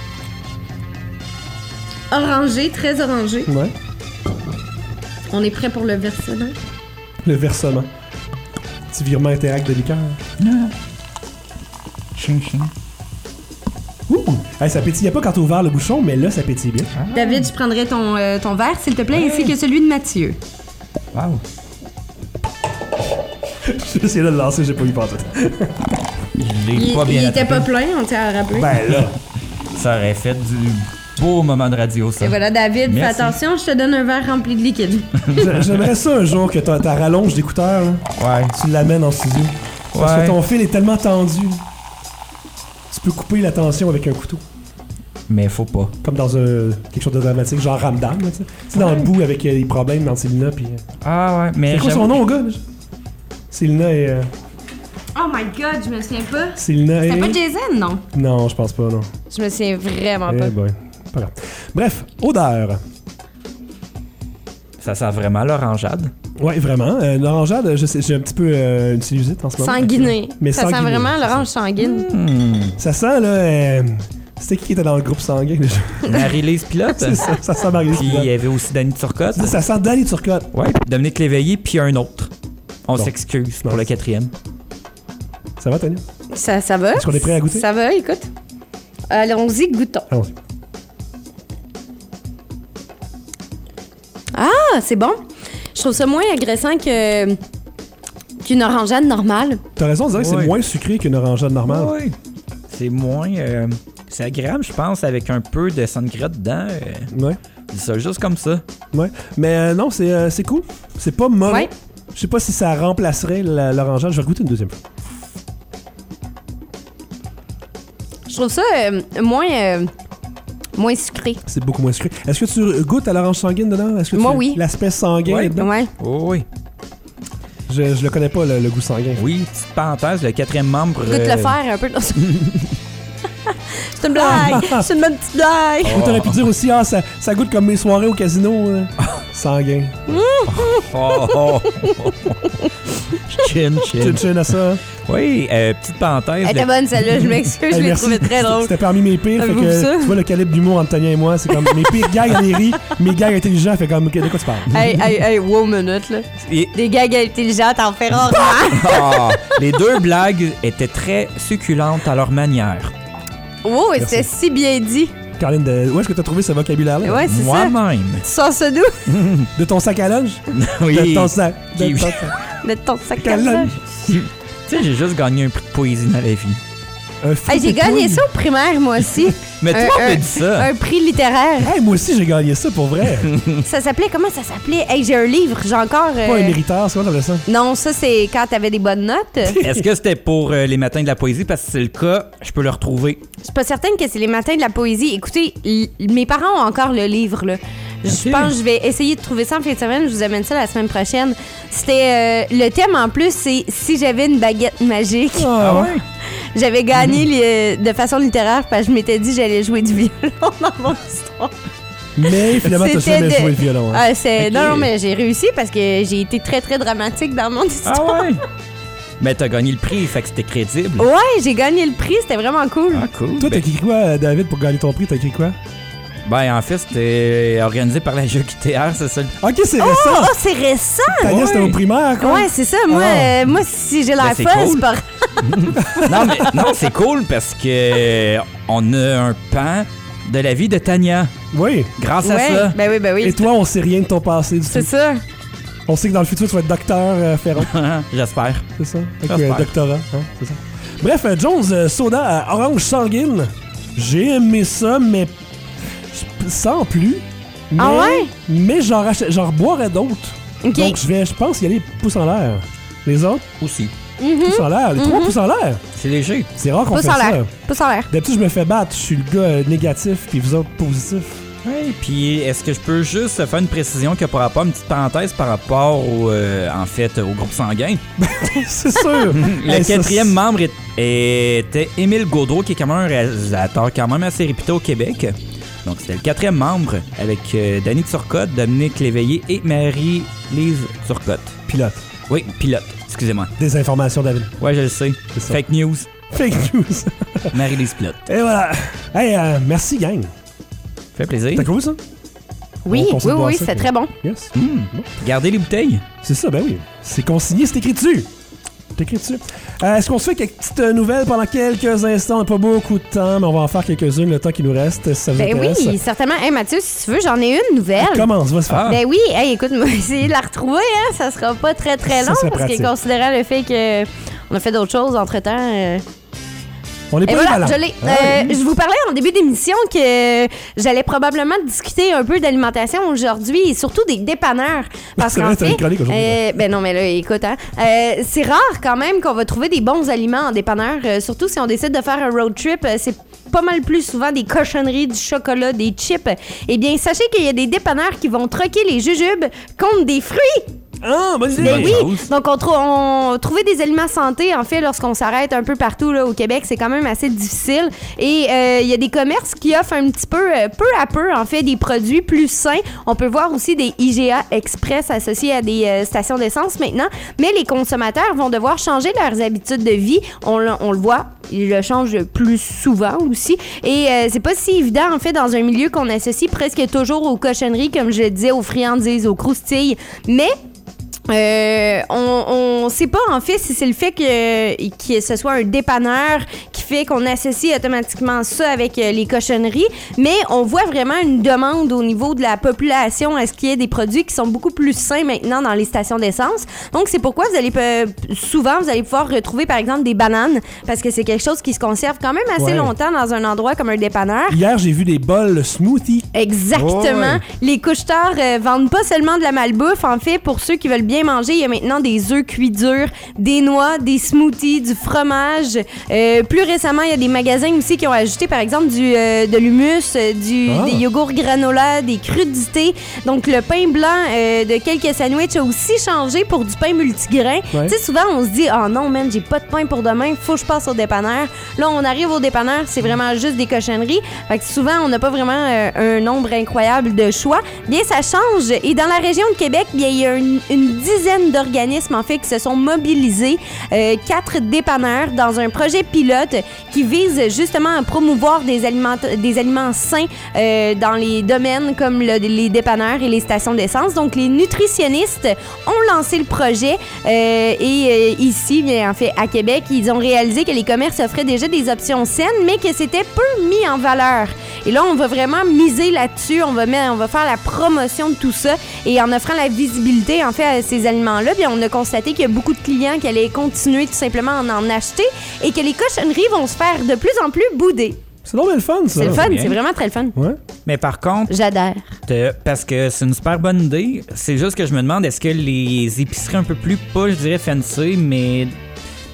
Orangé, très orangé. Ouais. On est prêt pour le versement. Le versement. Petit virement interact de liqueur. ching ching. Ouh! Hey, ça pétillait pas quand t'as ouvert le bouchon, mais là, ça pétille bien. David, je prendrais ton, euh, ton verre, s'il te plaît, ainsi que celui de Mathieu. Wow. J'ai essayé de le lancer, j'ai pas eu pantoute. Je l'ai Il, pas bien il était attrapé. pas plein, on tient à rappeler. Ben là. Ça aurait fait du beau moment de radio, ça. Et voilà, David, Merci. fais attention, je te donne un verre rempli de liquide. J'a- J'aimerais ça un jour que ta, ta rallonge d'écouteur, là, Ouais. tu l'amènes en studio. Parce Ouais. que ton fil est tellement tendu. Tu peux couper la tension avec un couteau. Mais faut pas. Comme dans un, quelque chose de dramatique, genre Ramdam, là, tu sais. Tu sais, dans le bout avec euh, les problèmes dans Célina, puis... euh, Ah ouais, mais C'est quoi j'avoue- son nom, au gars, déjà? Célina et... euh, Oh my god, je me souviens pas. Célina et... C'était pas Jason, non? Non, je pense pas, non. Je me souviens vraiment Eh pas. boy. Pas grave. Bref, odeur. Ça sent vraiment l'orangeade. Ouais, vraiment. Euh, L'orangeade, je sais, j'ai un petit peu euh, une sinusite en ce moment. Sanguiné. Mais ça sent sanguiné, vraiment c'est l'orange sanguine. Hmm. Ça sent, là... euh, C'était qui qui était dans le groupe sanguin, déjà? Marie-Lise Pilote. C'est ça, ça sent Marie-Lise Puis il Pilote. y avait aussi Danny Turcotte. Ça sent Danny Turcotte. Ouais, Dominique Léveillé, puis un autre. On Bon. s'excuse pour Non. le quatrième. Ça va, Tania? Ça, ça va? Est-ce qu'on est prêt à goûter? Ça va, écoute. Allons-y, goûtons. Allons-y. Ah, c'est bon. Je trouve ça moins agressant que qu'une orangeade normale. T'as raison de dire que Ouais. c'est moins sucré qu'une orangeade normale. Oui. C'est moins... euh, c'est agréable, je pense, avec un peu de sangria dedans. euh, Ouais, je dis ça juste comme ça. ouais. Mais euh, non, c'est euh, c'est cool. C'est pas mauvais. Ouais. Je sais pas si ça remplacerait la- l'orangeade. Je vais goûter une deuxième fois. Je trouve ça euh, moins, euh, moins sucré. C'est beaucoup moins sucré. Est-ce que tu goûtes à l'orange sanguine dedans? Est-ce que Moi, tu... oui. L'aspect sanguin Ouais. est dedans? Ouais. Oh oui. Je, je le connais pas, le, le goût sanguin. Oui, petite parenthèse, le quatrième membre... Goûte euh, le fer un peu. C'est une blague. C'est une bonne petite blague. Ou t'aurais pu dire aussi, ah, ça, ça goûte comme mes soirées au casino. euh. Sanguin. Oh, oh. Chin, chin. Chin chin à ça. hein. Oui, euh, petite parenthèse. Elle le- était bonne celle-là, je m'excuse, je Hey, l'ai merci. trouvée très drôle. C'était parmi mes pires. Fait Avez-vous que, vu ça? tu vois le calibre d'humour entre Tania et moi, c'est comme mes pires gags à les rires, mes gags intelligents, fait comme, de quoi tu parles? Hey, hey, hey, wow, minute, là. Et- Des gags intelligents, t'en fais rarement. Ah, les deux blagues étaient très succulentes à leur manière. Wow, et Merci. c'était si bien dit. Caroline, de... où est-ce que t'as trouvé ce vocabulaire-là? Ouais, c'est ça. Moi-même. Tu sors ça d'où? De ton sac à linge? Oui. De ton sac. De Qui- ton sac. De ton sac à Quel linge. Tu sais, j'ai juste gagné un prix de poésie dans la vie. Un fruit Hey, j'ai de gagné couille. ça au primaire, moi aussi. Mais Un- toi, un- fais dit ça. Un prix littéraire. Hey, moi aussi, j'ai gagné ça pour vrai. Ça s'appelait, comment ça s'appelait? Hey, j'ai un livre, j'ai encore... euh, Pas un mériteur, c'est quoi t'appelles ça? Non, ça, c'est quand t'avais des bonnes notes. Est-ce que c'était pour euh, les matins de la poésie? Parce que si c'est le cas, je peux le retrouver. Je suis pas certaine que c'est les matins de la poésie. Écoutez, l- mes parents ont encore le livre, là. Je Ok. pense que je vais essayer de trouver ça en fin de semaine. Je vous amène ça la semaine prochaine. C'était... euh, le thème, en plus, c'est « Si j'avais une baguette magique Ah, ouais. J'avais gagné li- de façon littéraire parce que je m'étais dit que j'allais jouer du violon dans mon histoire. Mais finalement, t'as C'était jamais de- joué le violon. Hein. Ah, c'est... Ok. Non, non, mais j'ai réussi parce que j'ai été très, très dramatique dans mon histoire. Ah ouais? Mais t'as gagné le prix, fait que c'était crédible. Ouais, j'ai gagné le prix. C'était vraiment cool. Ah, cool. Toi, t'as Ben, écrit quoi, David, pour gagner ton prix? T'as écrit quoi? ben, en fait, c'était organisé par la Jeu T R, c'est ça. Ok, c'est Oh, récent! oh, c'est récent! Tania, ouais. c'était au primaire, quoi? Ouais, c'est ça. Moi, Ah. euh, moi si j'ai l'air Ben, c'est folle, cool. c'est pas... Non, mais non, c'est cool parce que on a un pan de la vie de Tania. Oui. Grâce à Ouais, ça. ben oui, ben oui. Et toi, on sait rien de ton passé du C'est tout. ça. On sait que dans le futur, tu vas être docteur euh, Ferron. J'espère. C'est ça? Avec J'espère. un doctorat, hein? C'est ça. Bref, euh, Jones euh, Soda à orange sanguine. J'ai aimé ça, mais sans plus. Mais, Ah ouais? Mais j'en, rachète- j'en reboirais d'autres. OK. Donc, je vais, je pense, y aller pouce en l'air. Les autres, Aussi. Mhm. pouce en l'air. Les trois pouces en l'air. C'est léger. C'est rare qu'on Pouce fait en ça. l'air. Pouce en l'air. D'habitude, je me fais battre. Je suis le gars euh, négatif, puis vous autres positifs. Oui, puis est-ce que je peux juste faire une précision qui a par rapport, une petite parenthèse par rapport au, euh, en fait, au groupe sanguin? C'est sûr. Le Hey, ça, quatrième c'est- membre est- était Émile Gaudreau, qui est quand même un réalisateur quand même assez réputé au Québec. Donc c'était le quatrième membre avec euh, Danny Turcotte, Dominique Léveillé et Marie-Lise Turcotte. Pilote. Oui, pilote, excusez-moi. Désinformation, David. Ouais, je le sais. C'est ça. Fake news, Fake news. Marie-Lise pilote. Et voilà. Hey, euh, merci, gang. Fait plaisir. T'as cool, ça? Oui, On conseille oui, de boire oui, ça, c'est puis- très bon. Yes. Gardez les bouteilles. C'est ça, ben oui. C'est consigné, c'est écrit dessus. C'est écrit dessus. Euh, Est-ce qu'on se fait quelques petites euh, nouvelles pendant quelques instants? On n'a pas beaucoup de temps, mais on va en faire quelques-unes le temps qui nous reste, si ça vous Ben intéresse. oui, certainement. Hey, Mathieu, si tu veux, j'en ai une nouvelle. Commence, va se faire. Ah. Ben oui, hey, écoute, moi, essayer de la retrouver, hein, ça sera pas très très Ça long serait parce pratique. que considérant le fait que on a fait d'autres choses entre-temps. euh, On est Et pas voilà, les je l'ai. Ah, Euh, oui. je vous parlais en début d'émission que j'allais probablement discuter un peu d'alimentation aujourd'hui et surtout des dépanneurs. Parce C'est qu'en vrai, t'as fait, une chronique aujourd'hui. euh, ben non, mais là, écoute, hein, euh, c'est rare quand même qu'on va trouver des bons aliments en dépanneur, euh, surtout si on décide de faire un road trip. euh, c'est pas mal plus souvent des cochonneries, du chocolat, des chips. Eh bien, sachez qu'il y a des dépanneurs qui vont troquer les jujubes contre des fruits. Ah, bonne idée. Ben bonne oui, chose. donc on, trou- on trouver des aliments santé, en fait, lorsqu'on s'arrête un peu partout là, au Québec, c'est quand même assez difficile. Et euh, il y a des commerces qui offrent un petit peu, euh, peu à peu, en fait, des produits plus sains. On peut voir aussi des I G A Express associés à des euh, stations d'essence maintenant. Mais les consommateurs vont devoir changer leurs habitudes de vie. On, le- on le voit, ils le changent plus souvent aussi. Et euh, c'est pas si évident, en fait, dans un milieu qu'on associe presque toujours aux cochonneries, comme je le disais, aux friandises, aux croustilles. Mais Euh, on, on sait pas en fait si c'est le fait que, que ce soit un dépanneur qui fait qu'on associe automatiquement ça avec euh, les cochonneries, mais on voit vraiment une demande au niveau de la population à ce qu'il y ait des produits qui sont beaucoup plus sains maintenant dans les stations d'essence. Donc c'est pourquoi vous allez euh, souvent vous allez pouvoir retrouver par exemple des bananes parce que c'est quelque chose qui se conserve quand même assez Ouais. longtemps dans un endroit comme un dépanneur. Hier, j'ai vu des bols smoothie. Exactement. Oh, ouais. Les couche-tard euh, vendent pas seulement de la malbouffe. En fait, pour ceux qui veulent bien manger, il y a maintenant des œufs cuits durs, des noix, des smoothies, du fromage. Euh, plus récemment, il y a des magasins aussi qui ont ajouté, par exemple, du, euh, de l'humus, euh, du, Ah. des yogourts granola, des crudités. Donc, le pain blanc euh, de quelques sandwichs a aussi changé pour du pain multigrain. Ouais. Tu sais, souvent, on se dit « Ah non, man, j'ai pas de pain pour demain, faut que je passe au dépanneur. » Là, on arrive au dépanneur, c'est vraiment juste des cochonneries. Fait que souvent, on n'a pas vraiment euh, un nombre incroyable de choix. Bien, ça change. Et dans la région de Québec, bien, il y a une, une dizaine d'organismes, en fait, qui se sont mobilisés. Euh, quatre dépanneurs dans un projet pilote qui vise justement à promouvoir des aliments, des aliments sains euh, dans les domaines comme le- les dépanneurs et les stations d'essence. Donc, les nutritionnistes ont lancé le projet euh, et euh, ici, bien, en fait, à Québec, ils ont réalisé que les commerces offraient déjà des options saines, mais que c'était peu mis en valeur. Et là, on va vraiment miser là-dessus. On va mettre, on va faire la promotion de tout ça et en offrant la visibilité, en fait, à ces aliments-là, bien, on a constaté qu'il y a beaucoup de clients qui allaient continuer tout simplement à en acheter et que les cochonneries vont se faire de plus en plus bouder. C'est donc bien le fun, ça. C'est le fun, bien. c'est vraiment très le fun. Ouais. Mais par contre, J'adore. euh, parce que c'est une super bonne idée, c'est juste que je me demande, est-ce que les épiceries un peu plus, pas je dirais fancy, mais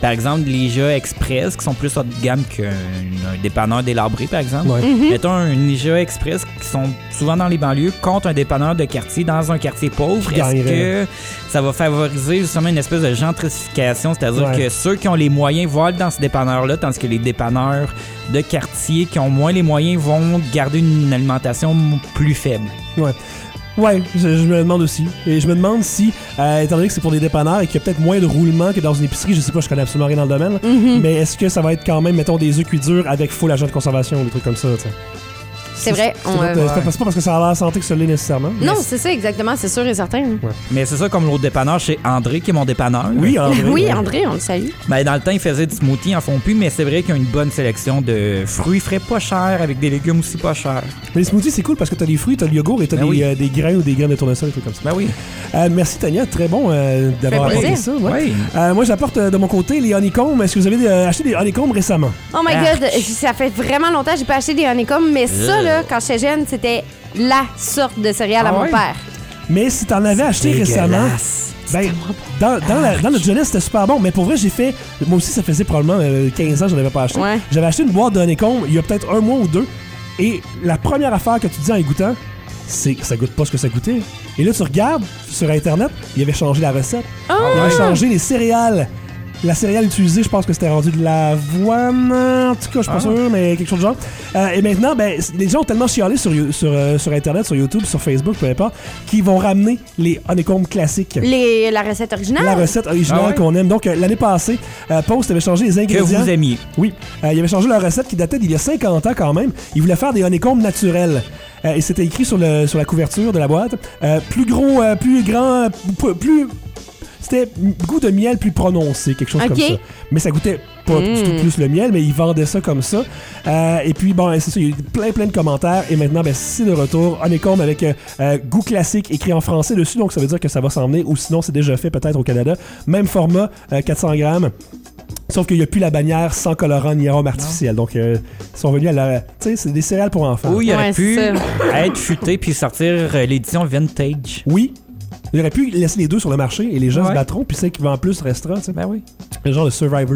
Par exemple, les Ninja Express, qui sont plus haut de gamme qu'un un dépanneur délabré, par exemple. Ouais. Mhm. Mettons un Ninja Express qui sont souvent dans les banlieues contre un dépanneur de quartier dans un quartier pauvre. Qui Est-ce gagnerait. que ça va favoriser justement une espèce de gentrification? C'est-à-dire Ouais. que ceux qui ont les moyens vont aller dans ce dépanneur-là, tandis que les dépanneurs de quartier qui ont moins les moyens vont garder une alimentation plus faible. Ouais. Ouais, je, je me demande aussi. Et je me demande si, euh, étant donné que c'est pour des dépanneurs et qu'il y a peut-être moins de roulement que dans une épicerie, je sais pas, je connais absolument rien dans le domaine, Mhm. mais est-ce que ça va être quand même, mettons, des œufs cuits durs avec full agent de conservation ou des trucs comme ça, tu sais? C'est vrai. C'est on, pas, euh, c'est pas- c'est pas parce que ça a l'air santé que ça l'est nécessairement. Non, c'est ça, exactement. C'est sûr et certain. Mais c'est ça comme l'autre dépanneur chez André, qui est mon dépanneur. Oui, André. Oui, ouais. André, on le salue. Ben, dans le temps, ils faisaient du smoothie, ils en font plus, mais c'est vrai qu'il y a une bonne sélection de fruits frais pas chers avec des légumes aussi pas chers. Mais les smoothies, c'est cool parce que t'as des fruits, t'as le yogourt et t'as Ben des, oui. euh, des grains ou des graines de tournesol, des trucs comme ça. Ben oui. Euh, merci Tania, très bon euh, d'avoir fait apporté plaisir. ça. ouais. Oui. Euh, moi, j'apporte euh, de mon côté les honeycombs. Est-ce que vous avez euh, acheté des honeycombs récemment? Oh my Arc. god, ça fait vraiment longtemps que j'ai pas acheté des honeycombs, mais ça, Euh. là, quand j'étais jeune, c'était la sorte de céréales à Ah mon ouais? père. Mais si t'en avais acheté récemment, ben, dans, dans, la, dans notre jeunesse, c'était super bon. Mais pour vrai, j'ai fait. Moi aussi, ça faisait probablement euh, quinze ans que j'en avais pas acheté. Ouais. J'avais acheté une boîte de honeycombs il y a peut-être un mois ou deux. Et la première affaire que tu dis en y goûtant, c'est que ça goûte pas ce que ça goûtait. Et là, tu regardes sur Internet, il avait changé la recette. Oh! Il avait changé les céréales. La céréale utilisée, je pense que c'était rendu de l'avoine. En tout cas, je suis pas Ah. sûr, mais quelque chose du genre. Euh, et maintenant, ben, les gens ont tellement chialé sur, You- sur, euh, sur Internet, sur YouTube, sur Facebook, peu importe, qu'ils vont ramener les honeycombs classiques. Les, la recette originale? La recette originale Ah ouais? qu'on aime. Donc, euh, l'année passée, euh, Post avait changé les Que ingrédients. vous aimiez. Oui, euh, il avait changé leur recette qui datait d'il y a cinquante ans quand même. Il voulait faire des honeycombs naturels. Euh, et c'était écrit sur, le, sur la couverture de la boîte. Euh, plus gros, euh, plus grand, euh, p- plus... C'était goût de miel plus prononcé, quelque chose Ok. comme ça. Mais ça goûtait pas Mm. du tout plus le miel, mais ils vendaient ça comme ça. Euh, et puis, bon, c'est ça, il y a eu plein, plein de commentaires. Et maintenant, ben, c'est de retour. Honeycomb avec euh, euh, goût classique écrit en français dessus. Donc, ça veut dire que ça va s'en venir. Ou sinon, c'est déjà fait peut-être au Canada. Même format, euh, quatre cents grammes. Sauf qu'il n'y a plus la bannière sans colorant ni arôme artificiel. Donc, euh, ils sont venus à la... Tu sais, c'est des céréales pour enfants. Ou il aurait Ouais, pu c'est être futé puis sortir euh, l'édition vintage. Oui. Il aurait pu laisser les deux sur le marché et les gens Ouais. se battront, puis celle qui vend plus restera, tu sais. Ben oui. Le genre de Survivor.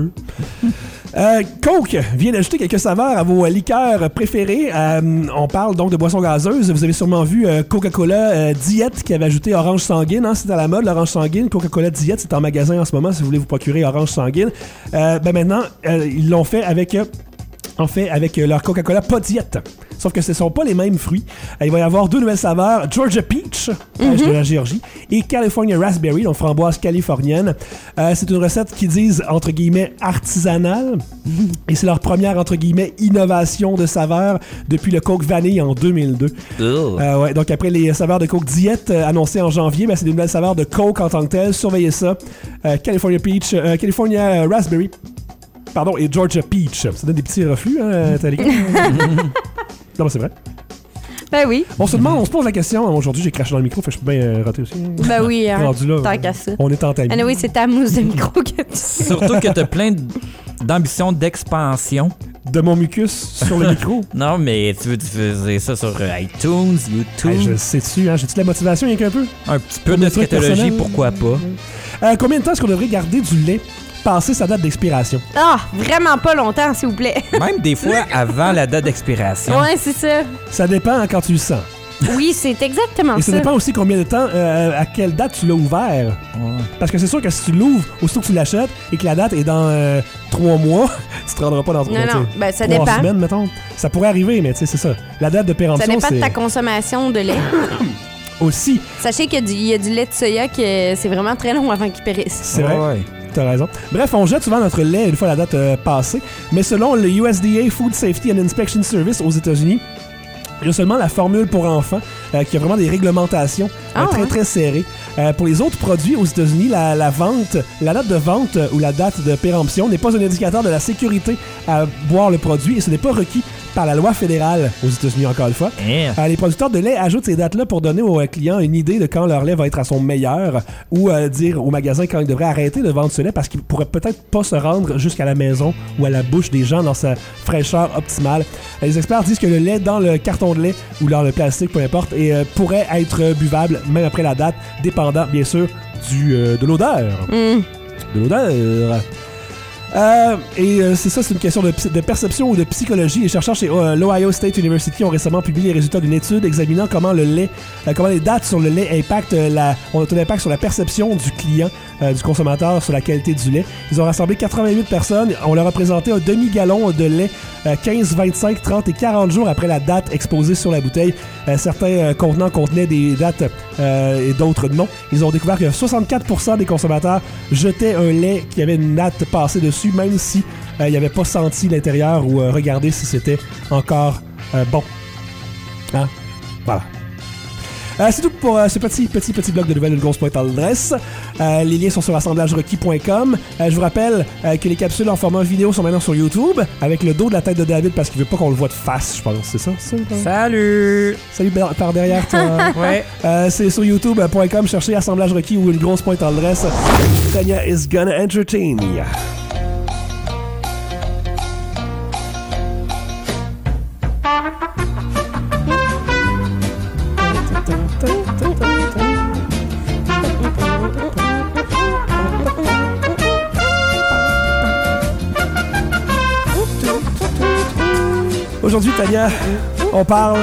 euh, Coke vient d'ajouter quelques saveurs à vos liqueurs préférés. Euh, on parle donc de boissons gazeuses. Vous avez sûrement vu euh, Coca-Cola euh, Diet qui avait ajouté Orange Sanguine. Hein, c'est à la mode, l'Orange Sanguine. Coca-Cola Diet, c'est en magasin en ce moment si vous voulez vous procurer Orange Sanguine. Euh, ben maintenant, euh, ils l'ont fait avec... Euh, En fait, avec euh, leur Coca-Cola pas diète. Sauf que ce ne sont pas les mêmes fruits. Euh, il va y avoir deux nouvelles saveurs, Georgia Peach, pêche de la Géorgie, et California Raspberry, donc framboise californienne. Euh, c'est une recette qu'ils disent, entre guillemets, artisanale. Et c'est leur première, entre guillemets, innovation de saveur depuis le Coke Vanille en deux mille deux. Euh, ouais, donc après les saveurs de Coke Diet euh, annoncées en janvier, ben, c'est des nouvelles saveurs de Coke en tant que telles. Surveillez ça. Euh, California Peach, euh, California euh, Raspberry. Pardon, et Georgia Peach. Ça donne des petits reflux, hein, Talika? Non, mais c'est vrai. Ben oui. On se demande, on se pose la question. Aujourd'hui, j'ai craché dans le micro, fait que je peux bien euh, rater aussi. Ben oui, hein. Rendu là, Tant qu'à ça. on est en taille. Anyway, c'est ta mousse de micro que tu... Surtout que t'as plein d- d'ambitions d'expansion. De mon mucus sur le micro. Non, mais tu veux diffuser ça sur euh, iTunes, YouTube, Hey, je le sais dessus, hein. J'ai-tu de la motivation, rien qu'un peu? un petit peu Pour de des trucs scatologie, personnels. pourquoi pas? Euh, combien de temps est-ce qu'on devrait garder du lait passer sa date d'expiration? Ah, vraiment pas longtemps, s'il vous plaît. Même des fois avant la date d'expiration. Ouais, c'est ça. Ça dépend hein, quand tu le sens. Oui, c'est exactement Et ça ça. dépend aussi combien de temps, euh, à quelle date tu l'as ouvert. Ouais. Parce que c'est sûr que si tu l'ouvres, aussitôt que tu l'achètes et que la date est dans euh, trois mois, tu te rendras pas dans Non, tu sais, non, ben ça trois dépend. semaines, mettons. Ça pourrait arriver, mais tu sais, c'est ça. La date de Ça péremption, dépend de c'est ta consommation de lait. aussi. Sachez qu'il y a du- il y, a du lait de soya que c'est vraiment très long avant qu'il périsse. C'est vrai. Ouais. T'as raison. Bref, on jette souvent notre lait une fois la date euh, passée, mais selon le U S D A Food Safety and Inspection Service aux États-Unis, il y a seulement la formule pour enfants euh, qui a vraiment des réglementations euh, Ah, très ouais. très serrées. Euh, pour les autres produits aux États-Unis, la, la vente, la date de vente euh, ou la date de péremption n'est pas un indicateur de la sécurité à boire le produit et ce n'est pas requis par la loi fédérale aux États-Unis encore une fois. Hein? Euh, les producteurs de lait ajoutent ces dates-là pour donner aux euh, clients une idée de quand leur lait va être à son meilleur ou euh, dire au magasin quand ils devraient arrêter de vendre ce lait parce qu'il pourrait peut-être pas se rendre jusqu'à la maison ou à la bouche des gens dans sa fraîcheur optimale. Euh, les experts disent que le lait dans le carton de lait ou dans le plastique, peu importe, et, euh, pourrait être buvable même après la date, dépendant bien sûr du, euh, de l'odeur. Hum. De l'odeur. Euh, et euh, c'est ça, c'est une question de, de perception ou de psychologie. Les chercheurs chez euh, l'Ohio State University ont récemment publié les résultats d'une étude examinant comment le lait, euh, comment les dates sur le lait impactent euh, la, ont un impact sur la perception du client, euh, du consommateur, sur la qualité du lait. Ils ont rassemblé quatre-vingt-huit personnes. On leur a présenté un demi-gallon de lait euh, quinze, vingt-cinq, trente et quarante jours après la date exposée sur la bouteille. Euh, certains euh, contenants contenaient des dates euh, et d'autres non. Ils ont découvert que soixante-quatre pour cent des consommateurs jetaient un lait qui avait une date passée dessus, même si euh, ils n'avaient pas senti l'intérieur ou euh, regardé si c'était encore euh, bon. Hein? Voilà. Euh, c'est tout pour euh, ce petit, petit, petit bloc de nouvelles d'une grosse pointe à l'adresse. Euh, les liens sont sur assemblages requis point com. Euh, je vous rappelle euh, que les capsules en format vidéo sont maintenant sur YouTube, avec le dos de la tête de David parce qu'il veut pas qu'on le voit de face, je pense. C'est ça? ça Salut! Salut par derrière toi. Ouais. Euh, c'est sur youtube point com. Cherchez assemblage requis ou une grosse pointe à l'adresse. Tania is gonna entertain you. Aujourd'hui, Tania, on parle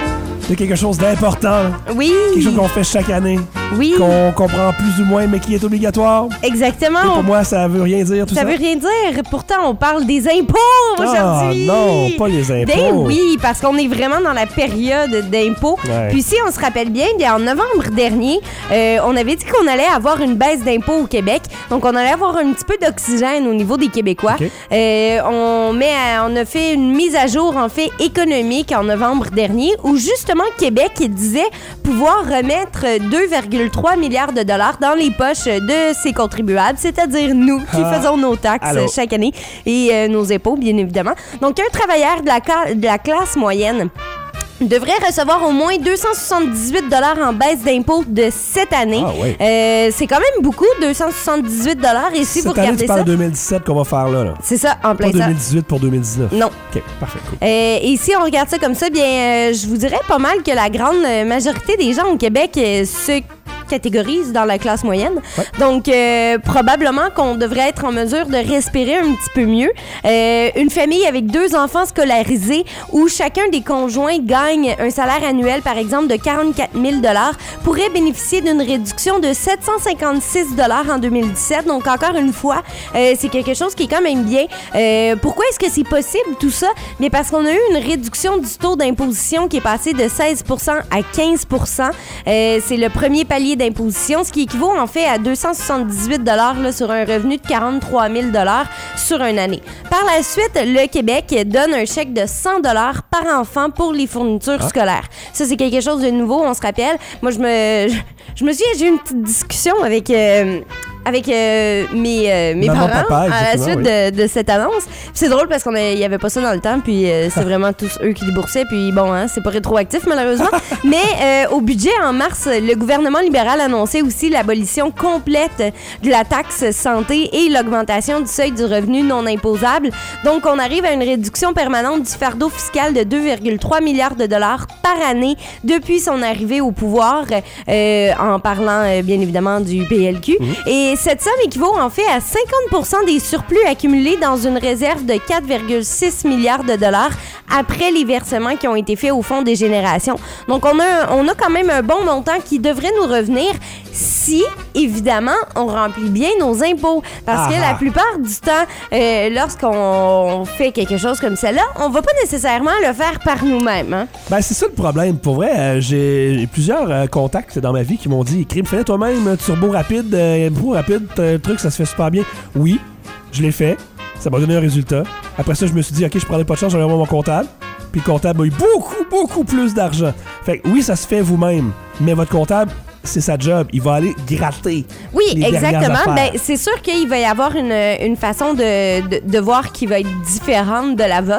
de quelque chose d'important. Oui. Quelque chose qu'on fait chaque année. Oui. Qu'on comprend plus ou moins, mais qui est obligatoire. Exactement. Et pour moi, ça veut rien dire, tout ça. Ça veut rien dire. Pourtant, on parle des impôts aujourd'hui. Ah non, pas les impôts. Ben oui, parce qu'on est vraiment dans la période d'impôts. Ouais. Puis si on se rappelle bien, bien en novembre dernier, euh, on avait dit qu'on allait avoir une baisse d'impôts au Québec. Donc, on allait avoir un petit peu d'oxygène au niveau des Québécois. Okay. Euh, on, met à- on a fait une mise à jour, en fait, économique en novembre dernier, où justement, Québec disait pouvoir remettre deux virgule trois milliards de dollars dans les poches de ses contribuables, c'est-à-dire nous qui Ah. faisons nos taxes Allô. chaque année et euh, nos impôts, bien évidemment. Donc, un travailleur de la, ca- de la classe moyenne devrait recevoir au moins deux cent soixante-dix-huit dollars en baisse d'impôts de cette année. Ah oui. Euh, c'est quand même beaucoup, deux cent soixante-dix-huit dollars. Et si vous Cette année, regardez tu parles ça... de deux mille dix-sept qu'on va faire là. là. C'est ça, en plein Pas ça. deux mille dix-huit pour deux mille dix-neuf. Non. OK, parfait, cool. Euh, et si on regarde ça comme ça, bien, euh, je vous dirais pas mal que la grande euh, majorité des gens au Québec euh, se catégorisent dans la classe moyenne. Ouais. Donc, euh, probablement qu'on devrait être en mesure de respirer un petit peu mieux. Euh, une famille avec deux enfants scolarisés où chacun des conjoints gagne un salaire annuel, par exemple, de quarante-quatre mille dollars pourrait bénéficier d'une réduction de sept cent cinquante-six dollars en deux mille dix-sept. Donc, encore une fois, euh, c'est quelque chose qui est quand même bien. Euh, pourquoi est-ce que c'est possible, tout ça? Bien, parce qu'on a eu une réduction du taux d'imposition qui est passé de seize pour cent à quinze pour cent. Euh, c'est le premier palier d'imposition, ce qui équivaut en fait à deux cent soixante-dix-huit dollars là, sur un revenu de quarante-trois mille dollars sur une année. Par la suite, le Québec donne un chèque de cent dollars par enfant pour les fournitures Ah. scolaires. Ça, c'est quelque chose de nouveau, on se rappelle. Moi, je me, je, je me souviens, j'ai eu une petite discussion avec... Euh, avec euh, mes, euh, mes Maman, parents papa, à la exactement, suite oui. de, de cette annonce. Puis c'est drôle parce qu'il n'y avait pas ça dans le temps, puis euh, c'est vraiment tous eux qui déboursaient, puis bon, hein, c'est pas rétroactif malheureusement. Mais euh, au budget, en mars, le gouvernement libéral annonçait aussi l'abolition complète de la taxe santé et l'augmentation du seuil du revenu non imposable. Donc, on arrive à une réduction permanente du fardeau fiscal de deux virgule trois milliards de dollars par année depuis son arrivée au pouvoir, euh, en parlant euh, bien évidemment du P L Q. Et cette somme équivaut en fait à cinquante pour cent des surplus accumulés dans une réserve de quatre virgule six milliards de dollars après les versements qui ont été faits au Fonds des générations. Donc, on a, on a quand même un bon montant qui devrait nous revenir si, évidemment, on remplit bien nos impôts. Parce que Ah. la plupart du temps, euh, lorsqu'on fait quelque chose comme celle-là, on va pas nécessairement le faire par nous-mêmes. Hein? Ben, c'est ça le problème. Pour vrai, euh, j'ai j'ai plusieurs euh, contacts dans ma vie qui m'ont dit Crime, fais-le toi-même, euh, turbo rapide, euh, turbo rapide, euh, truc, ça se fait super bien. Oui, je l'ai fait. Ça m'a donné un résultat. Après ça, je me suis dit, OK, je prendrai pas de chance, j'allais voir mon comptable. Puis le comptable a eu beaucoup, beaucoup plus d'argent. Fait que oui, ça se fait vous-même. Mais votre comptable, c'est sa job. Il va aller gratter. Oui, les dernières exactement. affaires. Ben, c'est sûr qu'il va y avoir une, une façon de, de, de voir qui va être différente de la vôtre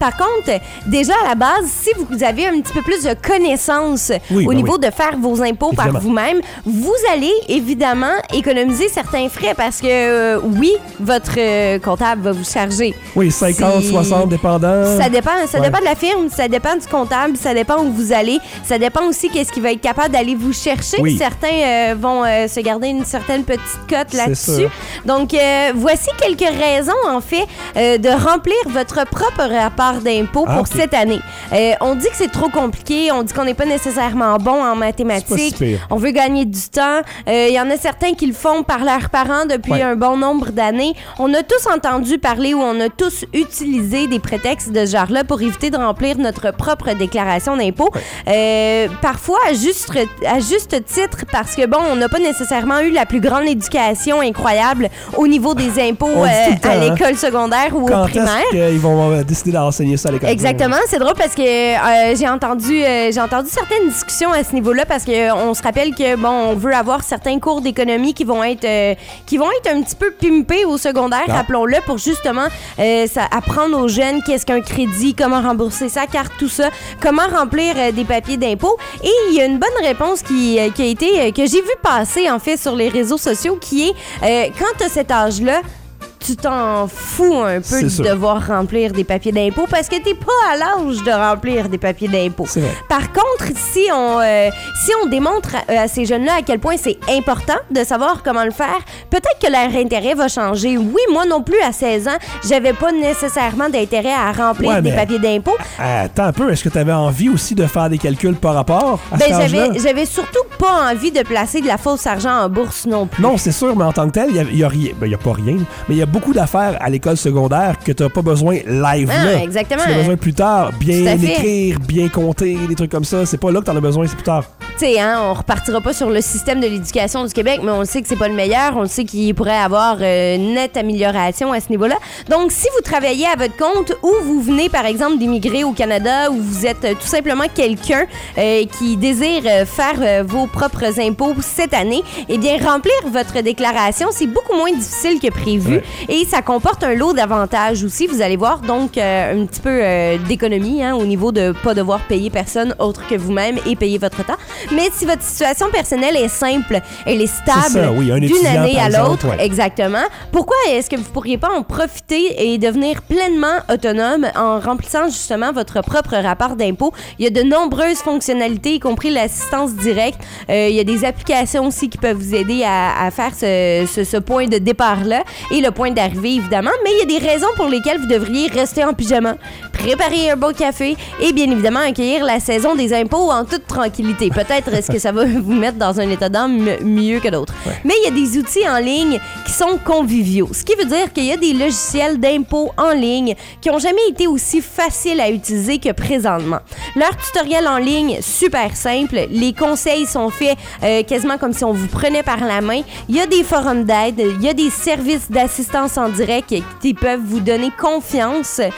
Par contre, déjà à la base, si vous avez un petit peu plus de connaissances oui, au ben niveau oui. de faire vos impôts Évidemment. par vous-même, vous allez évidemment économiser certains frais parce que euh, oui, votre euh, comptable va vous charger. Oui, cinquante, Si- soixante, dépendant. Ça dépend, ça Ouais. dépend de la firme, ça dépend du comptable, ça dépend où vous allez, ça dépend aussi qu'est-ce qu'il va être capable d'aller vous chercher. Oui. Certains euh, vont euh, se garder une certaine petite cote C'est là-dessus. sûr. Donc, euh, voici quelques raisons, en fait, euh, de remplir votre propre rapport d'impôt Ah, pour ok. cette année. Euh, on dit que c'est trop compliqué, on dit qu'on n'est pas nécessairement bon en C'est pas mathématiques, si pire. on veut gagner du temps. Euh, Il y en a certains qui le font par leurs parents depuis Ouais. un bon nombre d'années. On a tous entendu parler ou on a tous utilisé des prétextes de ce genre-là pour éviter de remplir notre propre déclaration d'impôt. Euh, parfois, à juste, à juste titre, parce que, bon, on n'a pas nécessairement eu la plus grande éducation incroyable au niveau des impôts On dit euh, tout le temps, à hein. l'école secondaire ou au Quand primaire. est-ce qu'ils vont euh, décider d'enseigner ça à l'école? Exactement, c'est drôle parce que euh, j'ai entendu euh, j'ai entendu certaines discussions à ce niveau-là parce que euh, on se rappelle que bon, on veut avoir certains cours d'économie qui vont être euh, qui vont être un petit peu pimpés au secondaire, Ah. rappelons-le, pour justement euh, ça, apprendre aux jeunes qu'est-ce qu'un crédit, comment rembourser sa carte, tout ça, comment remplir euh, des papiers d'impôt. Et il y a une bonne réponse qui, euh, qui a été euh, que j'ai vu passer en fait sur les réseaux sociaux qui est euh, quand tu as cet âge-là, tu t'en fous un peu C'est de sûr. devoir remplir des papiers d'impôt parce que t'es pas à l'âge de remplir des papiers d'impôt. C'est vrai. Par contre, si on, euh, si on démontre à, à ces jeunes-là à quel point c'est important de savoir comment le faire, peut-être que leur intérêt va changer. Oui, moi non plus, à seize ans, j'avais pas nécessairement d'intérêt à remplir Ouais, des mais- papiers d'impôt. Attends un peu, est-ce que tu avais envie aussi de faire des calculs par rapport à Ben, cet âge-là? j'avais, j'avais surtout pas envie de placer de la fausse argent en bourse non plus. Non, c'est sûr, mais en tant que tel, il n'y a, rien. Ben, il y a pas rien, mais il y a beaucoup d'affaires à l'école secondaire que tu n'as pas besoin live Ah, là. exactement. Tu as besoin plus tard, bien Tout à fait. écrire, bien compter, des trucs comme ça. C'est pas là que tu en as besoin, c'est plus tard. Tu sais, hein, on repartira pas sur le système de l'éducation du Québec, mais on le sait que c'est pas le meilleur. On le sait qu'il pourrait avoir euh, une nette amélioration à ce niveau-là. Donc, si vous travaillez à votre compte ou vous venez, par exemple, d'immigrer au Canada ou vous êtes euh, tout simplement quelqu'un euh, qui désire euh, faire euh, vos propres impôts cette année, eh bien, remplir votre déclaration, c'est beaucoup moins difficile que prévu Ouais. et ça comporte un lot d'avantages aussi. Vous allez voir, donc, euh, un petit peu euh, d'économie hein, au niveau de pas devoir payer personne autre que vous-même et payer votre temps. Mais si votre situation personnelle est simple, elle est stable C'est ça, oui, un d'une étudiant, année par à exemple, l'autre, ouais. exactement, pourquoi est-ce que vous pourriez pas en profiter et devenir pleinement autonome en remplissant justement votre propre rapport d'impôt? Il y a de nombreuses fonctionnalités, y compris l'assistance directe. Euh, il y a des applications aussi qui peuvent vous aider à, à faire ce, ce, ce point de départ-là et le point d'arrivée, évidemment. Mais il y a des raisons pour lesquelles vous devriez rester en pyjama, préparer un bon café et bien évidemment accueillir la saison des impôts en toute tranquillité. Peut-être est-ce que ça va vous mettre dans un état d'âme m- mieux que d'autres. Mais il y a des outils en ligne qui sont conviviaux. Ce qui veut dire qu'il y a des logiciels d'impôts en ligne qui ont jamais été aussi faciles à utiliser que présentement. Leur tutoriel en ligne, super simple. Les conseils sont faits euh, quasiment comme si on vous prenait par la main. Il y a des forums d'aide, il y a des services d'assistance en direct qui, qui peuvent vous donner confiance euh,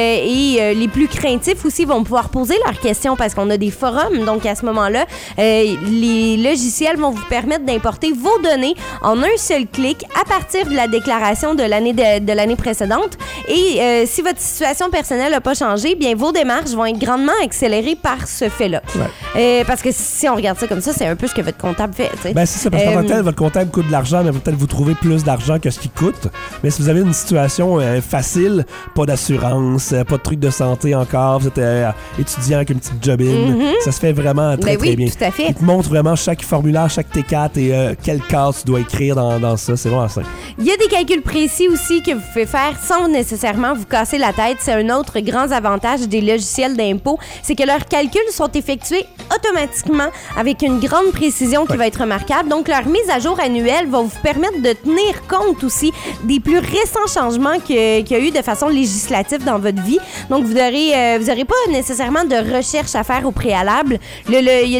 et euh, les plus craintifs aussi vont pouvoir poser leurs questions parce qu'on a des forums. Donc à ce moment-là, euh, les logiciels vont vous permettre d'importer vos données en un seul clic à partir de la déclaration de l'année de, de l'année précédente. Et euh, si votre situation personnelle n'a pas changé, bien vos démarches vont être grandement accélérées par ce fait-là. Ouais. Euh, parce que si on regarde ça comme ça, c'est un peu ce que votre comptable fait. tu sais. Ben, c'est ça, parce qu'en tant que Euh, tel, votre comptable coûte de l'argent, mais peut-être vous trouvez plus d'argent que ce qu'il coûte. Mais si vous avez une situation euh, facile, pas d'assurance, euh, pas de truc de santé encore, vous êtes euh, étudiant avec une petite job-in, ça se fait vraiment très, Ben très oui, bien. tout à fait. Il te montre vraiment chaque formulaire, chaque T quatre et euh, quelle case tu dois écrire dans, dans ça. C'est vraiment simple. Il y a des calculs précis aussi que vous pouvez faire sans nécessairement vous casser la tête. C'est un autre grand avantage des logiciels d'impôt, c'est que leurs calculs sont effectués automatiquement avec une grande précision qui Ouais. va être remarquable. Donc, leur mise à jour annuelle va vous permettre de tenir compte aussi des plus récents changements que- qu'il y a eu de façon législative dans votre vie. Donc, vous n'aurez euh, vous aurez pas nécessairement de recherche à faire au préalable. Le- le- Il y a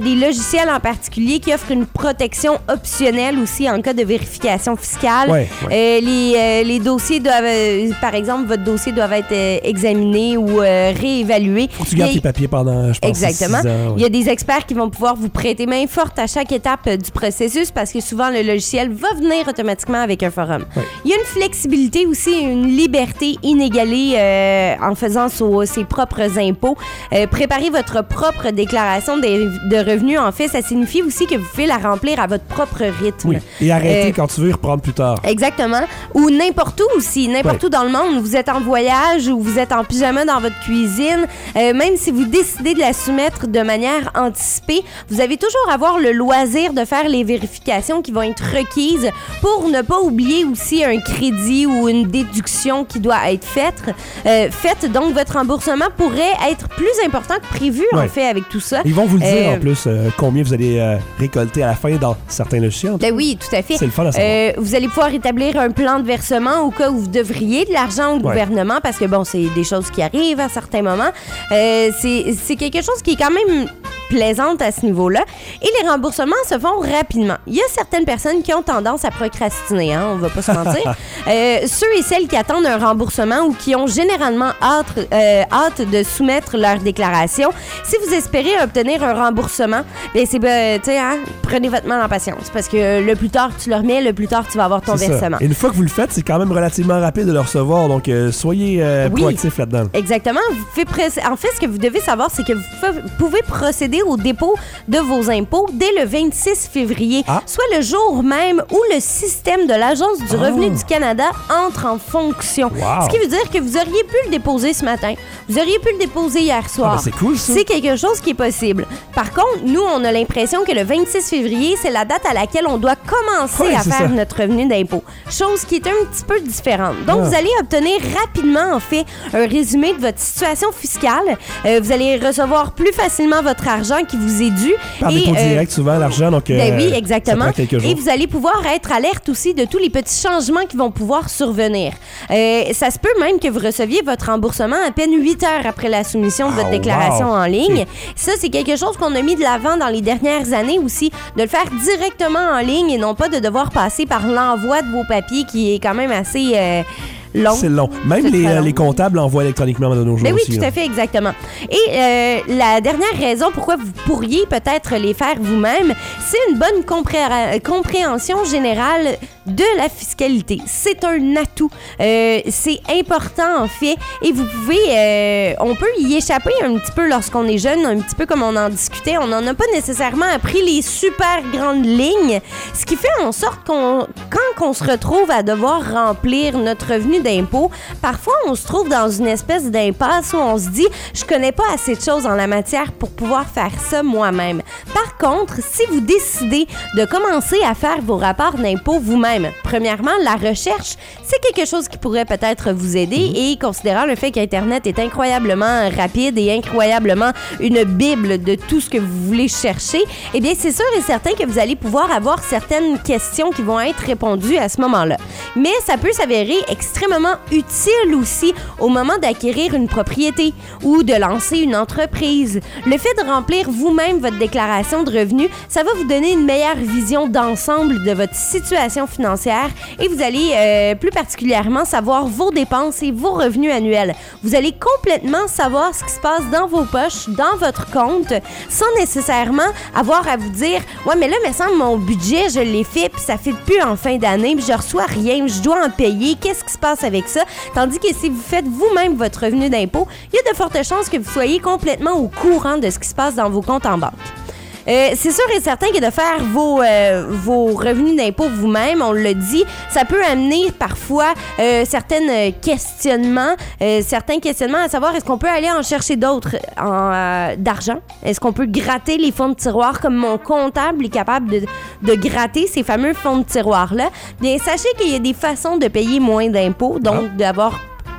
des logiciels en particulier qui offrent une protection optionnelle aussi en cas de vérification fiscale. Ouais, ouais. Euh, les, euh, les dossiers doivent, euh, par exemple, votre dossier doit être euh, examiné ou euh, réévalué. Faut que tu gardes Et- tes papiers pendant, je pense, Exactement. six ans. Il y a des experts qui vont pouvoir vous prêter main forte à chaque étape euh, du processus parce que souvent le logiciel va venir automatiquement avec un forum. Ouais. Il y a une flexibilité aussi, une liberté inégalée euh, en faisant so- ses propres impôts. Euh, préparer votre propre déclaration de, de revenus, en fait, ça signifie aussi que vous pouvez la remplir à votre propre rythme. Oui. Et arrêter Euh, quand tu veux y reprendre plus tard. Exactement. Ou n'importe où aussi, n'importe Ouais. où dans le monde. Vous êtes en voyage ou vous êtes en pyjama dans votre cuisine. Euh, même si vous décidez de la soumettre de manière anticipée, vous avez toujours avoir le loisir de faire les vérifications qui vont être requises pour ne pas oublier aussi un crédit ou une déduction qui doit être faite. Euh, faite. Donc, votre remboursement pourrait être plus important que prévu, Ouais. en fait, avec tout ça. Ils vont vous le dire Euh, en plus euh, combien vous allez euh, récolter à la fin dans certains logiciels. Ben oui, tout à fait. C'est le fun à savoir. Euh, vous allez pouvoir établir un plan de versement au cas où vous devriez de l'argent au Ouais. gouvernement parce que, bon, c'est des choses qui arrivent à certains moments. Euh, c'est c'est quelque chose qui est quand même plaisante à ce niveau-là. Et les remboursements se font rapidement. Il y a certaines personnes qui ont tendance à procrastiner, hein, on va pas se mentir. Euh, ceux et celles qui attendent un remboursement ou qui ont généralement hâte, euh, hâte de soumettre leur déclaration, si vous espérez obtenir un remboursement, bien, c'est, ben, tu sais, hein, prenez votre mal en patience parce que le plus tard tu le remets, le plus tard tu vas avoir ton C'est ça. versement. Et une fois que vous le faites, c'est quand même relativement rapide de le recevoir, donc euh, soyez euh, Oui. proactifs là-dedans. Exactement. Vous pouvez pré- en fait, ce que vous devez savoir, c'est que vous fe- pouvez procéder au dépôt de vos impôts dès le vingt-six février, Ah. soit le jour même où le système de l'Agence du Ah. revenu du Canada entre en fonction. Wow. Ce qui veut dire que vous auriez pu le déposer ce matin, vous auriez pu le déposer hier soir. Ah, ben, c'est cool, ça. C'est quelque chose qui est possible. Par contre, nous, on a l'impression que le vingt-six février, c'est la date à laquelle on doit commencer Ouais, à c'est faire ça. notre revenu d'impôt. Chose qui est un petit peu différente. Donc, Ah. vous allez obtenir rapidement, en fait, un résumé de votre situation fiscale. Euh, vous allez recevoir plus facilement votre argent qui vous est dû. Par Et, dépôt euh, direct, souvent, l'argent, donc euh, ben oui, ça exactement. prend quelques jours. Et vous allez pouvoir être alerte aussi de tous les petits changements qui vont pouvoir survenir. Euh, ça se peut même que vous receviez votre remboursement à peine huit heures après la soumission de votre Ah, déclaration wow. en ligne. Ok. Ça, c'est quelque chose qu'on a mis de l'avant dans les dernières années aussi, de le faire directement en ligne et non pas de devoir passer par l'envoi de vos papiers qui est quand même assez euh, long. C'est long. Même C'est les, très euh, long. les comptables l'envoient électroniquement de nos jours Ben oui, aussi. tout là. à fait, exactement. Et euh, la dernière raison pourquoi vous pourriez peut-être les faire vous-même, c'est une bonne compré- compréhension générale de la fiscalité. C'est un atout. Euh, c'est important, en fait, et vous pouvez... euh, on peut y échapper un petit peu lorsqu'on est jeune, un petit peu comme on en discutait. On n'en a pas nécessairement appris les super grandes lignes, ce qui fait en sorte qu'on, quand on se retrouve à devoir remplir notre revenu d'impôt, parfois on se trouve dans une espèce d'impasse où on se dit « je connais pas assez de choses en la matière pour pouvoir faire ça moi-même ». Par contre, si vous décidez de commencer à faire vos rapports d'impôt vous-même, premièrement, la recherche, c'est quelque chose qui pourrait peut-être vous aider et considérant le fait qu'Internet est incroyablement rapide et incroyablement une bible de tout ce que vous voulez chercher, eh bien, c'est sûr et certain que vous allez pouvoir avoir certaines questions qui vont être répondues à ce moment-là. Mais ça peut s'avérer extrêmement utile aussi au moment d'acquérir une propriété ou de lancer une entreprise. Le fait de remplir vous-même votre déclaration de revenus, ça va vous donner une meilleure vision d'ensemble de votre situation financière et vous allez euh, plus particulièrement savoir vos dépenses et vos revenus annuels. Vous allez complètement savoir ce qui se passe dans vos poches, dans votre compte, sans nécessairement avoir à vous dire « Ouais, mais là, il me semble mon budget, je l'ai fait, puis ça fait plus en fin d'année, puis je reçois rien, puis je dois en payer. Qu'est-ce qui se passe avec ça? » Tandis que si vous faites vous-même votre revenu d'impôt, il y a de fortes chances que vous soyez complètement au courant de ce qui se passe dans vos comptes en banque. Euh, c'est sûr et certain que de faire vos, euh, vos revenus d'impôt vous-même, on le dit, ça peut amener parfois euh, certains questionnements, euh, certains questionnements à savoir est-ce qu'on peut aller en chercher d'autres en, euh, d'argent? Est-ce qu'on peut gratter les fonds de tiroir comme mon comptable est capable de, de gratter ces fameux fonds de tiroir-là? Bien, sachez qu'il y a des façons de payer moins d'impôts, donc d'avoir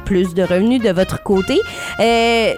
plus de revenus de votre côté. Euh,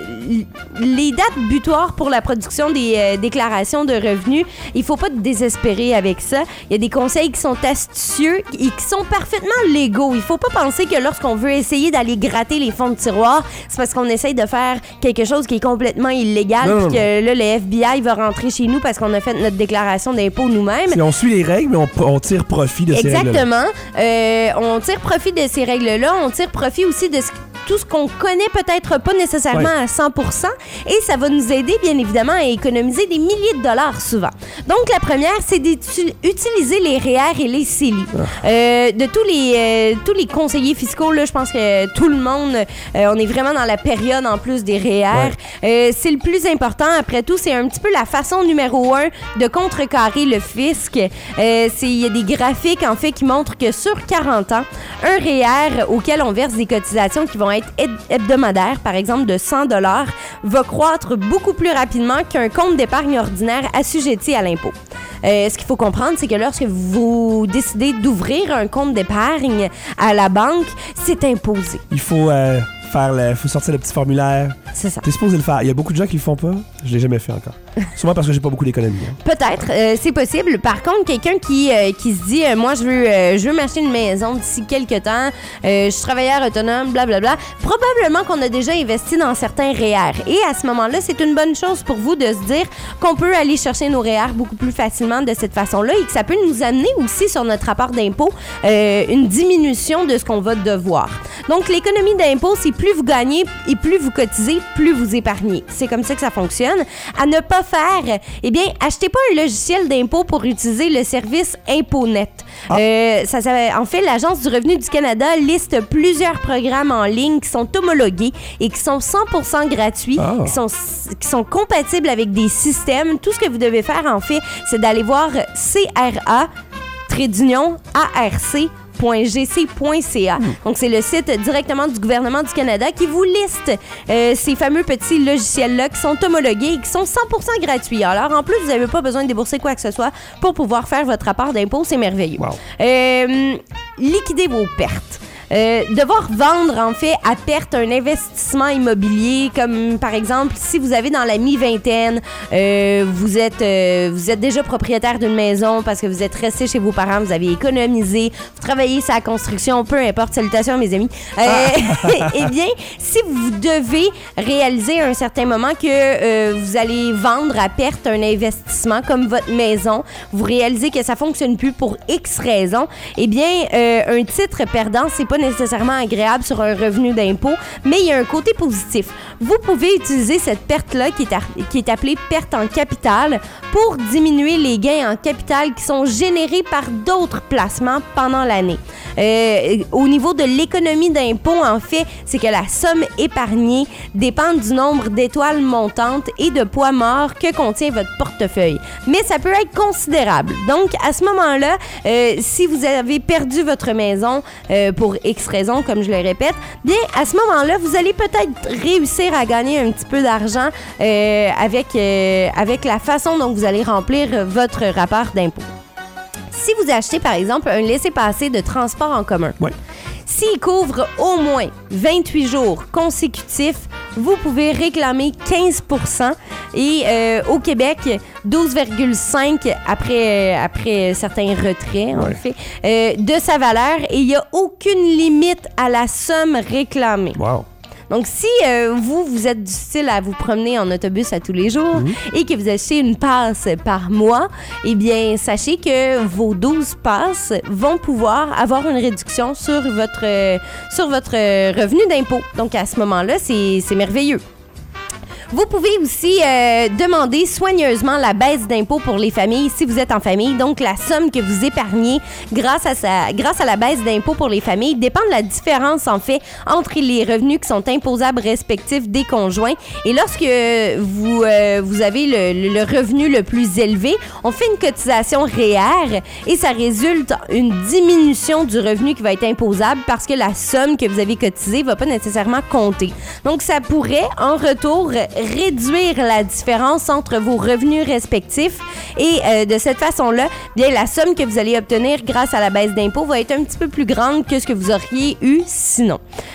les dates butoirs pour la production des euh, déclarations de revenus, il faut pas te désespérer avec ça. Il y a des conseils qui sont astucieux et qui sont parfaitement légaux. Il faut pas penser que lorsqu'on veut essayer d'aller gratter les fonds de tiroir, c'est parce qu'on essaye de faire quelque chose qui est complètement illégal, Non, puis que là, le F B I va rentrer chez nous parce qu'on a fait notre déclaration d'impôt nous-mêmes. Si on suit les règles, mais on, on tire profit de ces règles-là. Exactement. Euh, on tire profit de ces règles-là. On tire profit aussi de ce tout ce qu'on connaît peut-être pas nécessairement Ouais. à cent pour cent et ça va nous aider bien évidemment à économiser des milliers de dollars souvent. Donc la première, c'est d'utiliser les R E E R et les C E L I. Ah. Euh, de tous les, euh, tous les conseillers fiscaux, là, je pense que tout le monde, euh, on est vraiment dans la période en plus des R E E R. Ouais. Euh, c'est le plus important. Après tout, c'est un petit peu la façon numéro un de contrecarrer le fisc. Euh, c'est- Il y a des graphiques en fait qui montrent que sur quarante ans, un R E E R auquel on verse des cotisations qui vont être heb- hebdomadaires, par exemple de cent dollars, va croître beaucoup plus rapidement qu'un compte d'épargne ordinaire assujetti à l'impôt. Euh, ce qu'il faut comprendre, c'est que lorsque vous décidez d'ouvrir un compte d'épargne à la banque, c'est imposé. Il faut euh, faire le, faut sortir le petit formulaire. C'est ça. T'es supposé le faire. Il y a beaucoup de gens qui le font pas. Je l'ai jamais fait encore. Souvent parce que j'ai pas beaucoup d'économie. hein. Peut-être, euh, c'est possible. Par contre, quelqu'un qui, euh, qui se dit, euh, moi, je veux, euh, je veux m'acheter une maison d'ici quelques temps, euh, je suis travailleur autonome, blablabla, probablement qu'on a déjà investi dans certains R E E R. Et à ce moment-là, c'est une bonne chose pour vous de se dire qu'on peut aller chercher nos R E E R beaucoup plus facilement de cette façon-là et que ça peut nous amener aussi sur notre rapport d'impôt euh, une diminution de ce qu'on va devoir. Donc, l'économie d'impôt, c'est plus vous gagnez et plus vous cotisez, plus vous épargnez. C'est comme ça que ça fonctionne. À ne pas faire, eh bien, achetez pas un logiciel d'impôt pour utiliser le service ImpoNet. Ah. Euh, ça, ça, en fait, l'Agence du revenu du Canada liste plusieurs programmes en ligne qui sont homologués et qui sont cent pour cent gratuits, Ah. qui, sont, qui sont compatibles avec des systèmes. Tout ce que vous devez faire, en fait, c'est d'aller voir C R A, trait d'union, A R C, g c point c a. Donc, c'est le site directement du gouvernement du Canada qui vous liste euh, ces fameux petits logiciels-là qui sont homologués et qui sont cent pour cent gratuits. Alors, en plus, vous n'avez pas besoin de débourser quoi que ce soit pour pouvoir faire votre rapport d'impôt. C'est merveilleux. Wow. Euh, liquidez vos pertes. Euh, devoir vendre, en fait, à perte un investissement immobilier, comme par exemple, si vous avez dans la mi-vingtaine, euh, vous êtes euh, vous êtes déjà propriétaire d'une maison parce que vous êtes resté chez vos parents, vous avez économisé, vous travaillez sur la construction, peu importe, salutations mes amis. Euh, eh bien, si vous devez réaliser à un certain moment que euh, vous allez vendre à perte un investissement comme votre maison, vous réalisez que ça fonctionne plus pour X raisons, eh bien, euh, un titre perdant, c'est pas nécessairement agréable sur un revenu d'impôt, mais il y a un côté positif. Vous pouvez utiliser cette perte-là, qui est, à- qui est appelée perte en capital, pour diminuer les gains en capital qui sont générés par d'autres placements pendant l'année. Euh, au niveau de l'économie d'impôt, en fait, c'est que la somme épargnée dépend du nombre d'étoiles montantes et de poids morts que contient votre portefeuille. Mais ça peut être considérable. Donc, à ce moment-là, euh, si vous avez perdu votre maison euh, pour X raisons, comme je le répète, bien, à ce moment-là, vous allez peut-être réussir à gagner un petit peu d'argent euh, avec, euh, avec la façon dont vous allez remplir votre rapport d'impôt. Si vous achetez, par exemple, un laissez-passer de transport en commun, Ouais. s'il couvre au moins vingt-huit jours consécutifs, vous pouvez réclamer quinze pour cent et euh, au Québec, douze virgule cinq pour cent après, euh, après certains retraits, en Ouais. fait, euh, de sa valeur et il n'y a aucune limite à la somme réclamée. Wow. Donc, si euh, vous, vous êtes du style à vous promener en autobus à tous les jours et que vous achetez une passe par mois, eh bien, sachez que vos douze passes vont pouvoir avoir une réduction sur votre, euh, sur votre euh, revenu d'impôt. Donc, à ce moment-là, c'est, c'est merveilleux. Vous pouvez aussi euh, demander soigneusement la baisse d'impôt pour les familles si vous êtes en famille. Donc, la somme que vous épargnez grâce à, sa, grâce à la baisse d'impôt pour les familles dépend de la différence, en fait, entre les revenus qui sont imposables respectifs des conjoints. Et lorsque vous, euh, vous avez le, le revenu le plus élevé, on fait une cotisation R E E R et ça résulte une diminution du revenu qui va être imposable parce que la somme que vous avez cotisée ne va pas nécessairement compter. Donc, ça pourrait, en retour, réduire la différence entre vos revenus respectifs et euh, de cette façon-là, bien la somme que vous allez obtenir grâce à la baisse d'impôt va être un petit peu plus grande que ce que vous auriez eu sinon.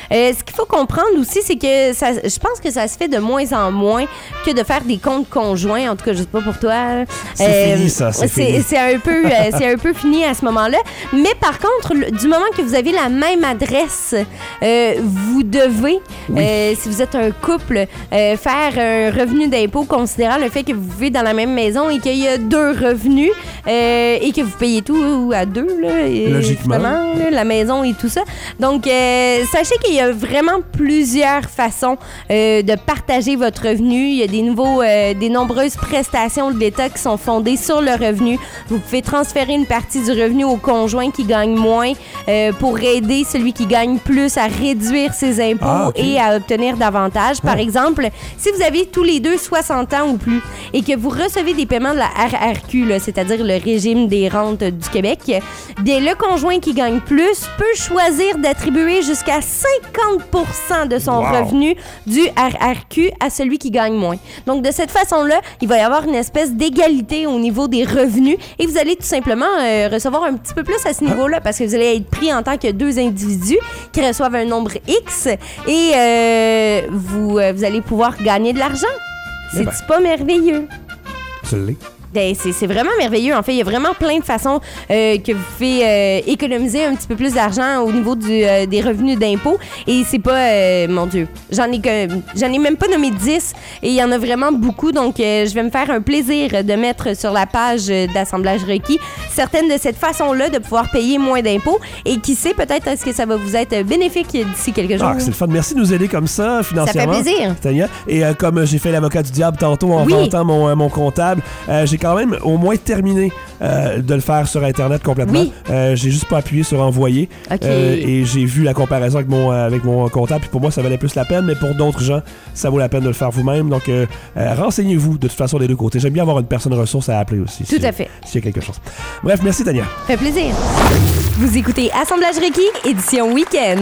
Euh, ce qu'il faut comprendre aussi, c'est que ça, je pense que ça se fait de moins en moins que de faire des comptes conjoints. En tout cas, je sais pas pour toi. C'est fini, ça, c'est fini. C'est un peu, euh, c'est un peu fini à ce moment-là. Mais par contre, le- du moment que vous avez la même adresse, euh, vous devez, euh, si vous êtes un couple, euh, faire un revenu d'impôt considérant le fait que vous vivez dans la même maison et qu'il y a deux revenus euh, et que vous payez tout à deux, là, et Logiquement. justement, là, la maison et tout ça. Donc, euh, sachez qu'il y a vraiment plusieurs façons euh, de partager votre revenu. Il y a des nouveaux, euh, des nombreuses prestations de l'État qui sont fondées sur le revenu. Vous pouvez transférer une partie du revenu au conjoint qui gagne moins euh, pour aider celui qui gagne plus à réduire ses impôts Ah, ok. et à obtenir davantage. Par Ah. exemple, si vous avez tous les deux soixante ans ou plus et que vous recevez des paiements de la R R Q, là, c'est-à-dire le régime des rentes du Québec, bien, le conjoint qui gagne plus peut choisir d'attribuer jusqu'à cinquante pour cent de son Wow. revenu du R R Q à celui qui gagne moins. Donc, de cette façon-là, il va y avoir une espèce d'égalité au niveau des revenus et vous allez tout simplement euh, recevoir un petit peu plus à ce niveau-là parce que vous allez être pris en tant que deux individus qui reçoivent un nombre X et euh, vous, euh, vous allez pouvoir gagner de l'argent. Eh C'est ben. pas merveilleux? Tu l'es. Ben, c'est c'est vraiment merveilleux. En fait, il y a vraiment plein de façons euh, que vous pouvez euh, économiser un petit peu plus d'argent au niveau du, euh, des revenus d'impôt. Et c'est pas... euh, mon Dieu, j'en ai, que- j'en ai même pas nommé dix. Et il y en a vraiment beaucoup. Donc, euh, je vais me faire un plaisir de mettre sur la page euh, d'assemblage requis certaines de cette façon-là de pouvoir payer moins d'impôts. Et qui sait, peut-être est-ce que ça va vous être bénéfique d'ici quelques jours. Ah, c'est le fun. Merci de nous aider comme ça, financièrement. Ça fait plaisir. Tania. Et euh, comme j'ai fait l'avocat du diable tantôt en Oui. vantant mon, euh, mon comptable, euh, j'ai quand même au moins terminé euh, de le faire sur Internet complètement. Oui. Euh, j'ai juste pas appuyé sur envoyer. OK. Euh, et j'ai vu la comparaison avec mon, euh, avec mon comptable. Puis pour moi, ça valait plus la peine. Mais pour d'autres gens, ça vaut la peine de le faire vous-même. Donc, euh, euh, renseignez-vous de toute façon des deux côtés. J'aime bien avoir une personne ressource à appeler aussi. Tout si- à fait. S'il y a quelque chose. Bref, merci Tania. Ça fait plaisir. Vous écoutez Assemblage requis, édition week-end.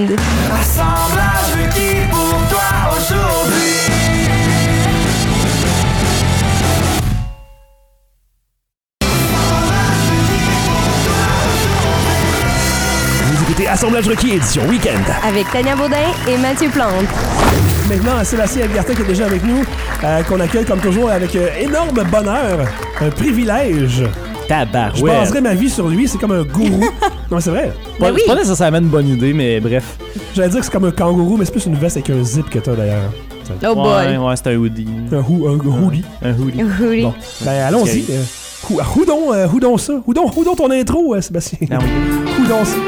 Assemblage requis pour toi aujourd'hui. Vous écoutez Assemblage requis, édition week-end. Avec Tania Baudin et Mathieu Plante. Maintenant, à Sébastien Elgartin qui est déjà avec nous, euh, qu'on accueille comme toujours avec euh, énorme bonheur, un privilège. Je Tabarouette. baserais ma vie sur lui, c'est comme un gourou. Non, mais c'est vrai. Pas, Ben oui. pas nécessairement une bonne idée, mais bref. J'allais dire que c'est comme un kangourou, mais c'est plus une veste avec un zip que t'as d'ailleurs. Oh ouais, boy. ouais, c'est un hoodie. Un, hou- un hoodie. Un hoodie. Oui. Bon, ben allons-y. Euh, hou- Houdon, euh, houdon ça. Houdon, houdon ton intro, euh, Sébastien. Ah oui. Houdon ça.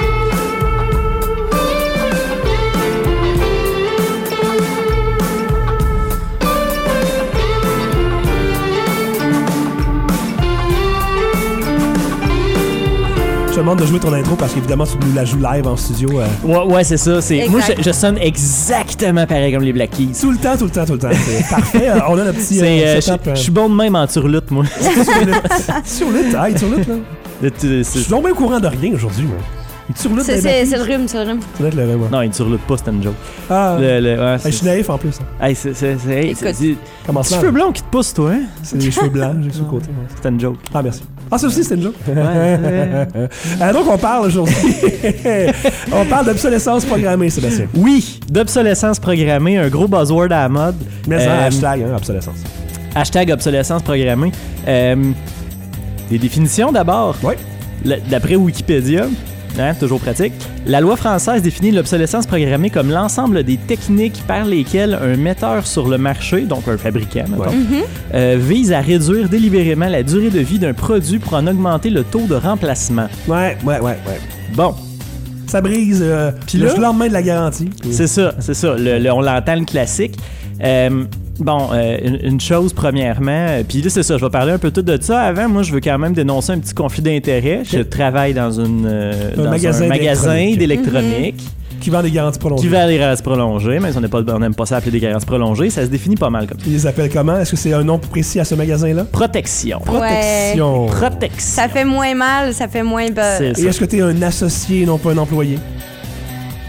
Je te demande de jouer ton intro parce qu'évidemment tu nous la joues live en studio. euh, Ouais, ouais, c'est ça. C'est... Exact. Moi, je, je sonne exactement pareil comme les Black Keys. tout le temps, tout le temps, tout le temps. C'est parfait. Euh, On a notre petit C'est, euh, euh, setup. je euh, je suis bon de même en turlute, moi. sur lutte. Ah, il turlute, là. Le tu- Je c'est- suis donc bien au courant de rien aujourd'hui, moi. Il turlute C'est des c'est- batteries. c'est le rhume, c'est le rhume. Ça doit être le vrai, moi. Non, il turlute pas, c'était une joke. Ah, Le, le, ouais, hey, c'est, je suis naïf en plus. hein. hey, c'est, c'est, c'est, hey, Écoute. c'est, c'est, Comment ça? cheveux blonds qui te poussent, toi, hein? C'est des cheveux blancs, j'ai sur le côté. ouais. C'était une joke. Ah, merci. Ah, ça aussi, c'est une joke. Ouais, ouais. Euh, donc, on parle aujourd'hui. on parle d'obsolescence programmée, Sébastien. Oui, d'obsolescence programmée, un gros buzzword à la mode. Mais ça, Euh, hashtag, hein, obsolescence. Hashtag obsolescence programmée. Euh, des définitions d'abord. Oui. Le- D'après Wikipédia, hein, toujours pratique, la loi française définit l'obsolescence programmée comme l'ensemble des techniques par lesquelles un metteur sur le marché, donc un fabricant, mettons, Ouais. euh, vise à réduire délibérément la durée de vie d'un produit pour en augmenter le taux de remplacement. Ouais, ouais, ouais, ouais. Bon, Ça brise euh, Puis le là- lendemain de la garantie. c'est ça, c'est ça. Le- le- on l'entend, le classique. Euh, bon, euh, une, une chose premièrement, euh, puis là c'est ça, je vais parler un peu tout de ça. Avant, moi je veux quand même dénoncer un petit conflit d'intérêt. Je travaille dans, une, euh, Un dans magasin un magasin d'électronique. d'électronique Qui vend des garanties prolongées. qui vend des garanties prolongées, mais si on n'est pas- on n'aime pas ça appeler des garanties prolongées, ça se définit pas mal comme ça. Ils les appellent comment? Est-ce que c'est un nom précis à ce magasin-là? Protection. Protection. Protection. Ça fait moins mal, ça fait moins peur. C'est Et ça. est-ce que tu es un associé et non pas un employé?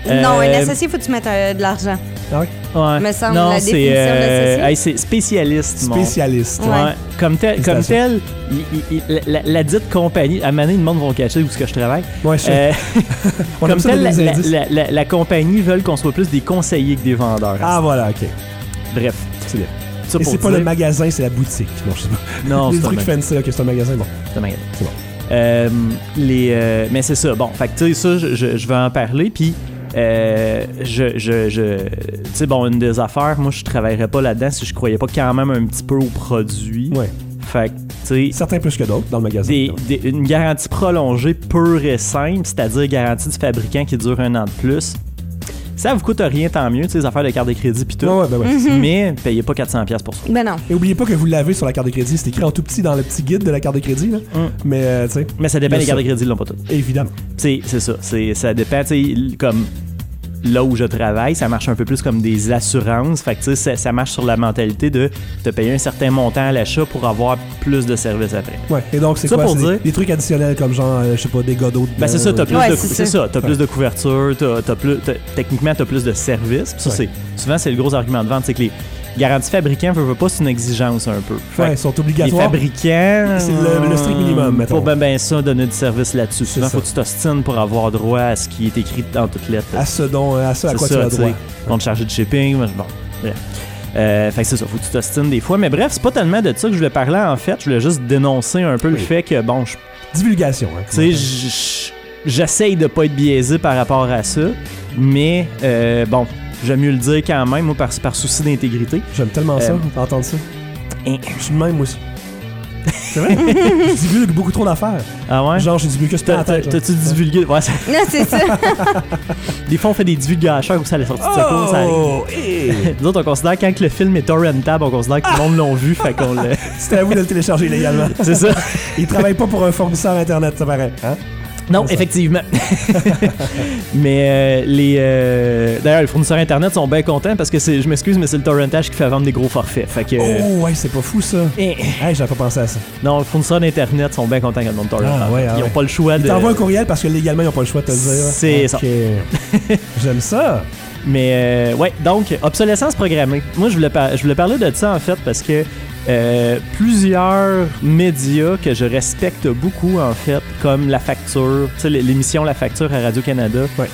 Non, un Euh, associé, faut que tu mettes euh, de l'argent. Ah oui? Ouais. Me semble, non, la c'est, définition d'associé. hey, c'est spécialiste. mon- Spécialiste. Ouais. Ouais. Comme tel, comme Félicitations. tel il- il- il- la, la dite compagnie, à un moment donné, le monde va cacher où est-ce que je travaille. Ouais, je sais. Euh, On aime comme ça tel, donner la, des la, indices. la- la- la compagnie veut qu'on soit plus des conseillers que des vendeurs. Ah, voilà, OK. Bref. C'est bien. Ça Et pour c'est pas dire- le magasin, c'est la boutique. Non, je sais pas. Non, Les c'est un trucs magasin. fancy, OK, c'est un magasin, bon. C'est un magasin. C'est bon. Euh, les, euh, mais c'est ça. Bon, fait que tu sais, ça, je, je- je vais en parler. Puis, euh, je, je, je tu sais, bon, une des affaires, moi, je travaillerais pas là-dedans si je croyais pas quand même un petit peu au produit. Ouais. Fait que, tu sais, Certains plus que d'autres dans le magasin. des- des- une garantie prolongée pure et simple, c'est-à-dire garantie du fabricant qui dure un an de plus. Ça vous coûte rien, tant mieux, tu sais, les affaires de carte de crédit pis tout. Ouais, ouais, ben ouais. Mais payez pas quatre cents dollars pour ça. Ben non. Et oubliez pas que vous l'avez sur la carte de crédit. C'est écrit en tout petit dans le petit guide de la carte de crédit. Là. Mm. Mais, euh, tu sais, Mais ça dépend, Mais les ça- cartes de crédit, ils l'ont pas toutes. évidemment. C'est c'est ça. C'est, ça dépend. Tu sais, comme là où je travaille, ça marche un peu plus comme des assurances. Fait que tu sais, ça, ça marche sur la mentalité de te payer un certain montant à l'achat pour avoir plus de services après. Ouais. Et donc, c'est Ça quoi? pour C'est dire- des trucs additionnels comme genre, euh, je sais pas, des godots de Ben c'est ça, t'as plus Ouais, de c'est c'est ça. ça, t'as plus de couverture, t'as, t'as plus, t'as- techniquement t'as plus de services. Puis ça, Ouais. c'est souvent c'est le gros argument de vente, c'est que les garanties fabricants veulent pas, c'est une exigence un peu. Fait Ouais, que ils sont les obligatoires. fabricants, C'est le- le strict minimum, mettons. Faut ben ben ça donner du service là-dessus. C'est Souvent, ça. faut que tu t'ostines pour avoir droit à ce qui est écrit dans toutes lettres. À ce dont, à ce à C'est quoi ça, tu as tu droit. sais. On te charger de shipping. Bon, bref. Euh, fait que c'est ça, faut que tu t'ostines des fois. Mais bref, c'est pas tellement de ça que je voulais parler en fait. Je voulais juste dénoncer un peu le Oui. fait que, bon, je Divulgation. Hein, tu sais, j- j- j'essaye de pas être biaisé par rapport à ça, mais euh, bon, j'aime mieux le dire quand même, moi, par, par souci d'intégrité. J'aime tellement ça, Euh, entendre ça. Hein. Je suis le même, moi aussi. C'est vrai? Je divulgue beaucoup trop d'affaires. Ah ouais? Genre, j'ai divulgué ce que T'as- c'était en t'as- tête. T'as-tu divulgué? Ouais, ça- Non, c'est ça. des fois, on fait des divulgateurs où ça la sortie de secours, ça arrive. Oh! hey! Nous autres, on considère quand que le film est torrentable, on considère que tout le monde l'a vu, fait qu'on le. C'était à vous de le télécharger illégalement. C'est ça? Il travaille pas pour un fournisseur Internet, ça paraît. Hein? Non, C'est ça. effectivement. mais euh, les. euh, D'ailleurs, les fournisseurs Internet sont bien contents parce que c'est, je m'excuse, mais c'est le torrentage qui fait vendre des gros forfaits. Fait que. Oh, ouais, c'est pas fou, ça. eh, Hey, j'avais pas pensé à ça. Non, les fournisseurs d'Internet sont bien contents quand le monde torrent. Ah, ouais, ah, Ils n'ont ouais. pas le choix Ils de. t'envoient un courriel parce que légalement, ils n'ont pas le choix de te le dire. C'est ça. Ok. J'aime ça. Mais euh, ouais, donc obsolescence programmée. Moi, je voulais, par- je voulais parler de ça en fait parce que euh, plusieurs médias que je respecte beaucoup en fait, comme La Facture, tu sais, l'émission La Facture à Radio-Canada, Ouais.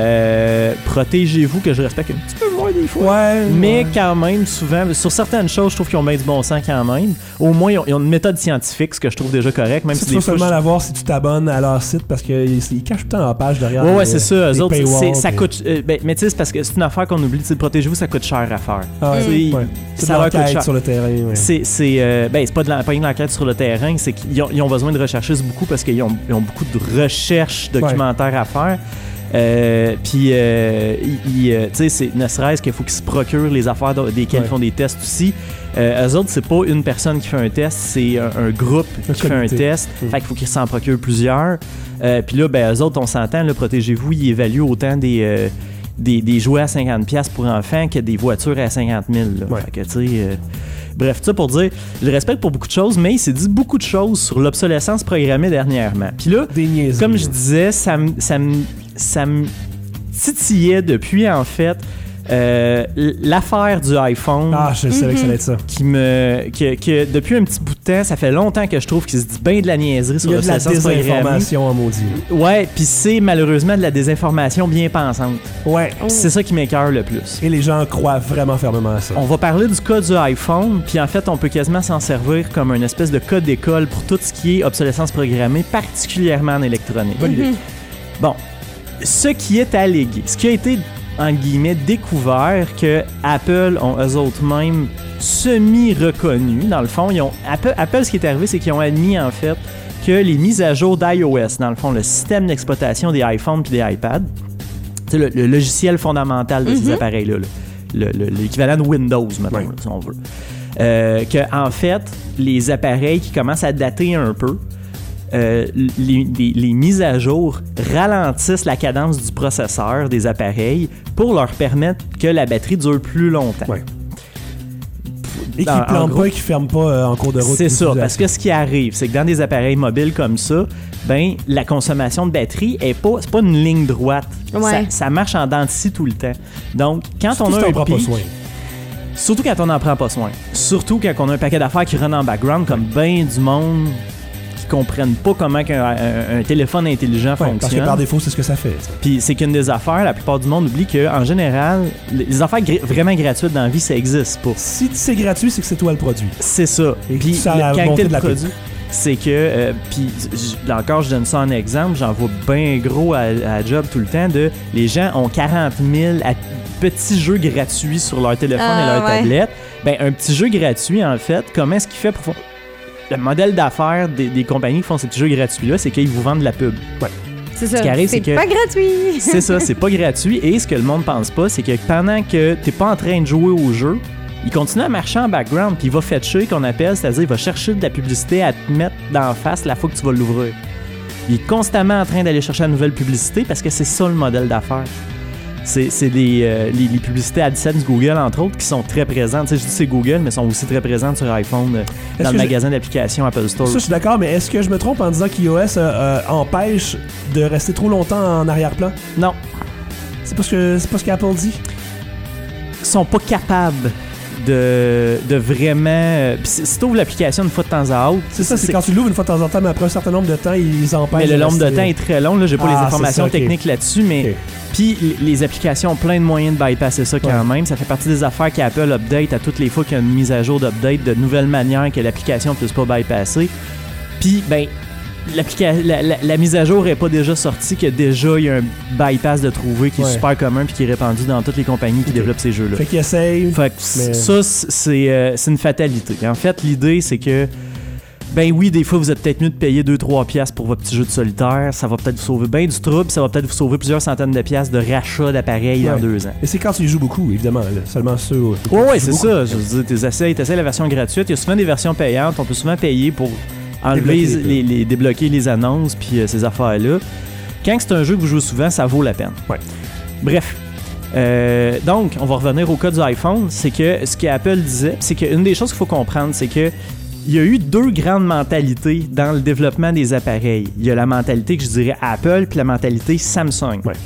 euh, Protégez-vous que je respecte un petit peu moins des fois. Ouais. Mais ouais. quand même, souvent, sur certaines choses, je trouve qu'ils ont bien du bon sens quand même. Au moins, ils ont, ils ont une méthode scientifique, ce que je trouve déjà correct, même Ça, si tu des vas fois, seulement je- la voir si tu t'abonnes à leur site parce qu'ils ils cachent tout le temps en page derrière. Ouais, ouais, les- c'est ça. Eux les autres, paywalls, c'est- ça puis- coûte. euh, ben, mais tu sais, c'est parce que c'est une affaire qu'on oublie. Tu sais, protégez-vous, ça coûte cher à faire. Ah ouais, Tu sais, ouais. C'est de ça leur coûte l'enquête cher. sur le terrain. Ouais. C'est, c'est, euh, ben, c'est pas de la, pas une enquête sur le terrain, c'est qu'ils ont, ils ont besoin de recherchistes beaucoup parce qu'ils ont, ils ont beaucoup de recherches documentaires à faire. Euh, Puis, euh, ils- ils, euh, tu sais, c'est ne serait-ce qu'il faut qu'ils se procurent les affaires de- desquelles Ouais. ils font des tests aussi. Euh, eux autres, c'est pas une personne qui fait un test, c'est un, un groupe Un qui fait un comité. test. Mm. Fait qu'il faut qu'ils s'en procurent plusieurs. Euh, Puis là, ben, eux autres, on s'entend, là, protégez-vous, ils évaluent autant des. euh, Des, des jouets à cinquante dollars pour enfants que des voitures à cinquante mille. Là. Ouais. Fait que, tu sais, euh, bref, ça pour dire, je le respecte pour beaucoup de choses, mais il s'est dit beaucoup de choses sur l'obsolescence programmée dernièrement. Puis là, Des niaiseries. comme je disais, ça me ça me- ça me titillait depuis, en fait, euh, l'affaire du iPhone. Ah, je savais que ça allait être ça. Qui me. Que, que depuis un petit bout de temps, ça fait longtemps que je trouve qu'il se dit bien de la niaiserie sur Il y a de la l'obsolescence programmée. désinformation en maudit. Ouais, puis c'est malheureusement de la désinformation bien pensante. Ouais. Puis c'est ça qui m'écoeure le plus. Et les gens croient vraiment fermement à ça. On va parler du cas du iPhone, puis en fait, on peut quasiment s'en servir comme une espèce de cas d'école pour tout ce qui est obsolescence programmée, particulièrement en électronique. Bonne idée. Bon, ce qui est allégué, ce qui a été, en guillemets, découvert que Apple ont eux autres mêmes semi-reconnu, dans le fond, ils ont, Apple, Apple, ce qui est arrivé, c'est qu'ils ont admis, en fait, que les mises à jour d'iOS, dans le fond, le système d'exploitation des iPhones puis des iPads, c'est le, le logiciel fondamental de ces appareils-là, là. Le- le- l'équivalent de Windows, mettons, Ouais. là, si on veut. Euh, que, en fait, les appareils qui commencent à dater un peu, euh, les, les- les mises à jour ralentissent la cadence du processeur des appareils pour leur permettre que la batterie dure plus longtemps. Ouais. Et qui en- en plante gros, pas et qui ferme pas euh, en cours de route. c'est ça, d'utilisation. parce que ce qui arrive, c'est que dans des appareils mobiles comme ça, ben la consommation de batterie est pas, c'est pas une ligne droite. Ouais. Ça, ça marche en dents de scie tout le temps. Donc, quand Surtout on si a t'en un prends pas pic, soin. surtout quand on n'en prend pas soin, surtout quand on a un paquet d'affaires qui run en background, comme ben du monde qui comprennent pas comment qu'un, un, un téléphone intelligent Ouais, parce que fonctionne. par défaut, c'est ce que ça fait. ça. Puis c'est qu'une des affaires, la plupart du monde oublie qu'en général, les affaires gra- vraiment gratuites dans la vie, ça existe pas. Si c'est gratuit, c'est que c'est toi le produit. C'est ça. Et Puis ça a la monté qualité de de la pub. produit, c'est que, euh, puis j- là encore, je donne ça en exemple, j'en vois bien gros à, à job tout le temps de les gens ont quarante mille à- petits jeux gratuits sur leur téléphone Ah, et leur ouais. tablette. Ben un petit jeu gratuit, en fait, comment est-ce qu'il fait pour faire? Le modèle d'affaires des, des compagnies qui font ces petits jeux gratuits-là, c'est qu'ils vous vendent de la pub. C'est ça. Ce qui arrive, c'est c'est que- pas gratuit. C'est ça, c'est pas gratuit. Et ce que le monde pense pas, c'est que pendant que t'es pas en train de jouer au jeu, il continue à marcher en background, puis il va fetcher, qu'on appelle, c'est-à-dire il va chercher de la publicité à te mettre d'en face la fois que tu vas l'ouvrir. Il est constamment en train d'aller chercher la nouvelle publicité parce que c'est ça le modèle d'affaires. C'est, c'est les, euh, les, les publicités AdSense Google, entre autres, qui sont très présentes. Tu sais, je dis c'est Google, mais sont aussi très présentes sur iPhone, euh, Est-ce dans que le je- magasin d'applications Apple Store. Ça, je suis d'accord, mais est-ce que je me trompe en disant qu'iOS euh, euh, empêche de rester trop longtemps en arrière-plan? Non, C'est pas ce que c'est pas ce qu'Apple dit? ils sont pas capables de, de vraiment... euh, Puis si si tu ouvres l'application une fois de temps à autre... C'est ça, c'est quand tu l'ouvres une fois de temps en temps, mais après un certain nombre de temps, ils empêchent. Mais le nombre de rester- temps est très long. Là, j'ai pas Ah, les c'est informations ça, ok. techniques là-dessus, mais Ok. puis l- les applications ont plein de moyens de bypasser ça quand Ouais. même. Ça fait partie des affaires qu'Apple update à toutes les fois qu'il y a une mise à jour d'update de nouvelles manières que l'application ne puisse pas bypasser. Puis, ben, l'applica- la, la- la mise à jour est pas déjà sortie, que déjà il y a un bypass de trouver qui Ouais. est super commun puis qui est répandu dans toutes les compagnies qui Ok. développent ces jeux-là. Fait qu'ils essayent. Fait que Mais- ça, c'est euh, c'est une fatalité. En fait, l'idée, c'est que, ben oui, des fois, vous êtes peut-être mieux de payer deux trois piastres pour votre petit jeu de solitaire. Ça va peut-être vous sauver bien du trouble. Ça va peut-être vous sauver plusieurs centaines de piastres de rachat d'appareils dans Ouais. deux ans. Et c'est quand tu y joues beaucoup, évidemment. là. Seulement ceux. où- Ouais, ouais, tu c'est joues ça. Je veux dire, t'essayes, t'essayes la version gratuite. Il y a souvent des versions payantes. On peut souvent payer pour enlever Débloquer les les, les- débloquer les annonces puis euh, ces affaires-là. Quand c'est un jeu que vous jouez souvent, ça vaut la peine. Ouais. Bref. Euh, donc, on va revenir au cas du iPhone. C'est que ce qu'Apple disait, c'est qu'une des choses qu'il faut comprendre, c'est que il y a eu deux grandes mentalités dans le développement des appareils. Il y a la mentalité que je dirais Apple puis la mentalité Samsung. Ouais.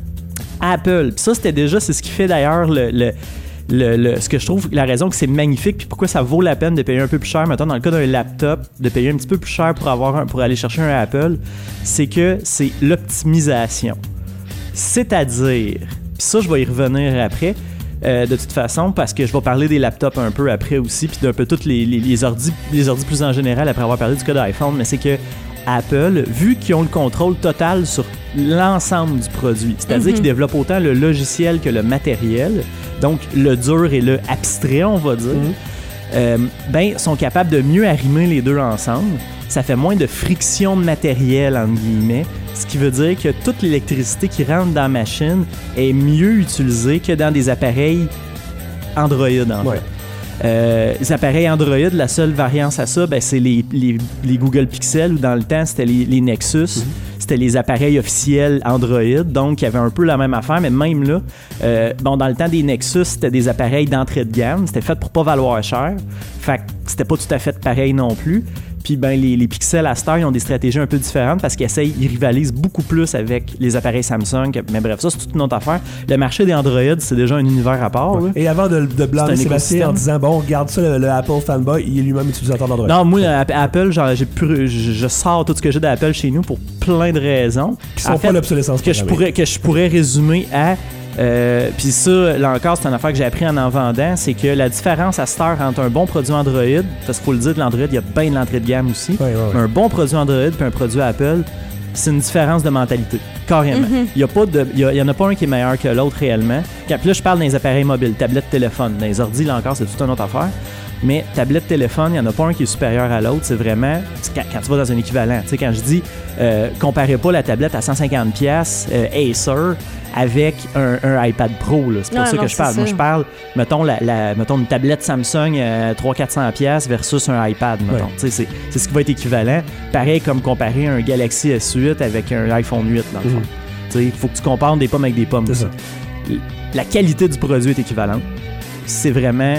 Apple, puis ça c'était déjà, c'est ce qui fait d'ailleurs le, le- le- le- ce que je trouve la raison que c'est magnifique puis pourquoi ça vaut la peine de payer un peu plus cher. Mettons dans le cas d'un laptop, de payer un petit peu plus cher pour avoir un- pour aller chercher un Apple, c'est que c'est l'optimisation. C'est-à-dire, puis ça je vais y revenir après. euh, de toute façon, parce que je vais parler des laptops un peu après aussi, puis d'un peu tous les, les, les ordi, les ordi plus en général après avoir parlé du cas d'iPhone, mais c'est que Apple, vu qu'ils ont le contrôle total sur l'ensemble du produit, c'est-à-dire Mhm. qu'ils développent autant le logiciel que le matériel, donc le dur et le abstrait, on va dire, Mhm. euh, ben, sont capables de mieux arrimer les deux ensemble. Ça fait moins de friction de matériel, entre guillemets, ce qui veut dire que toute l'électricité qui rentre dans la machine est mieux utilisée que dans des appareils Android, en Ouais. fait. Euh, les appareils Android, la seule variance à ça, ben, c'est les, les, les Google Pixel, ou dans le temps, c'était les, les Nexus. C'était les appareils officiels Android, donc il y avait un peu la même affaire, mais même là, euh, bon, dans le temps des Nexus, c'était des appareils d'entrée de gamme, c'était fait pour pas valoir cher, fait que c'était pas tout à fait pareil non plus. Puis ben, les, les Pixel à cette heure, ils ont des stratégies un peu différentes parce qu'ils essayent, ils rivalisent beaucoup plus avec les appareils Samsung. Mais bref, ça, c'est toute une autre affaire. Le marché des Android, c'est déjà un univers à part. là. Et avant de, de blâmer C'est un Sébastien en écosystème. disant bon, regarde ça, le, le Apple fanboy, il est lui-même utilisateur d'Android. Non, moi, App- Apple, genre, j'ai pu- je, je sors tout ce que j'ai d'Apple chez nous pour plein de raisons. Qui sont En pas fait, l'obsolescence que je programmée. pourrais que je pourrais résumer à euh, puis ça, là encore, c'est une affaire que j'ai appris en en vendant, c'est que la différence à cette heure entre un bon produit Android, parce qu'il faut le dire, de l'Android, il y a bien de l'entrée de gamme aussi, Ouais, ouais, ouais. mais un bon produit Android puis un produit Apple, c'est une différence de mentalité, carrément. Il y a pas de, il y, a- il y en a pas un qui est meilleur que l'autre réellement. Quand, puis là, je parle des appareils mobiles, tablettes, téléphone. Dans les ordi, là encore, c'est toute une autre affaire. Mais tablette, téléphone, il n'y en a pas un qui est supérieur à l'autre. C'est vraiment, c'est quand, quand tu vas dans un équivalent. Tu sais, quand je dis, euh, comparez pas la tablette à cent cinquante pièces euh, Acer avec un, un iPad Pro. là. C'est pour Non, ça non, que je c'est parle. Moi, ça. je parle, mettons, la, la- mettons une tablette Samsung à trois cents à quatre cents pièces versus un iPad, mettons. Ouais. Tu sais, C'est, c'est ce qui va être équivalent. Pareil comme comparer un Galaxy S huit avec un iPhone huit, dans le fond. Mhm. Tu sais, il faut que tu compares des pommes avec des pommes. C'est aussi. ça. La qualité du produit est équivalente. C'est vraiment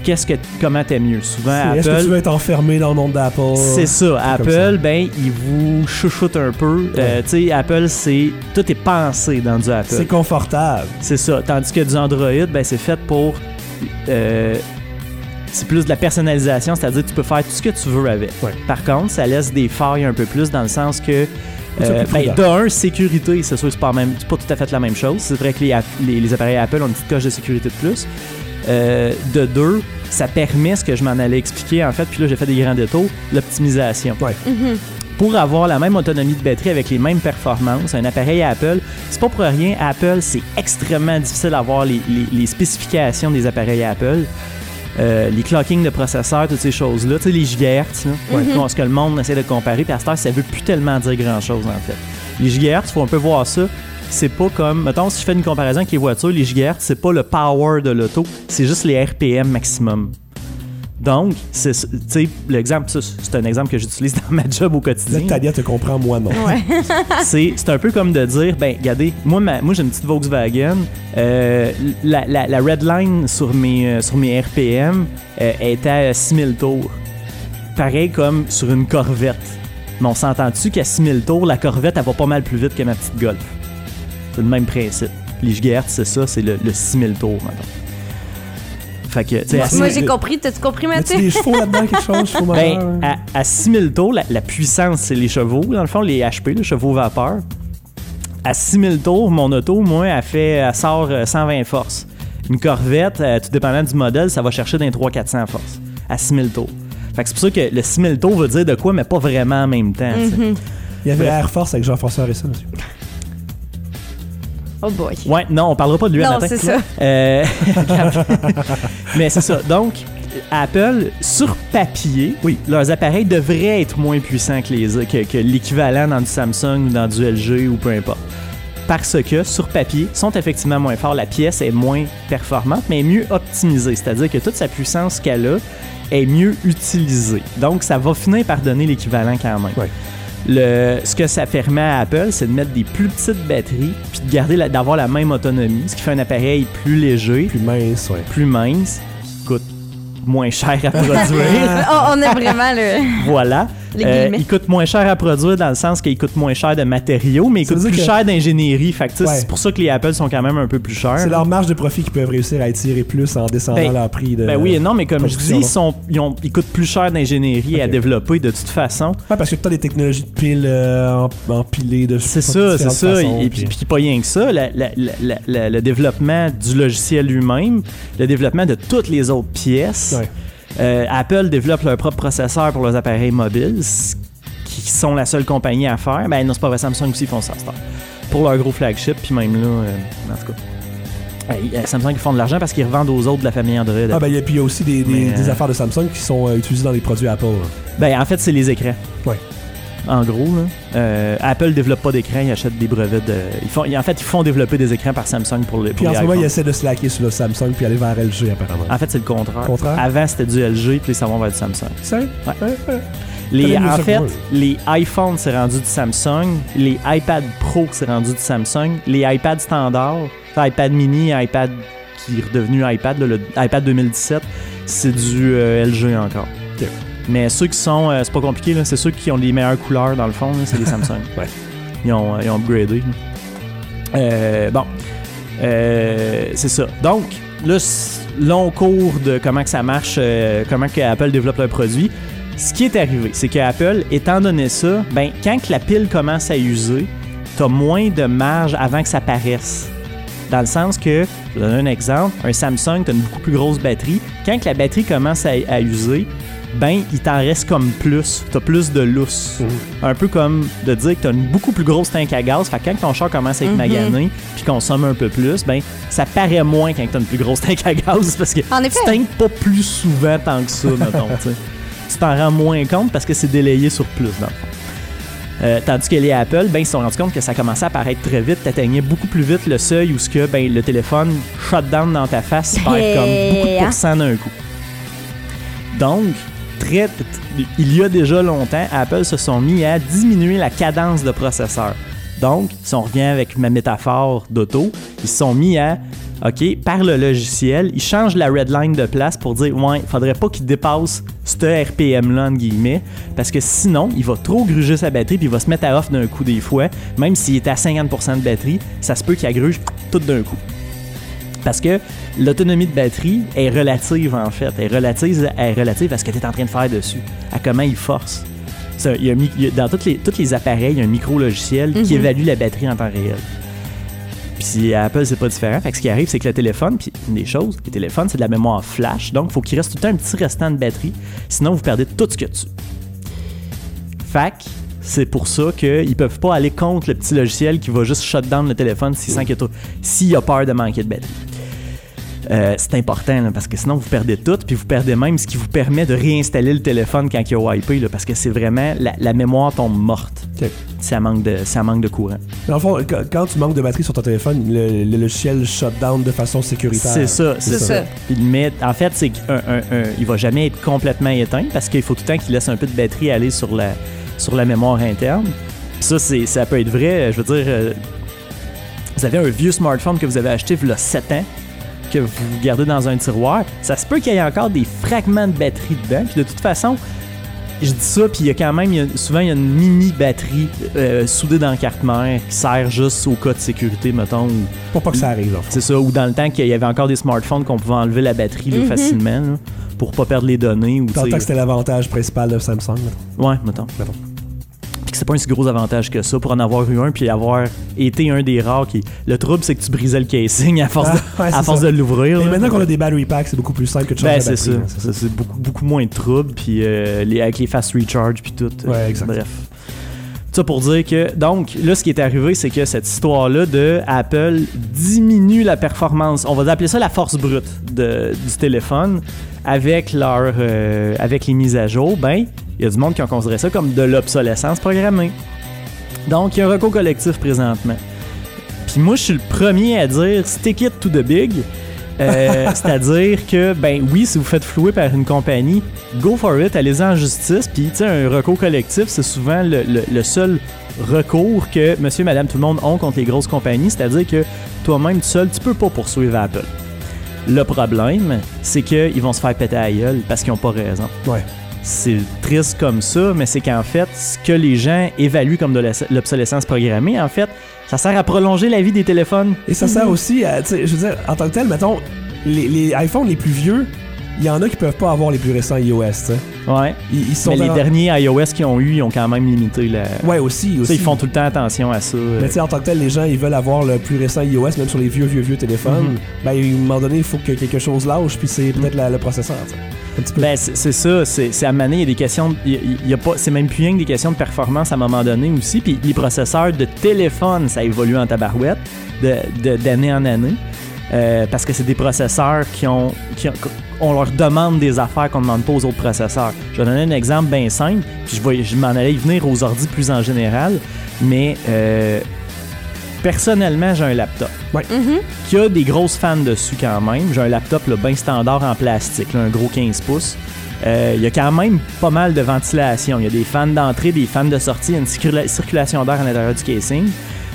qu'est-ce que, comment t'es mieux. Souvent, Est-ce que Apple, tu veux être enfermé dans le monde d'Apple? c'est ça. Apple, ça. ben, ils vous chouchoutent un peu. Euh, tu sais, Apple, c'est tout est pensé dans du Apple. C'est confortable. C'est ça. Tandis que du Android, ben, c'est fait pour. Euh, c'est plus de la personnalisation, c'est-à-dire que tu peux faire tout ce que tu veux avec. Ouais. Par contre, ça laisse des failles un peu plus dans le sens que. C'est Euh, plus ben, prudent. de un, sécurité, c'est sûr, c'est pas, même, c'est pas tout à fait la même chose. C'est vrai que les, les, les appareils Apple ont une petite coche de sécurité de plus. Euh, de deux, ça permet ce que je m'en allais expliquer en fait, puis là j'ai fait des grands détours, l'optimisation. Ouais. Pour avoir la même autonomie de batterie avec les mêmes performances, un appareil Apple, c'est pas pour rien, Apple, c'est extrêmement difficile d'avoir les, les, les spécifications des appareils Apple. Euh, les clocking de processeurs, toutes ces choses-là, tu sais, les gigahertz, là, mm-hmm. ce que le monde essaie de comparer, puis à cette heure, ça veut plus tellement dire grand-chose, en fait. Les gigahertz, il faut un peu voir ça, c'est pas comme, mettons, si je fais une comparaison avec les voitures, les gigahertz, c'est pas le power de l'auto, c'est juste les R P M maximum. Donc, c'est, tu sais, l'exemple, ça, c'est un exemple que j'utilise dans ma job au quotidien. Là, Tania te comprend, moi non. Ouais. c'est, c'est un peu comme de dire, ben, regardez, moi, ma, moi j'ai une petite Volkswagen, euh, la, la, la red line sur mes, euh, sur mes R P M euh, était à six mille tours. Pareil comme sur une Corvette. Mais on s'entend-tu qu'à six mille tours, la Corvette, elle va pas mal plus vite que ma petite Golf. C'est le même principe. Les gigahertz, c'est ça, c'est le, le six mille tours, maintenant. Fait que, tu sais, Moi, à moi, six- j'ai compris. T'as-tu compris, Y a-tu Mathieu? des chevaux là-dedans, quelque chose? Chevaux moteurs? Ben, à, à six mille tours, la, la puissance, c'est les chevaux. Dans le fond, les H P, les chevaux vapeur. À six mille tours, mon auto, moi, elle, fait, elle sort euh, cent vingt forces. Une Corvette, euh, tout dépendant du modèle, ça va chercher dans les trois cents à quatre cents forces. À six mille tours. Fait que c'est pour ça que le six mille tours veut dire de quoi, mais pas vraiment en même temps. tu sais. Mhm. Il y avait Bref. Air Force avec Jean-François Harrison aussi. Oh boy. Ouais, non, on parlera pas de lui à Non, matin. c'est ça. Euh, mais c'est ça. Donc, Apple, sur papier, Oui. leurs appareils devraient être moins puissants que, les, que, que l'équivalent dans du Samsung ou dans du L G ou peu importe. Parce que, sur papier, sont effectivement moins forts. La pièce est moins performante, mais mieux optimisée. C'est-à-dire que toute sa puissance qu'elle a est mieux utilisée. Donc, ça va finir par donner l'équivalent quand même. Ouais. Le, ce que ça permet à Apple, c'est de mettre des plus petites batteries puis de garder la, d'avoir la même autonomie, ce qui fait un appareil plus léger, Plus mince, ouais. plus mince, coûte moins cher à produire. Oh, on a vraiment le. Voilà. Les Euh, guillemets. il coûte moins cher à produire dans le sens qu'il coûte moins cher de matériaux, mais il Ça coûte veut plus dire que- cher d'ingénierie. Fait que, tu sais, Ouais. c'est pour ça que les Apple sont quand même un peu plus chers. C'est leur marge de profit qu'ils peuvent réussir à étirer plus en descendant Ben, leur prix de. Ben oui et non, mais comme je dis, production, ils, sont, ils, ont, ils coûtent plus cher d'ingénierie à Ok. développer de toute façon. Ouais, parce que tu as des technologies de piles euh, en- empilées de C'est de ça, c'est différentes ça. façons, Et puis- puis, puis pas rien que ça, la- la- la- la- la- le développement du logiciel lui-même, le développement de toutes les autres pièces. Ouais. Euh, Apple développe leur propre processeur pour leurs appareils mobiles, ce qui sont la seule compagnie à faire. Ben non, c'est pas vrai, Samsung aussi font ça, c'est ça. Pour leur gros flagship, puis même là, euh, en tout cas. Euh, Samsung ils font de l'argent parce qu'ils revendent aux autres de la famille Android. Ah, ben, et puis il y a aussi des, des, Mais, des euh, affaires de Samsung qui sont euh, utilisées dans les produits Apple. là. Ben, en fait, c'est les écrans. Ouais. En gros, là. Euh, Apple développe pas d'écran, ils achètent des brevets de. Ils font, en fait, ils font développer des écrans par Samsung pour, le, pour Puis en les ce moment, iPhones. ils essaient de slacker sur le Samsung puis aller vers L G, apparemment. En fait, c'est le contraire. Contraire? Avant, c'était du L G, puis ils s'en vont vers du Samsung. C'est ouais. ouais, ouais. Les, T'as mieux en ça fait, que moi. les iPhones, c'est rendu du Samsung. Les iPad Pro, c'est rendu du Samsung. Les iPad standards, iPad mini, iPad qui est redevenu iPad, là, le iPad deux mille dix-sept, c'est du euh, L G encore. Ok. Mais ceux qui sont, euh, c'est pas compliqué, là, c'est ceux qui ont les meilleures couleurs dans le fond, là, c'est les Samsung. Ouais. Ils ont, ils ont upgradé. là. Euh, bon, Euh, c'est ça. Donc, là, c- long cours de comment que ça marche, euh, comment que Apple développe leur produit. Ce qui est arrivé, c'est que Apple, étant donné ça, ben, quand que la pile commence à user, t'as moins de marge avant que ça paraisse. Dans le sens que, je vais donner un exemple, un Samsung, t'as une beaucoup plus grosse batterie. Quand que la batterie commence à, à user, ben, il t'en reste comme plus. T'as plus de lousse. Un peu comme de dire que t'as une beaucoup plus grosse tank à gaz. Fait que quand ton char commence à être Mhm. magané puis consomme un peu plus, ben, ça paraît moins quand t'as une plus grosse tank à gaz parce que En effet. tu tankes pas plus souvent tant que ça, mettons, tu sais. Tu t'en rends moins compte parce que c'est délayé sur plus, dans le fond. Euh, tandis que les Apple, ben, ils se sont rendus compte que ça commençait à apparaître très vite. Tu atteignais beaucoup plus vite le seuil où ce que, ben, le téléphone shut down dans ta face, perd Hey, comme beaucoup de hein? pourcents d'un coup. Donc, très, il y a déjà longtemps, Apple se sont mis à diminuer la cadence de processeur. Donc, si on revient avec ma métaphore d'auto, ils se sont mis à OK, par le logiciel, il change la redline de place pour dire, ouais, il faudrait pas qu'il dépasse ce R P M-là, entre guillemets, parce que sinon, il va trop gruger sa batterie puis il va se mettre à off d'un coup des fois. Même s'il est à cinquante pour cent de batterie, ça se peut qu'il agruge tout d'un coup. Parce que l'autonomie de batterie est relative, en fait. Elle est relative, elle est relative à ce que tu es en train de faire dessus, à comment il force. Ça, il y a, il y a, dans tous les, tous les appareils, il y a un micro-logiciel mm-hmm. qui évalue la batterie en temps réel. Puis à Apple, c'est pas différent. Fait que ce qui arrive, c'est que le téléphone, puis une des choses, les téléphones, c'est de la mémoire flash. Donc, il faut qu'il reste tout le temps un petit restant de batterie. Sinon, vous perdez tout ce qu'il y a dessus. Fait que c'est pour ça qu'ils peuvent pas aller contre le petit logiciel qui va juste shut down le téléphone s'il sent qu'il y a trop, s'il a peur de manquer de batterie. Euh, c'est important là, parce que sinon vous perdez tout, puis vous perdez même ce qui vous permet de réinstaller le téléphone quand il a wipé, là, parce que c'est vraiment la, la mémoire tombe morte. Okay. Ça manque de, ça manque de courant. Dans le fond, quand tu manques de batterie sur ton téléphone, le, le logiciel shut down de façon sécuritaire. C'est ça, c'est, c'est ça. ça. Puis il met, en fait, c'est qu'un, un, un, il va jamais être complètement éteint parce qu'il faut tout le temps qu'il laisse un peu de batterie aller sur la, sur la mémoire interne. Puis ça, c'est, ça peut être vrai. Je veux dire, euh, vous avez un vieux smartphone que vous avez acheté il y a sept ans. Que vous gardez dans un tiroir, ça se peut qu'il y ait encore des fragments de batterie dedans. Puis de toute façon, je dis ça, puis il y a quand même, il y a, souvent, il y a une mini-batterie euh, soudée dans la carte mère qui sert juste au cas de sécurité, mettons. Ou, pour pas que ça arrive, là. C'est ça, ou dans le temps qu'il y avait encore des smartphones qu'on pouvait enlever la batterie là, mm-hmm. facilement, là, pour pas perdre les données. Ou, dans le temps que c'était l'avantage principal de Samsung, mettons. Ouais, mettons. mettons. C'est pas un si gros avantage que ça pour en avoir eu un puis avoir été un des rares qui... Le trouble, c'est que tu brisais le casing à force, ah, ouais, de, à force de l'ouvrir. Et maintenant qu'on a des battery packs, c'est beaucoup plus simple que de changer ben, la c'est batterie. Ça. Hein, c'est ça. C'est beaucoup, beaucoup moins de trouble puis euh, les, avec les fast recharge puis tout. Ouais, euh, exact. Bref. Ça pour dire que, donc, là, ce qui est arrivé, c'est que cette histoire-là de Apple diminue la performance. On va appeler ça la force brute de, du téléphone avec leur, euh, avec les mises à jour. Ben, il y a du monde qui a considéré ça comme de l'obsolescence programmée. Donc, il y a un recours collectif présentement. Puis moi, je suis le premier à dire stick it to the big. Euh, c'est-à-dire que, ben oui, si vous faites flouer par une compagnie, go for it, allez-y en justice. Puis, tu sais, un recours collectif, c'est souvent le, le, le seul recours que monsieur, madame, tout le monde ont contre les grosses compagnies. C'est-à-dire que toi-même, tout seul, tu peux pas poursuivre Apple. Le problème, c'est qu'ils vont se faire péter à la gueule parce qu'ils ont pas raison. Ouais. C'est triste comme ça, mais c'est qu'en fait, ce que les gens évaluent comme de l'obsolescence programmée, en fait, ça sert à prolonger la vie des téléphones. Et ça sert aussi à, tu sais, je veux dire, en tant que tel, mettons, les, les iPhones les plus vieux, il y en a qui peuvent pas avoir les plus récents iOS, tu sais. Ouais. Ils, ils sont mais vraiment... les derniers iOS qu'ils ont eu, ils ont quand même limité la... Ouais, aussi, aussi. T'sais, ils font tout le temps attention à ça. Mais tu sais, en tant que tel, les gens, ils veulent avoir le plus récent iOS, même sur les vieux, vieux, vieux téléphones. Mm-hmm. Ben, à un moment donné, il faut que quelque chose lâche, puis c'est peut-être mm-hmm. la, le processeur, tu sais. Un petit peu. Ben, c'est, c'est ça. C'est, c'est à maner, il y a des questions... Il y, y a pas, c'est même plus rien que des questions de performance à un moment donné aussi. Puis les processeurs de téléphone, ça évolue en tabarouette de, de, d'année en année. Euh, parce que c'est des processeurs qui ont, qui ont... On leur demande des affaires qu'on ne demande pas aux autres processeurs. Je vais donner un exemple bien simple, puis je, vais, je m'en allais y venir aux ordi plus en général, mais euh, personnellement, j'ai un laptop ouais. mm-hmm. qui a des grosses fans dessus quand même. J'ai un laptop là, bien standard en plastique, là, un gros quinze pouces. Il euh, y a quand même pas mal de ventilation. Il y a des fans d'entrée, des fans de sortie, il y a une circula- circulation d'air à l'intérieur du casing.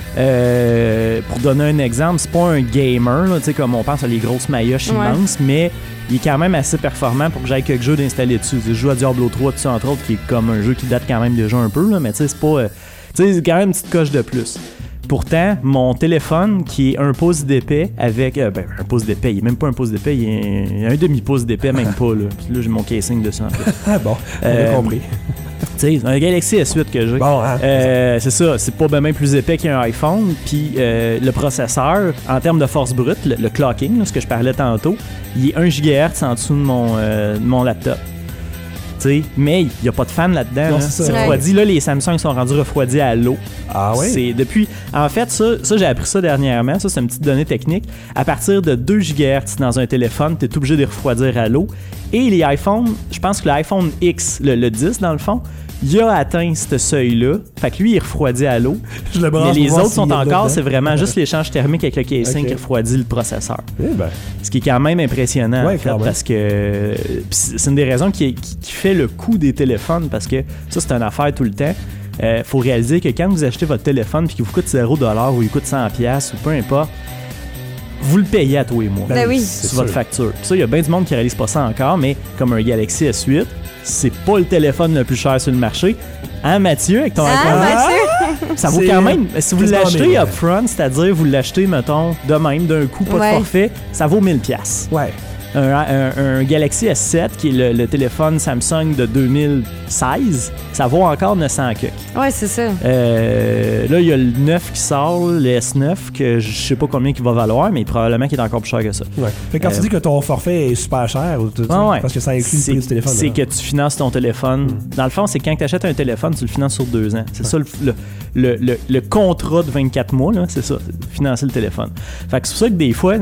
Euh, pour donner un exemple, c'est pas un gamer, là, comme on pense à les grosses maillotches ouais. immenses, mais il est quand même assez performant pour que j'aille quelques jeux d'installer dessus. Je joue à Diablo trois, tout ça, entre autres, qui est comme un jeu qui date quand même déjà un peu, là, mais c'est pas. Euh, c'est quand même une petite coche de plus. Pourtant, mon téléphone, qui est un pouce d'épais avec... Euh, ben, un pouce d'épais, il est même pas un pouce d'épais, il est, il est un demi-pouce d'épais, même pas, là. Puis là, j'ai mon casing dessus, en fait. Ah bon, on euh, a compris. Tu sais, un Galaxy S huit que j'ai. Bon, hein, euh, c'est ça, c'est pas bien plus épais qu'un iPhone. Puis euh, le processeur, en termes de force brute, le, le clocking, là, ce que je parlais tantôt, il est un gigahertz en dessous de mon, euh, de mon laptop. T'sais, mais il n'y a pas de fan là-dedans. Non, là. c'est, c'est refroidi. Là, les Samsung sont rendus refroidis à l'eau. Ah oui? C'est depuis... En fait, ça, ça, j'ai appris ça dernièrement. Ça, c'est une petite donnée technique. À partir de deux gigahertz dans un téléphone, tu es obligé de refroidir à l'eau. Et les iPhones, je pense que l'iPhone X, le, le dix dans le fond, il a atteint ce seuil-là. Fait que lui, il refroidit à l'eau. Je le mais les autres sont encore, c'est vraiment juste l'échange thermique avec le casing okay. qui refroidit le processeur. Eh ben. Ce qui est quand même impressionnant, ouais, en fait, parce que c'est une des raisons qui, qui, qui fait le coût des téléphones, parce que ça, c'est une affaire tout le temps. Il euh, faut réaliser que quand vous achetez votre téléphone puis qu'il vous coûte zéro dollar ou il coûte cent dollars ou peu importe, vous le payez à tous les mois. Ben oui. c'est Sur votre sûr. facture. Puis ça, il y a bien du monde qui réalise pas ça encore, mais comme un Galaxy S huit, c'est pas le téléphone le plus cher sur le marché. Hein, Mathieu, avec ton Ah, iPhone? Mathieu? Ça vaut C'est quand même, si vous quasiment l'achetez mille, ouais. upfront, c'est-à-dire vous l'achetez, mettons, de même, d'un coup, pas Ouais. de forfait, ça vaut mille dollars. Ouais. Un, un- un Galaxy S sept, qui est le, le téléphone Samsung de deux mille seize, ça vaut encore neuf cents que. Ouais, c'est ça. Euh, là, il y a le neuf qui sort, le S neuf, que je sais pas combien il va valoir, mais probablement qu'il est encore plus cher que ça. Ouais. Fait que quand Euh, tu dis que ton forfait est super cher, ou tout- Ah ouais. parce que ça inclut le C'est- prix du téléphone. C'est là. que tu finances ton téléphone. Dans le fond, c'est quand tu achètes un téléphone, tu le finances sur deux ans. C'est ça le, le, le, le- le contrat de vingt-quatre mois, là, c'est ça, financer le téléphone. Fait que c'est pour ça que des fois,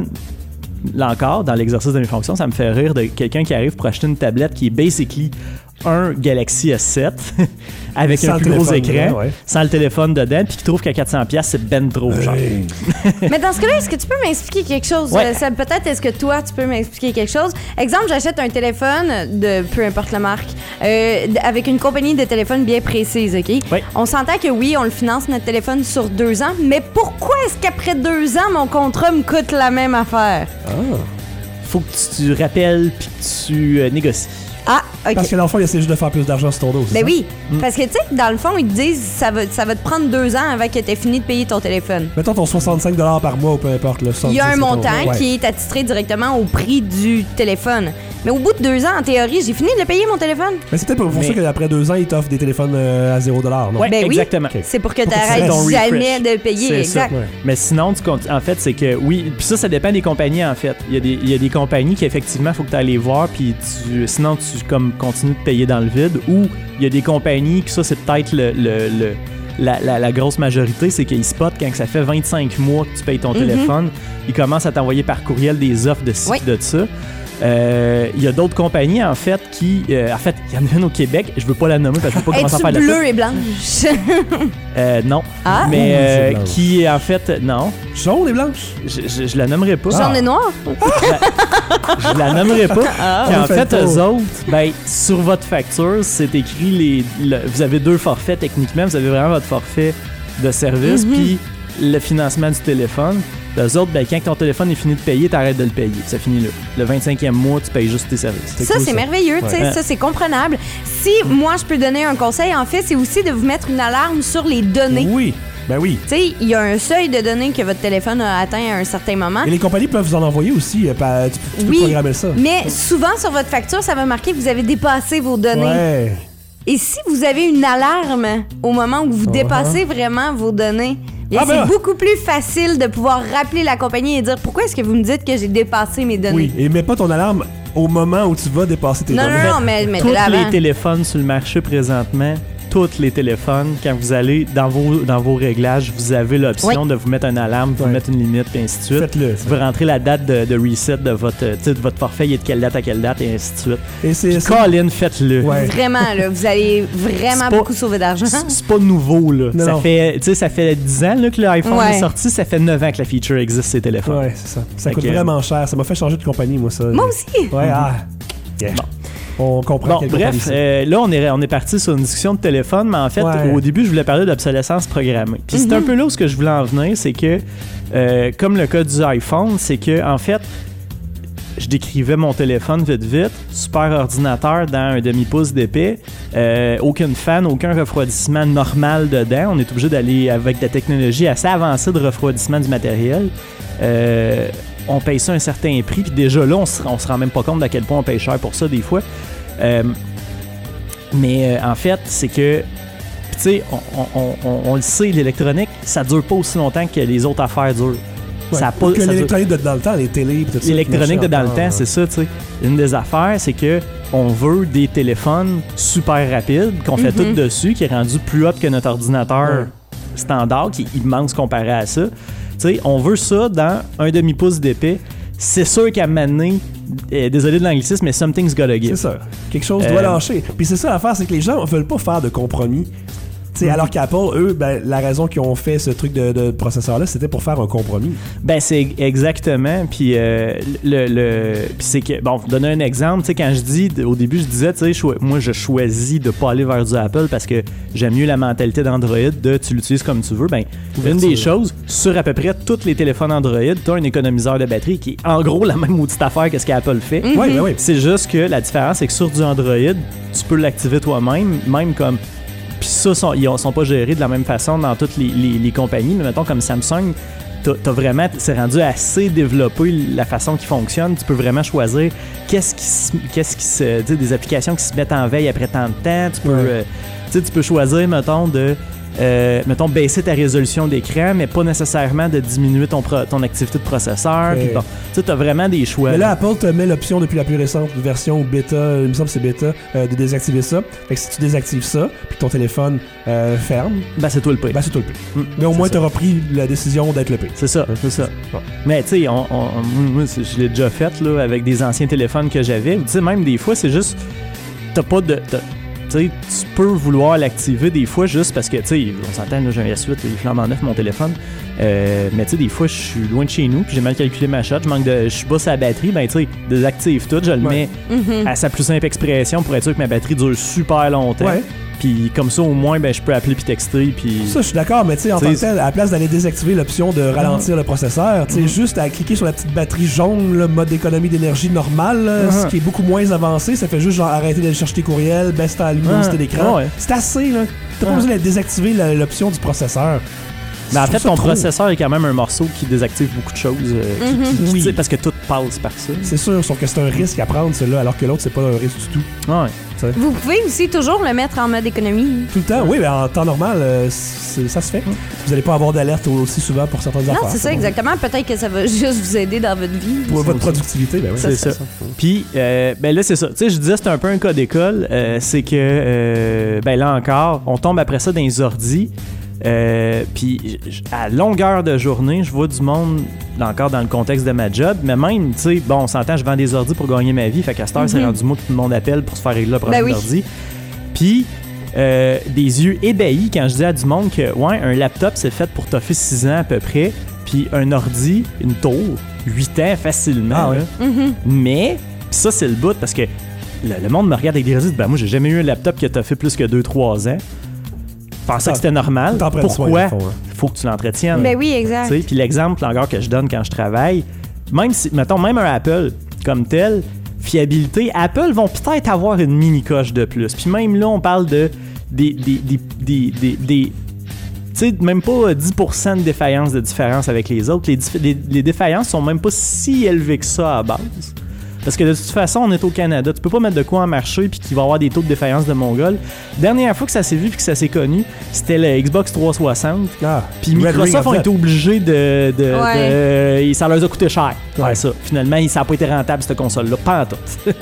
là encore, dans l'exercice de mes fonctions, ça me fait rire de quelqu'un qui arrive pour acheter une tablette qui est basically un Galaxy S sept avec Sans un le plus gros téléphone écran, dedans, ouais. sans le téléphone dedans, puis qui trouve qu'à quatre cents dollars, c'est ben trop cher. Hey. Mais dans ce cas-là, est-ce que tu peux m'expliquer quelque chose? Ouais. Euh, ça, peut-être est-ce que toi, tu peux m'expliquer quelque chose? Exemple, j'achète un téléphone de peu importe la marque, euh, d- avec une compagnie de téléphone bien précise, OK? Oui. On s'entend que oui, on le finance notre téléphone sur deux ans, mais pourquoi est-ce qu'après deux ans, mon contrat me coûte la même affaire? Faut que tu rappelles puis que tu euh, négocies. Ah, OK. Parce que dans le fond, il essaie juste de faire plus d'argent sur ton dos. c'est Ben ça? oui, Mm. parce que tu sais, dans le fond, ils te disent ça va, ça va te prendre deux ans avant que tu aies fini de payer ton téléphone. Mettons ton soixante-cinq dollars par mois ou peu importe. Là, Il y a un soixante-dix, montant ouais. qui est attitré directement au prix du téléphone. Mais au bout de deux ans, en théorie, j'ai fini de payer mon téléphone. Mais c'est peut-être pour Mais- ça qu'après deux ans, ils t'offrent des téléphones euh, à zéro dollar, non? Ouais, Ben oui. exactement. Ok. C'est pour que tu Pour que tu arrêtes fasses ton jamais refresh. de payer. C'est ça. Exact. Ouais. Mais sinon, tu conti- en fait, c'est que oui, puis ça, ça dépend des compagnies, en fait. Il y a des, il y a des compagnies qui, effectivement, il faut que tu ailles les voir, puis tu, sinon, tu comme, continues de payer dans le vide. Ou il y a des compagnies, que ça, c'est peut-être le, le- le- la, la- la grosse majorité, c'est qu'ils spotent quand ça fait vingt-cinq mois que tu payes ton Mhm. téléphone. Ils commencent à t'envoyer par courriel des offres de ci, Oui. de ça. Euh, Il y a d'autres compagnies, en fait, qui... euh, en fait, il y en a une au Québec, je veux pas la nommer parce que je veux pas commencer à Es-tu faire de la pub. bleu et blanche? Euh, non. Ah. Mais Ouh, euh, c'est blanche. qui, en fait, non. Jaune et blanche? Je, je, je la nommerai pas. Jaune et noir? Je la nommerai pas. Ah. Puis en On fait fait, le tour. eux autres, ben, sur votre facture, c'est écrit les. le- vous avez deux forfaits techniquement. Vous avez vraiment votre forfait de service, Mhm. puis le financement du téléphone. Eux autres, ben, quand ton téléphone est fini de payer, t'arrêtes de le payer. Ça finit là. Le vingt-cinquième mois, tu payes juste tes services. Ça, cool, c'est ça. merveilleux, tu sais, Ouais. ça, c'est comprenable. Si moi, je peux donner un conseil, en fait, c'est aussi de vous mettre une alarme sur les données. Oui. Ben oui. Tu sais, il y a un seuil de données que votre téléphone a atteint à un certain moment. Et les compagnies peuvent vous en envoyer aussi. euh, par- tu, tu peux Oui, programmer ça. mais souvent, sur votre facture, ça va marquer que vous avez dépassé vos données. Ouais. Et si vous avez une alarme au moment où vous dépassez vraiment vos données, bien, Ah ben! c'est beaucoup plus facile de pouvoir rappeler la compagnie et dire pourquoi est-ce que vous me dites que j'ai dépassé mes données. Oui. Et mets pas ton alarme au moment où tu vas dépasser tes Non, données. non, non, mais Tous mettez-la les avant. téléphones sur le marché présentement, tous les téléphones, quand vous allez dans vos, dans vos réglages, vous avez l'option Oui. de vous mettre une alarme, de vous Ouais. mettre une limite, puis ainsi de suite. Faites-le. ça. Vous rentrez la date de, de reset de votre, euh, tu sais, de votre forfait, il est de quelle date à quelle date, et ainsi de suite. Et c'est c'est- Colin, faites-le. Ouais. Vraiment, là, vous allez vraiment C'est pas- beaucoup sauver d'argent. C'est c'est pas nouveau, là. Non, ça, non. Fait, tu sais, ça fait dix ans là, que l'iPhone Ouais. est sorti, ça fait neuf ans que la feature existe sur les téléphones. Ouais, c'est ça. Ça Fait coûte que- vraiment cher. Ça m'a fait changer de compagnie, moi, ça. Moi aussi. Ouais, ah. Yeah. Bon. On comprend Bon, quelle bref, compagnie c'est. euh, là, on est, on est parti sur une discussion de téléphone, mais en fait, Ouais. au début, je voulais parler d'obsolescence programmée. Puis c'est Mhm. un peu là où ce que je voulais en venir, c'est que, euh, comme le cas du iPhone, c'est que, en fait, je décrivais mon téléphone vite vite, super ordinateur dans un demi-pouce d'épais, euh, aucune fan, aucun refroidissement normal dedans. On est obligé d'aller avec des technologies assez avancées de refroidissement du matériel. Euh, on paye ça un certain prix, puis déjà là, on se, on se rend même pas compte d'à quel point on paye cher pour ça des fois. Euh, mais euh, en fait, c'est que, tu sais, on, on- on- on le sait, l'électronique, ça dure pas aussi longtemps que les autres affaires durent. Ouais. Ça a pas, que ça dure- l'électronique de dans le temps, les télés, pis tout ça. L'électronique de dans le marchait temps, encore, c'est ça, tu sais. Une des affaires, c'est que on veut des téléphones super rapides, qu'on fait Mhm. tout dessus, qui est rendu plus haut que notre ordinateur Ouais. standard, qui est immense comparé à ça. Tu sais, on veut ça dans un demi-pouce d'épais. C'est sûr qu'à m'amener, euh, désolé de l'anglicisme, mais something's gotta C'est give. ça. Quelque chose Euh, doit lâcher. Puis c'est ça l'affaire, c'est que les gens veulent pas faire de compromis. T'sais, alors qu'Apple, eux, ben, la raison qu'ils ont fait ce truc de, de processeur-là, c'était pour faire un compromis. Ben, c'est exactement. Puis, euh, le, le, puis c'est que, bon, pour donner un exemple, tu sais, quand je dis, au début, je disais, tu sais, cho- moi, je choisis de pas aller vers du Apple parce que j'aime mieux la mentalité d'Android de tu l'utilises comme tu veux. Ben, une des choses, sur à peu près tous les téléphones Android, tu as un économiseur de batterie qui est en gros la même maudite affaire que ce qu'Apple fait. Mm-hmm. Oui, oui, oui. C'est juste que la différence, c'est que sur du Android, tu peux l'activer toi-même, même comme. Puis ça, sont, ils sont pas gérés de la même façon dans toutes les, les, les compagnies. Mais mettons, comme Samsung, t'as, t'as vraiment, c'est rendu assez développé la façon qui fonctionne. Tu peux vraiment choisir qu'est-ce qui se, qu'est-ce qui se, tu sais, des applications qui se mettent en veille après tant de temps. Tu peux, Ouais. euh, tu sais, tu peux choisir, mettons, de Euh, mettons, baisser ta résolution d'écran, mais pas nécessairement de diminuer ton, pro- ton activité de processeur. Ouais. Puis bon, tu sais, as vraiment des choix. Mais là, Apple te met l'option depuis la plus récente version ou bêta, il me semble que c'est bêta, euh, de désactiver ça. Fait que si tu désactives ça, puis que ton téléphone euh, ferme, Ben, c'est toi le pire. ben c'est toi le pire. Mm, Mais au c'est moins, ça. tu auras pris la décision d'être le pire. C'est ça, c'est ça. Bon. Mais tu sais, on, on- on- moi, c'est- je l'ai déjà fait là, avec des anciens téléphones que j'avais. Tu sais, même des fois, c'est juste. T'as pas de. t'as- Tu sais, tu peux vouloir l'activer des fois juste parce que, tu sais, on s'entend, là, j'ai un S huit, il est flambant neuf mon téléphone. Euh, mais tu sais, des fois, je suis loin de chez nous, puis j'ai mal calculé ma shot, je manque de. Je suis bas sur la batterie, ben tu sais, désactive tout, je le Ouais. mets à sa plus simple expression pour être sûr que ma batterie dure super longtemps. Ouais. Puis comme ça, au moins, ben je peux appeler puis texter, puis. Ça, je suis d'accord, mais tu sais, en T'sais, tant que tel, à la place d'aller désactiver l'option de ralentir le processeur, tu sais, juste à cliquer sur la petite batterie jaune, le mode d'économie d'énergie normal, là, Uh-huh. ce qui est beaucoup moins avancé, ça fait juste genre arrêter d'aller chercher tes courriels, baisse ta luminosité Ah, d'écran. ouais. C'est assez, là. T'as pas Ah. besoin de désactiver la- l'option du processeur. Mais en Je fait, trouve ça ton trop. processeur est quand même un morceau qui désactive beaucoup de choses. euh, qui- qui- qui- Oui. tu sais, parce que tout passe par ça. C'est sûr, sauf que c'est un risque à prendre, celui-là, alors que l'autre, c'est pas un risque du tout. Ouais. Vous pouvez aussi toujours le mettre en mode économie. Tout le temps, oui, mais en temps normal, euh, c'est- ça se fait. Vous n'allez pas avoir d'alerte aussi souvent pour certaines Non, affaires. c'est ça, exactement. Peut-être que ça va juste vous aider dans votre vie. Pour votre productivité, ben oui. C'est ça. Puis, euh, ben là, c'est ça. Tu sais, je disais, c'est un peu un cas d'école. euh, c'est que, euh, ben là encore, on tombe après ça dans les ordis. Euh, puis, j- à longueur de journée, je vois du monde, là encore dans le contexte de ma job, mais même, tu sais, bon, on s'entend, je vends des ordis pour gagner ma vie. Fait qu'à cette heure, c'est rendu moi que tout le monde appelle pour se faire régler le problème Ben oui. d'ordi. Puis, euh, des yeux ébahis quand je dis à du monde que, ouais, un laptop, c'est fait pour t'offrir six ans à peu près, puis un ordi, une tour, huit ans facilement. Ah ouais. là. Mais, pis ça, c'est le bout parce que le, le monde me regarde avec des yeux, ben moi, j'ai jamais eu un laptop qui t'a fait plus que deux trois ans. Je pensais que c'était normal. T'en prends soin, Pourquoi? au fond, hein. Faut que tu l'entretiennes. Ben oui, exact. Tu sais, puis l'exemple encore que je donne quand je travaille, même si, mettons, même un Apple comme tel, fiabilité, Apple vont peut-être avoir une mini coche de plus. Puis même là, on parle de des, des, des, des, des- des- tu sais, même pas dix pour cent de défaillance de différence avec les autres. Les, dif- les, les défaillances sont même pas si élevées que ça à base. Parce que de toute façon, on est au Canada. Tu peux pas mettre de quoi en marché puis qu'il va y avoir des taux de défaillance de Mongol. Dernière fois que ça s'est vu puis que ça s'est connu, c'était le Xbox trois cent soixante. Ah, Puis Red Ring Microsoft of ont Death. été obligés de... de, Ouais. de- et ça leur a coûté cher. Ouais. Ouais, ça. Finalement, ça n'a pas été rentable, cette console-là. Pas en tout.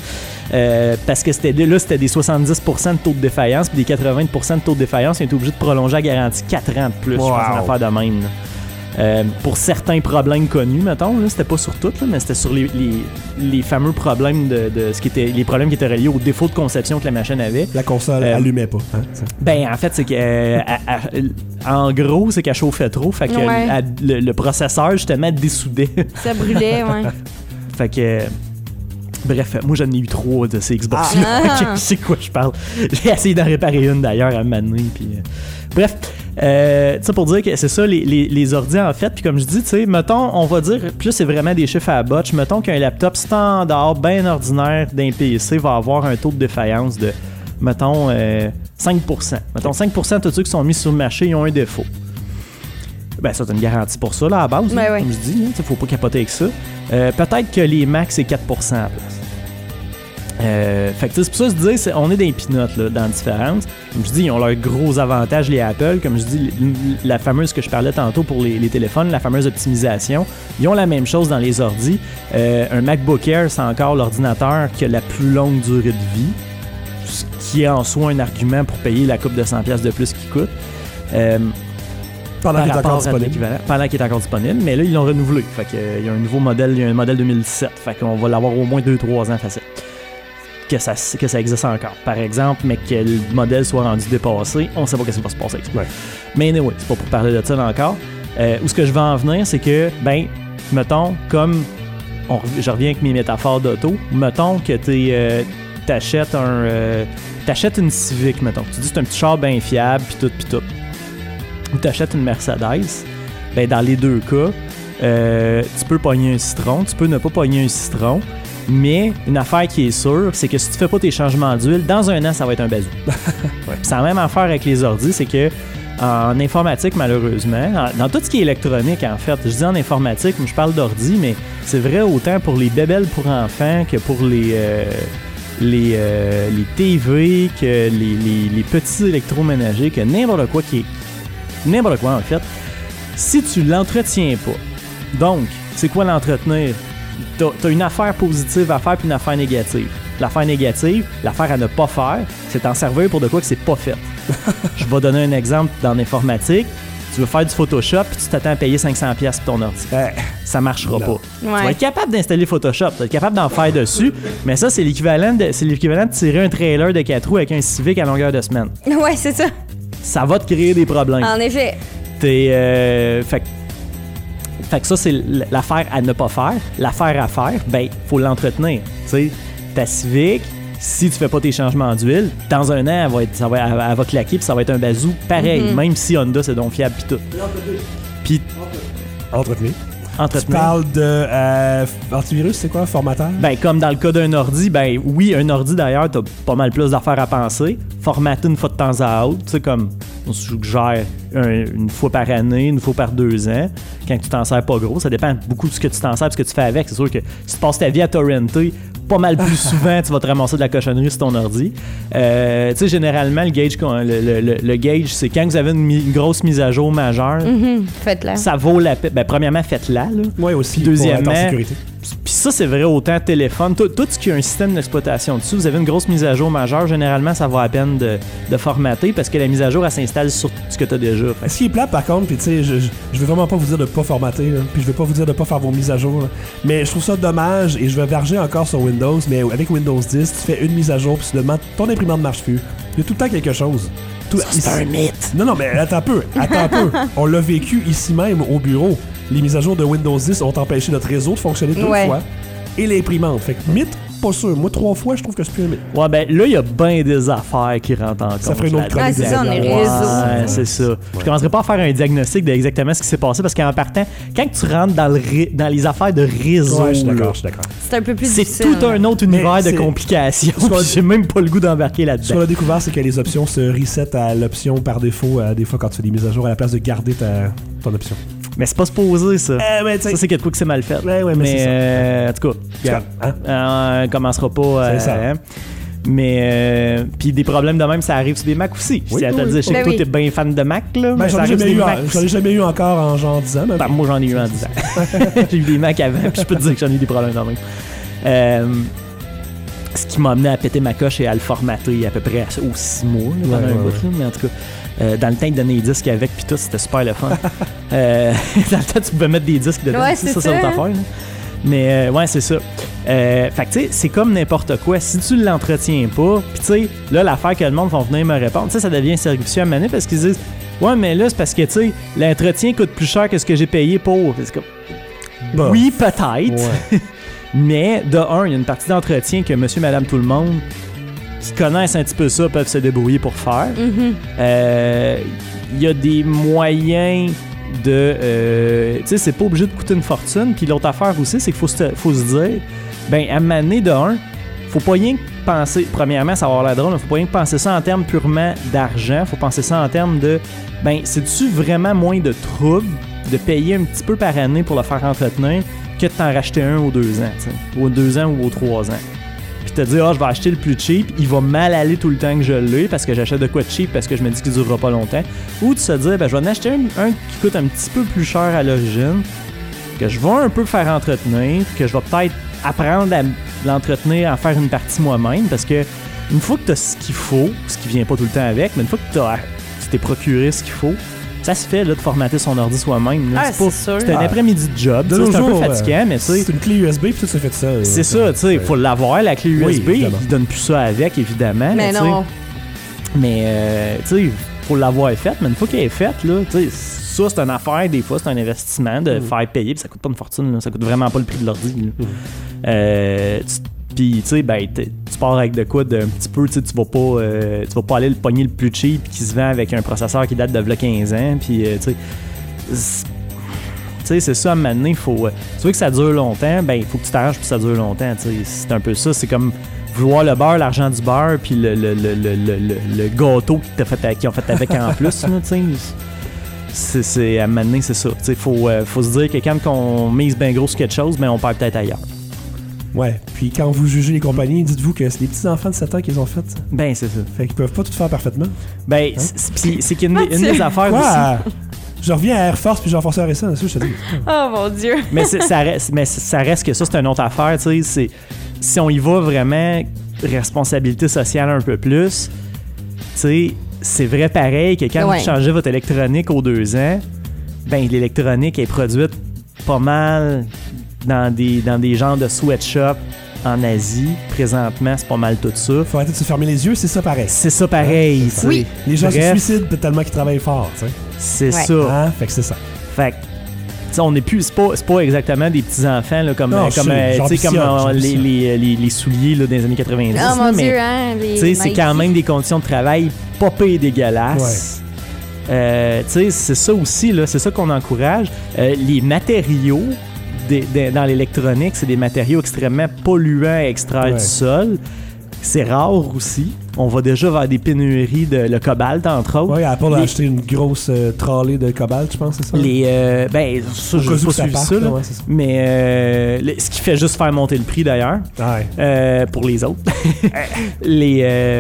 Euh, parce que c'était là, c'était des soixante-dix pour cent de taux de défaillance puis des quatre-vingts pour cent de taux de défaillance. Ils ont été obligés de prolonger la garantie quatre ans de plus. Wow. Je pense une affaire de même. là. Euh, pour certains problèmes connus, mettons, là, c'était pas sur toutes, là, mais c'était sur les, les, les fameux problèmes de, de ce qui était, les problèmes qui étaient reliés au défaut de conception que la machine avait. La console Euh, allumait pas. Hein, ça. Ben, en fait, c'est que, euh, à- à- en gros, c'est qu'elle chauffait trop. Fait que Ouais. elle- le, le processeur, justement, dessoudait. Ça brûlait, ouais. Fait que. euh, Bref, moi j'en ai eu trois de ces Xbox. Ah. Je sais quoi je parle. J'ai essayé d'en réparer une d'ailleurs à m'amener. Puis, euh, bref, euh, tu sais, pour dire que c'est ça, les, les, les ordi en fait. Puis comme je dis, tu sais, mettons, on va dire, plus c'est vraiment des chiffres à botch. Mettons qu'un laptop standard, bien ordinaire d'un P C va avoir un taux de défaillance de, mettons, euh, cinq pour cent. Mettons, cinq pour cent de tous ceux qui sont mis sur le marché, ils ont un défaut. Ben, ça, t'as une garantie pour ça, là, à la base. Ben là, ouais. Comme je dis, il faut pas capoter avec ça. Euh, peut-être que les Macs, c'est quatre pour cent à la place. Euh, fait que c'est pour ça que je disais, c'est- on est dans les pinottes là, dans la différence. Comme je dis, ils ont leurs gros avantages, les Apple. Comme je dis, l- la fameuse que je parlais tantôt pour les, les téléphones, la fameuse optimisation. Ils ont la même chose dans les ordis. Euh, un MacBook Air, c'est encore l'ordinateur qui a la plus longue durée de vie, ce qui est en soi un argument pour payer la coupe de cent dollars de plus qu'il coûte. Euh, Pendant qu'il est par encore rapport à disponible. l'équivalent, pendant qu'il est encore disponible, mais là, ils l'ont renouvelé. Fait que, euh, il y a un nouveau modèle, il y a un modèle deux mille dix-sept. Fait qu'on va l'avoir au moins deux trois ans facile. que ça, que ça existe encore. Par exemple, mais que le modèle soit rendu dépassé, on sait pas ce qui va se passer avec ça. Ouais. Mais anyway, c'est pas pour parler de ça là encore. Euh, où ce que je veux en venir, c'est que, ben, mettons, comme on, je reviens avec mes métaphores d'auto, mettons que tu euh, t'achètes un, euh, t'achètes une Civic, mettons. Tu dis c'est un petit char bien fiable, puis tout, puis tout. Ou t'achètes une Mercedes, ben dans les deux cas, euh, tu peux pogner un citron, tu peux ne pas pogner un citron, mais une affaire qui est sûre, c'est que si tu fais pas tes changements d'huile, dans un an, ça va être un bazou. Ouais. C'est la même affaire avec les ordis, c'est que en informatique, malheureusement, en, dans tout ce qui est électronique, en fait, je dis en informatique, mais je parle d'ordi, mais c'est vrai autant pour les bébelles pour enfants que pour les, euh, les, euh, les T V, que les, les, les petits électroménagers, que n'importe quoi qui est... N'importe quoi, en fait. Si tu l'entretiens pas, donc, c'est quoi l'entretenir? T'as, t'as une affaire positive à faire puis une affaire négative. L'affaire négative, l'affaire à ne pas faire, c'est t'en servir pour de quoi que c'est pas fait. Je vais donner un exemple dans l'informatique. Tu veux faire du Photoshop puis tu t'attends à payer cinq cents dollars pour ton ordi. Euh, ça marchera non. pas. Ouais. Tu vas être capable d'installer Photoshop, tu vas être capable d'en faire dessus, mais ça, c'est l'équivalent de, c'est l'équivalent de tirer un trailer de quatre roues avec un Civic à longueur de semaine. Ouais, c'est ça. Ça va te créer des problèmes. En effet. T'es, euh, fait, fait que ça, c'est l'affaire à ne pas faire. L'affaire à faire, ben, faut l'entretenir. Tu sais, ta Civic, si tu fais pas tes changements d'huile, dans un an, elle va, être, ça va, elle, elle va claquer puis ça va être un bazou pareil, mm-hmm. même si Honda, c'est donc fiable puis tout. Puis Entretenir. Tu entretenir. parles de euh, antivirus, c'est quoi, formateur? Ben, comme dans le cas d'un ordi, ben oui, un ordi d'ailleurs, t'as pas mal plus d'affaires à penser. Formater une fois de temps à autre, tu sais, comme on suggère un, une fois par année, une fois par deux ans, quand tu t'en sers pas gros. Ça dépend beaucoup de ce que tu t'en sers et ce que tu fais avec. C'est sûr que si tu passes ta vie à torrenter, pas mal plus souvent, tu vas te ramasser de la cochonnerie sur ton ordi. Euh, tu sais, généralement, le gauge, le, le, le gauge, c'est quand vous avez une, une grosse mise à jour majeure, Mm-hmm. Faites-la. ça vaut la peine. Ben, premièrement, faites-la. Là. Oui, aussi. Puis deuxièmement, pour être en sécurité. Puis ça, c'est vrai autant téléphone. Tout, tout ce qui a un système d'exploitation dessus, vous avez une grosse mise à jour majeure, généralement, ça vaut la peine de, de formater parce que la mise à jour, elle s'installe sur ce que tu as déjà. Fait. Ce qui est plate, par contre, puis tu sais, je, je, je veux vraiment pas vous dire de pas formater, là, puis je veux pas vous dire de pas faire vos mises à jour, là. Mais je trouve ça dommage, et je vais verger encore sur Windows, mais avec Windows dix, tu fais une mise à jour, puis tu demandes ton imprimante marche plus. Il y a tout le temps quelque chose. Tout, Ça, c'est un mythe. Non, non, mais attends un peu, attends un peu. On l'a vécu ici même au bureau. Les mises à jour de Windows dix ont empêché notre réseau de fonctionner deux Ouais. fois. Et l'imprimante. Fait que mythe, pas sûr. Moi, trois fois, je trouve que c'est plus un mythe. Ouais, ben là, il y a bien des affaires qui rentrent en compte. Ça ferait une autre là-dedans. chronique. Ah, c'est ça, on est Ouais, réseau. Ouais, c'est ça. Je commencerai pas à faire un diagnostic de exactement ce qui s'est passé parce qu'en partant, quand tu rentres dans, le ré- dans les affaires de réseau, Ouais, je suis là, d'accord, je suis d'accord. C'est un peu plus c'est difficile. tout un autre univers Mais de c'est- complications. Ce qu'on- puis J'ai même pas le goût d'embarquer Ce là-dedans. qu'on a découvert, c'est que les options se reset à l'option par défaut, euh, des fois quand tu fais des mises à jour, à la place de garder ta, ton option. Mais c'est pas supposé, ça. Euh, mais tu sais- Ça, c'est quelque chose que c'est mal fait. Ouais, ouais, mais c'est ça. euh, en tout cas, regarde, Hein? euh, on commencera pas. euh, C'est ça. hein. Mais euh, puis des problèmes de même, ça arrive sur des Mac aussi. Oui, si elle te oui, dit, je sais oui. que toi, Ben t'es bien fan de Mac, là. Ben, mais j'en ça ai arrive sur jamais des eu, en- Mac j'en ai aussi. jamais eu encore en genre dix ans. mais- Ben, moi, j'en ai eu en dix ans. J'ai eu des Macs avant, puis je peux te dire que j'en ai eu des problèmes de même. Euh, ce qui m'a amené à péter ma coche et à le formater à peu près aux six mois, là, pendant Ouais, un ouais, bout, ouais. là. Mais en tout cas, euh, dans le temps, ils donnaient des disques avec, puis tout, c'était super le fun. euh, dans le temps, tu pouvais mettre des disques dedans. Ouais, ça, c'est ça, c'est ça. l'autre affaire. Là. Mais euh, ouais, c'est ça. Euh, fait que tu sais, c'est comme n'importe quoi. Si tu l'entretiens pas, puis tu sais, là, l'affaire que le monde va venir me répondre, tu sais, ça devient servicieux à maner parce qu'ils disent, ouais, mais là, c'est parce que tu sais, l'entretien coûte plus cher que ce que j'ai payé pour. C'est comme, Bah. oui, peut-être. Ouais. Mais de un, il y a une partie d'entretien que monsieur, madame, tout le monde qui connaissent un petit peu ça peuvent se débrouiller pour faire. Mhm. Euh, Il y a des moyens de... euh, tu sais, c'est pas obligé de coûter une fortune. Puis l'autre affaire aussi, c'est qu'il faut se, faut se dire, ben à maner de un, faut pas rien que penser... Premièrement, ça va avoir la drôle, mais faut pas rien que penser ça en termes purement d'argent. Faut penser ça en termes de... Ben, c'est-tu vraiment moins de trouble de payer un petit peu par année pour le faire entretenir que de t'en racheter un aux deux ans, tu sais, ou aux deux ans ou aux trois ans. Puis te dire, ah, je vais acheter le plus cheap, il va mal aller tout le temps que je l'ai parce que j'achète de quoi de cheap parce que je me dis qu'il durera pas longtemps. Ou de se dire, ben, je vais en acheter un, un qui coûte un petit peu plus cher à l'origine, que je vais un peu faire entretenir, que je vais peut-être apprendre à l'entretenir, à en faire une partie moi-même parce que une fois que tu as ce qu'il faut, ce qui vient pas tout le temps avec, mais une fois que t'as- tu t'es procuré ce qu'il faut, Ça se fait là, de formater son ordi soi-même. Là. Ah, c'est pas, c'est sûr. c'est un Ah. après-midi de job. De tu sais, nos c'est un peu jours, fatigant, euh, mais tu sais. C'est une clé U S B, puis tout ça fait ça. C'est ça, tu sais, il faut l'avoir, la clé U S B. Oui, évidemment. Ils donnent plus ça avec, évidemment. Mais tu sais. non. Mais, euh, tu sais, faut l'avoir faite. Mais une fois qu'elle est faite, là, tu sais, ça, c'est une affaire. Des fois, c'est un investissement de faire payer. Puis ça coûte pas une fortune. Là. Ça coûte vraiment pas le prix de l'ordi. là. Euh, tu- Puis, tu sais, ben, t'es- tu pars avec de quoi d'un petit peu, tu sais, tu vas pas, euh, tu vas pas aller le pogner le plus cheap qui se vend avec un processeur qui date de v'là quinze ans. Puis, euh, tu sais, c'est- tu sais, c'est ça, à un moment donné, il faut. euh, tu veux que ça dure longtemps, ben, il faut que tu t'arranges pour que ça dure longtemps, tu sais. C'est un peu ça. C'est comme vouloir le beurre, l'argent du beurre, puis le, le, le, le, le, le- le gâteau qu'ils t'a fait, qu'ils ont fait avec en plus, là, tu sais. C'est, c'est, à un moment donné, c'est ça. Il faut, euh, faut se dire que quand on mise bien gros sur quelque chose, ben, on perd peut-être ailleurs. Ouais. Puis quand vous jugez les compagnies, dites-vous que c'est des petits enfants de sept ans qu'ils ont fait. Ça. Ben, c'est ça. Fait qu'ils peuvent pas tout faire parfaitement. Ben, c'est, pis c'est qu'une des, une des affaires Quoi? aussi. Je reviens à Air Force puis Jean-François Harrison, c'est ça, je te dis. Oh mon Dieu. Mais, c'est- ça reste, mais c'est- ça reste que ça, c'est une autre affaire, tu sais. C'est, si on y va vraiment responsabilité sociale un peu plus, tu sais, c'est vrai pareil que quand Ouais. vous changez votre électronique aux deux ans, ben, l'électronique est produite pas mal dans des, dans des genres de sweatshops en Asie. Présentement, c'est pas mal tout ça. Faut arrêter de se fermer les yeux, c'est ça pareil. C'est ça pareil, Ouais, tu c'est sais. Oui. Les gens Bref, se suicident tellement qu'ils travaillent fort, tu sais. c'est Ouais. ça. Hein? Fait que c'est ça. Fait que, tu sais, on n'est plus, c'est pas, c'est pas exactement des petits-enfants, là, comme, Non, euh, je comme, sais, euh, j'en tu sais, comme pissionne, euh, j'en les, pissionne. les, les, les souliers là, des années quatre-vingt-dix. Oh là, mon mais, Dieu, hein. les tu sais, c'est Nike. quand même des conditions de travail pas pires dégueulasses. Euh, tu sais, c'est ça aussi, là, c'est ça qu'on encourage. Euh, les matériaux des- des- dans l'électronique, c'est des matériaux extrêmement polluants à extraire Ouais. du sol. C'est rare aussi. On va déjà vers des pénuries de le cobalt, entre autres. Ouais, Apple a Les- acheté une grosse euh, trolley de cobalt, je pense, c'est ça? Les, euh, ben, ça, Au je cas n'ai où pas ça suivi parte, ça, là. là, ouais, c'est ça. Mais euh, le- ce qui fait juste faire monter le prix, d'ailleurs, Ouais. euh, pour les autres. les, euh,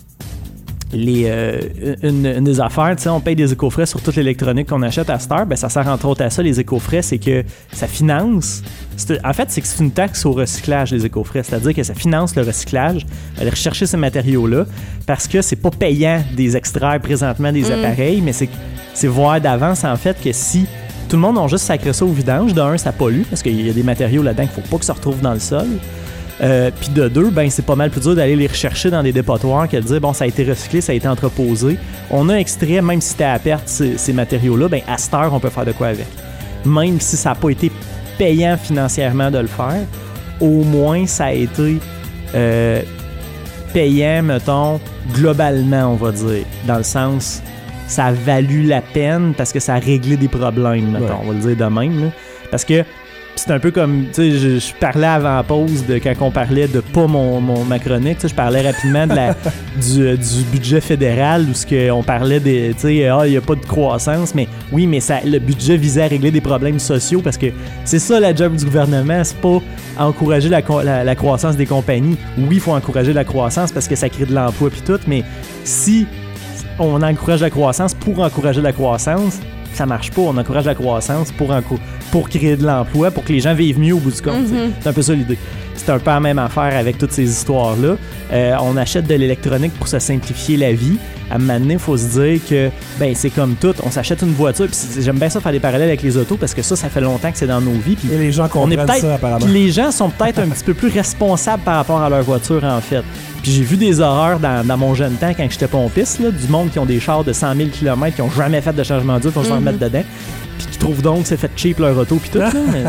les, euh, une, une des affaires, tu sais, on paye des éco-frais sur toute l'électronique qu'on achète à cette heure. Ben, ça sert entre autres à ça, les éco-frais, c'est que ça finance. c'est- En fait, c'est que c'est une taxe au recyclage, les éco-frais. C'est-à-dire que ça finance le recyclage, aller rechercher ces matériaux-là, parce que c'est pas payant des extraire présentement des appareils, mais c'est, c'est voir d'avance, en fait, que si tout le monde a juste sacré ça au vidange, de un, ça pollue, parce qu'il y a des matériaux là-dedans qu'il faut pas que ça retrouve dans le sol. Euh, Puis de deux, ben c'est pas mal plus dur d'aller les rechercher dans des dépotoirs que de dire bon, ça a été recyclé, ça a été entreposé. On a extrait, même si c'était à perte ces, ces matériaux-là, ben à cette heure, on peut faire de quoi avec. Même si ça n'a pas été payant financièrement de le faire, au moins ça a été euh, payant, mettons, globalement, on va dire. Dans le sens, ça a valu la peine parce que ça a réglé des problèmes, mettons, Ouais. on va le dire de même. Là. Parce que c'est un peu comme, tu sais, je, je parlais avant la pause de quand on parlait de pas mon, mon ma chronique, tu sais, je parlais rapidement de la, du, euh, du budget fédéral où ce que on parlait des, tu sais, ah, il y a pas de croissance, mais oui, mais ça, le budget visait à régler des problèmes sociaux parce que c'est ça la job du gouvernement, c'est pas encourager la, co- la, la croissance des compagnies. Oui, il faut encourager la croissance parce que ça crée de l'emploi puis tout, mais si on encourage la croissance pour encourager la croissance, ça marche pas. On encourage la croissance pour, encou- pour créer de l'emploi, pour que les gens vivent mieux au bout du compte. Mhm. C'est un peu ça l'idée. C'est un peu la même affaire avec toutes ces histoires-là. Euh, on achète de l'électronique pour se simplifier la vie. À un moment donné, il faut se dire que ben c'est comme tout. On s'achète une voiture. Puis c'est- j'aime bien ça faire des parallèles avec les autos parce que ça, ça fait longtemps que c'est dans nos vies. Puis Et les gens on est comprennent peut-être, ça, apparemment. puis les gens sont peut-être un petit peu plus responsables par rapport à leur voiture, en fait. Puis j'ai vu des horreurs dans, dans mon jeune temps quand j'étais pompiste, là, du monde qui ont des chars de cent mille kilomètres, qui ont jamais fait de changement d'huile, pour se remettre dedans, puis qui trouvent donc que c'est fait cheap leur auto, puis tout. Là, mais,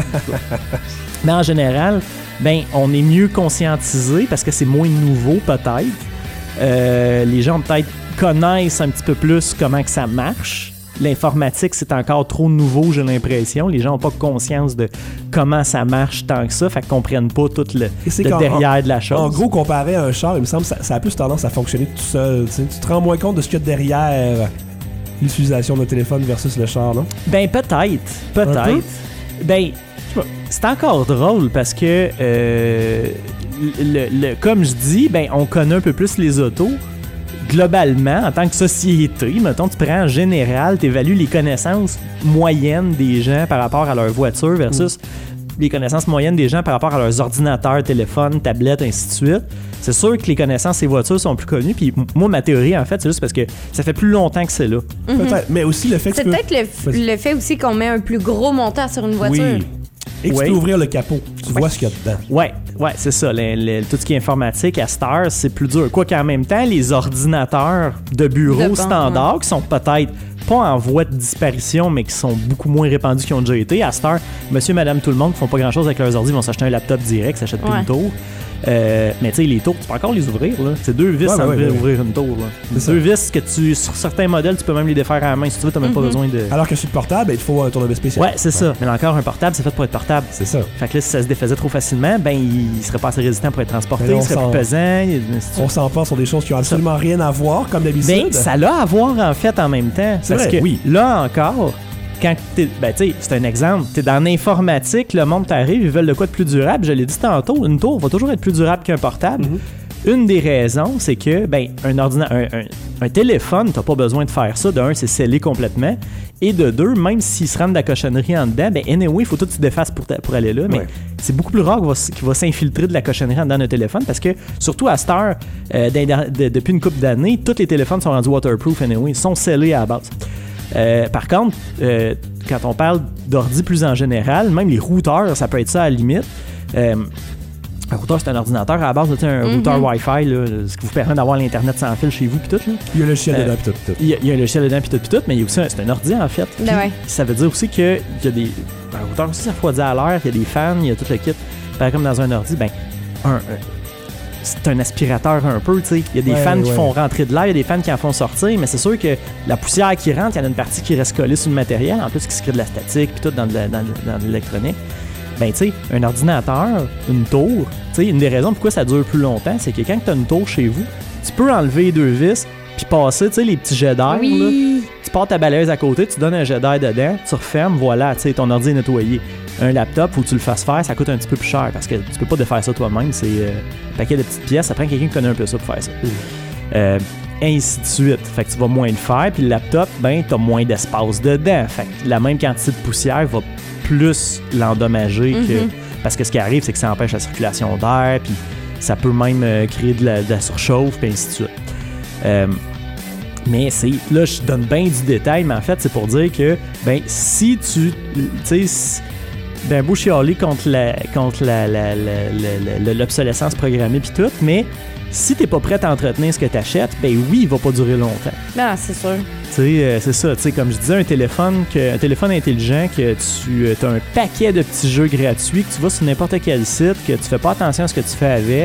mais en général, ben on est mieux conscientisé parce que c'est moins nouveau, peut-être. Euh, les gens peut-être connaissent un petit peu plus comment que ça marche. L'informatique, c'est encore trop nouveau, j'ai l'impression. Les gens n'ont pas conscience de comment ça marche tant que ça, fait qu'ils comprennent pas tout le, Et c'est le qu'en- derrière de la chose. En gros, comparé à un char, il me semble que ça, ça a plus tendance à fonctionner tout seul. Tu sais. Tu te rends moins compte de ce qu'il y a derrière l'utilisation d'un téléphone versus le char, non? Ben peut-être, Un peu? peut-être. Ben, c'est encore drôle parce que, euh, le, le- comme je dis, ben on connaît un peu plus les autos. Globalement, en tant que société, mettons, tu prends en général, tu évalues les connaissances moyennes des gens par rapport à leur voiture versus les connaissances moyennes des gens par rapport à leurs ordinateurs, téléphones, tablettes, ainsi de suite. C'est sûr que les connaissances des voitures sont plus connues. Puis moi, ma théorie, en fait, c'est juste parce que ça fait plus longtemps que c'est là. Mhm. Peut-être, mais aussi le fait que C'est tu peux... peut-être le, f- le fait aussi qu'on met un plus gros montant sur une voiture. Oui. Et que Ouais. tu peux ouvrir le capot. Tu vois ce qu'il y a dedans. Ouais, ouais, c'est ça. Le- le- tout ce qui est informatique à cette heure, c'est plus dur. Quoi qu'en même temps, les ordinateurs de bureau De banc, standards, qui sont peut-être pas en voie de disparition, mais qui sont beaucoup moins répandus qu'ils ont déjà été, à cette heure, monsieur, madame, tout le monde qui font pas grand-chose avec leurs ordi vont s'acheter un laptop direct, s'achètent plus Ouais. une tour. Euh, mais tu sais, les tours, tu peux encore les ouvrir. Là. C'est deux vis Ouais, sans ouais, ouais, ouvrir une tour. Là. C'est Deux vis que tu, sur certains modèles, tu peux même les défaire à la main. Si tu veux, tu n'as même pas besoin de. Alors que sur le portable, il te faut un tournevis spécial. Ouais, c'est ça. Mais là encore, un portable, c'est fait pour être portable. C'est ça. Fait que là, si ça se défaisait trop facilement, ben, il serait pas assez résistant pour être transporté, Mais là, il on serait s'en- plus pesant. il- On s'en passe sur des choses qui ont absolument rien à voir, comme d'habitude. Ben, ça l'a à voir en fait en même temps. C'est Parce vrai, que oui. là encore, quand t'es. Ben, tu sais, c'est un exemple. T'es dans l'informatique, le monde t'arrive, ils veulent de quoi de plus durable. Je l'ai dit tantôt, une tour va toujours être plus durable qu'un portable. Mm-hmm. Une des raisons, c'est que, ben, un, ordina- un, un, un téléphone, t'as pas besoin de faire ça. De un, c'est scellé complètement. Et de deux, même s'il se rend de la cochonnerie en dedans, ben, anyway, il faut tout que tu défasses pour, ta- pour aller là. Mais Ouais. c'est beaucoup plus rare qu'il va, s- qu'il va s'infiltrer de la cochonnerie en dedans d'un téléphone parce que, surtout à cette heure, euh, d'un- d'un- de- depuis une couple d'années, tous les téléphones sont rendus waterproof anyway. Ils sont scellés à la base. Euh, par contre, euh, quand on parle d'ordi plus en général, même les routeurs, ça peut être ça à la limite. Euh, un routeur, c'est un ordinateur à la base, c'est un Mhm. routeur Wi-Fi, là, ce qui vous permet d'avoir l'Internet sans fil chez vous puis tout. Là. Il y a le chien Euh, dedans, pis tout, pis tout. Il y, a, il y a un logiciel dedans puis tout, puis tout, mais il y a aussi un, c'est un ordi en fait. Puis, Ben ouais. Ça veut dire aussi qu'il y a des. Un routeur aussi, ça refroidit à l'air, il y a des fans, il y a tout le kit. Pareil comme dans un ordi, ben, un, un- c'est un aspirateur un peu, tu sais. Il y a des Ouais, fans qui ouais. font rentrer de l'air, il y a des fans qui en font sortir, mais c'est sûr que la poussière qui rentre, il y en a une partie qui reste collée sur le matériel, en plus qui se crée de la statique puis tout dans de la- dans de- dans de l'électronique. Ben, tu sais, un ordinateur, une tour, tu sais, une des raisons pourquoi ça dure plus longtemps, c'est que quand tu as une tour chez vous, tu peux enlever les deux vis puis passer, tu sais, les petits jets d'air, là. Oui. Tu pars ta balayeuse à côté, tu donnes un jet d'air dedans, tu refermes, voilà, tu sais, ton ordi est nettoyé. Un laptop, faut que tu le fasses faire, ça coûte un petit peu plus cher parce que tu peux pas défaire ça toi-même, c'est euh, un paquet de petites pièces, ça prend quelqu'un qui connaît un peu ça pour faire ça. Euh, ainsi de suite. Fait que tu vas moins le faire, puis le laptop, ben, t'as moins d'espace dedans. Fait que la même quantité de poussière va plus l'endommager que. Mhm. Parce que ce qui arrive, c'est que ça empêche la circulation d'air, puis ça peut même euh, créer de la, de la surchauffe, puis ainsi de suite. Euh, mais c'est là, je donne bien du détail, mais en fait, c'est pour dire que, ben, si tu. Tu sais, si- ben, beau chialer contre la, contre la, la- la- la- la- l'obsolescence programmée, puis tout, mais si t'es pas prêt à entretenir ce que t'achètes, ben oui, il va pas durer longtemps. Ben, c'est sûr. Tu sais, euh, c'est ça, tu sais, comme je disais, un téléphone, que, un téléphone intelligent, que tu as un paquet de petits jeux gratuits, que tu vas sur n'importe quel site, que tu fais pas attention à ce que tu fais avec,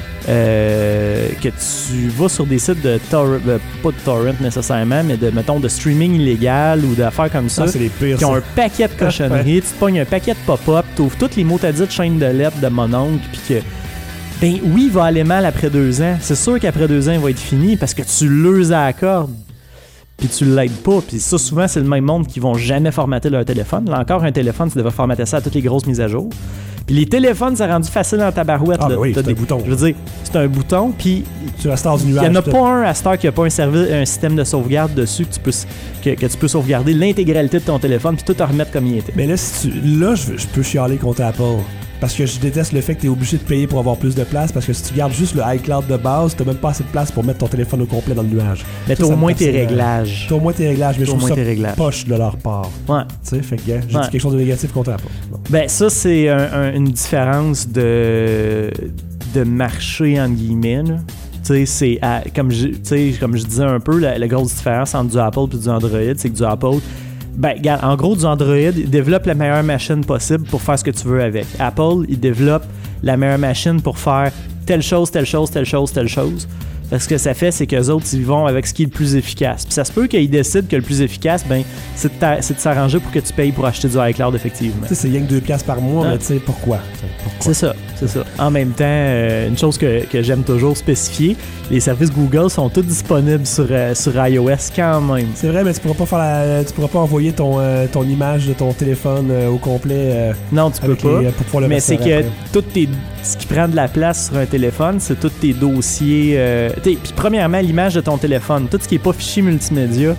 euh, que tu vas sur des sites de torrent, euh, pas de torrent nécessairement, mais de, mettons, de streaming illégal ou d'affaires comme ça, Ça, c'est les pires. qui ont ça. un paquet de cochonneries, tu te pognes un paquet de pop-up, tu ouvres toutes les mots t'as dit de chaîne de lettres de mon oncle, puis que, ben oui, il va aller mal après deux ans. C'est sûr qu'après deux ans, il va être fini parce que tu l'uses à la corde. Puis tu l'aides pas. Puis ça, souvent, c'est le même monde qui vont jamais formater leur téléphone. Là encore, un téléphone, tu devrais formater ça à toutes les grosses mises à jour. Puis les téléphones, c'est rendu facile dans ta barouette. Ah, là. ben oui, T'as c'est un bouton. Je veux dire, c'est un bouton, puis Sur la star du il nuage. n'y en a tout. pas un à cette heure qui n'a pas un, service, un système de sauvegarde dessus que tu peux, que, que tu peux sauvegarder l'intégralité de ton téléphone puis tout te remettre comme il était. Mais là, si tu, là je, je peux chialer contre Apple. Parce que je déteste le fait que tu es obligé de payer pour avoir plus de place. Parce que si tu gardes juste le iCloud de base, tu même pas assez de place pour mettre ton téléphone au complet dans le nuage. Mais Ça, t'as ça au me moins tes perce, euh, réglages. T'as au moins tes réglages, mais T'as je au trouve moins ça tes réglages. poche de leur part. Ouais. Tu sais, fait que gars, j'ai Ouais. dit quelque chose de négatif contre Apple. Bon. Ben ça, c'est un- un- une différence de, de marché, entre guillemets. là. Tu sais, c'est à- comme, je, tu sais, comme je disais un peu, la, la grosse différence entre du Apple et du Android, c'est que du Apple, ben, regarde, en gros, du Android, il développe la meilleure machine possible pour faire ce que tu veux avec. Apple, il développe la meilleure machine pour faire telle chose, telle chose, telle chose, telle chose. Parce que ce que ça fait, c'est qu'eux autres, ils vont avec ce qui est le plus efficace. Puis ça se peut qu'ils décident que le plus efficace, ben, c'est de, ta- c'est de s'arranger pour que tu payes pour acheter du iCloud, effectivement. Tu sais, c'est rien que deux piastres par mois, Ah. mais tu sais, pourquoi? Tu sais, pourquoi? C'est ça, c'est ça. En même temps, euh, une chose que, que j'aime toujours spécifier, les services Google sont tous disponibles sur, euh, sur iOS quand même. C'est vrai, mais tu pourras pas faire la- tu pourras pas envoyer ton, euh, ton image de ton téléphone euh, au complet euh, Non, tu peux avec pas. les- pour pouvoir le Mais c'est restaurer que après. tout tes, ce qui prend de la place sur un téléphone, c'est tous tes dossiers. Euh, t'sais, puis premièrement, l'image de ton téléphone, tout ce qui est pas fichier multimédia,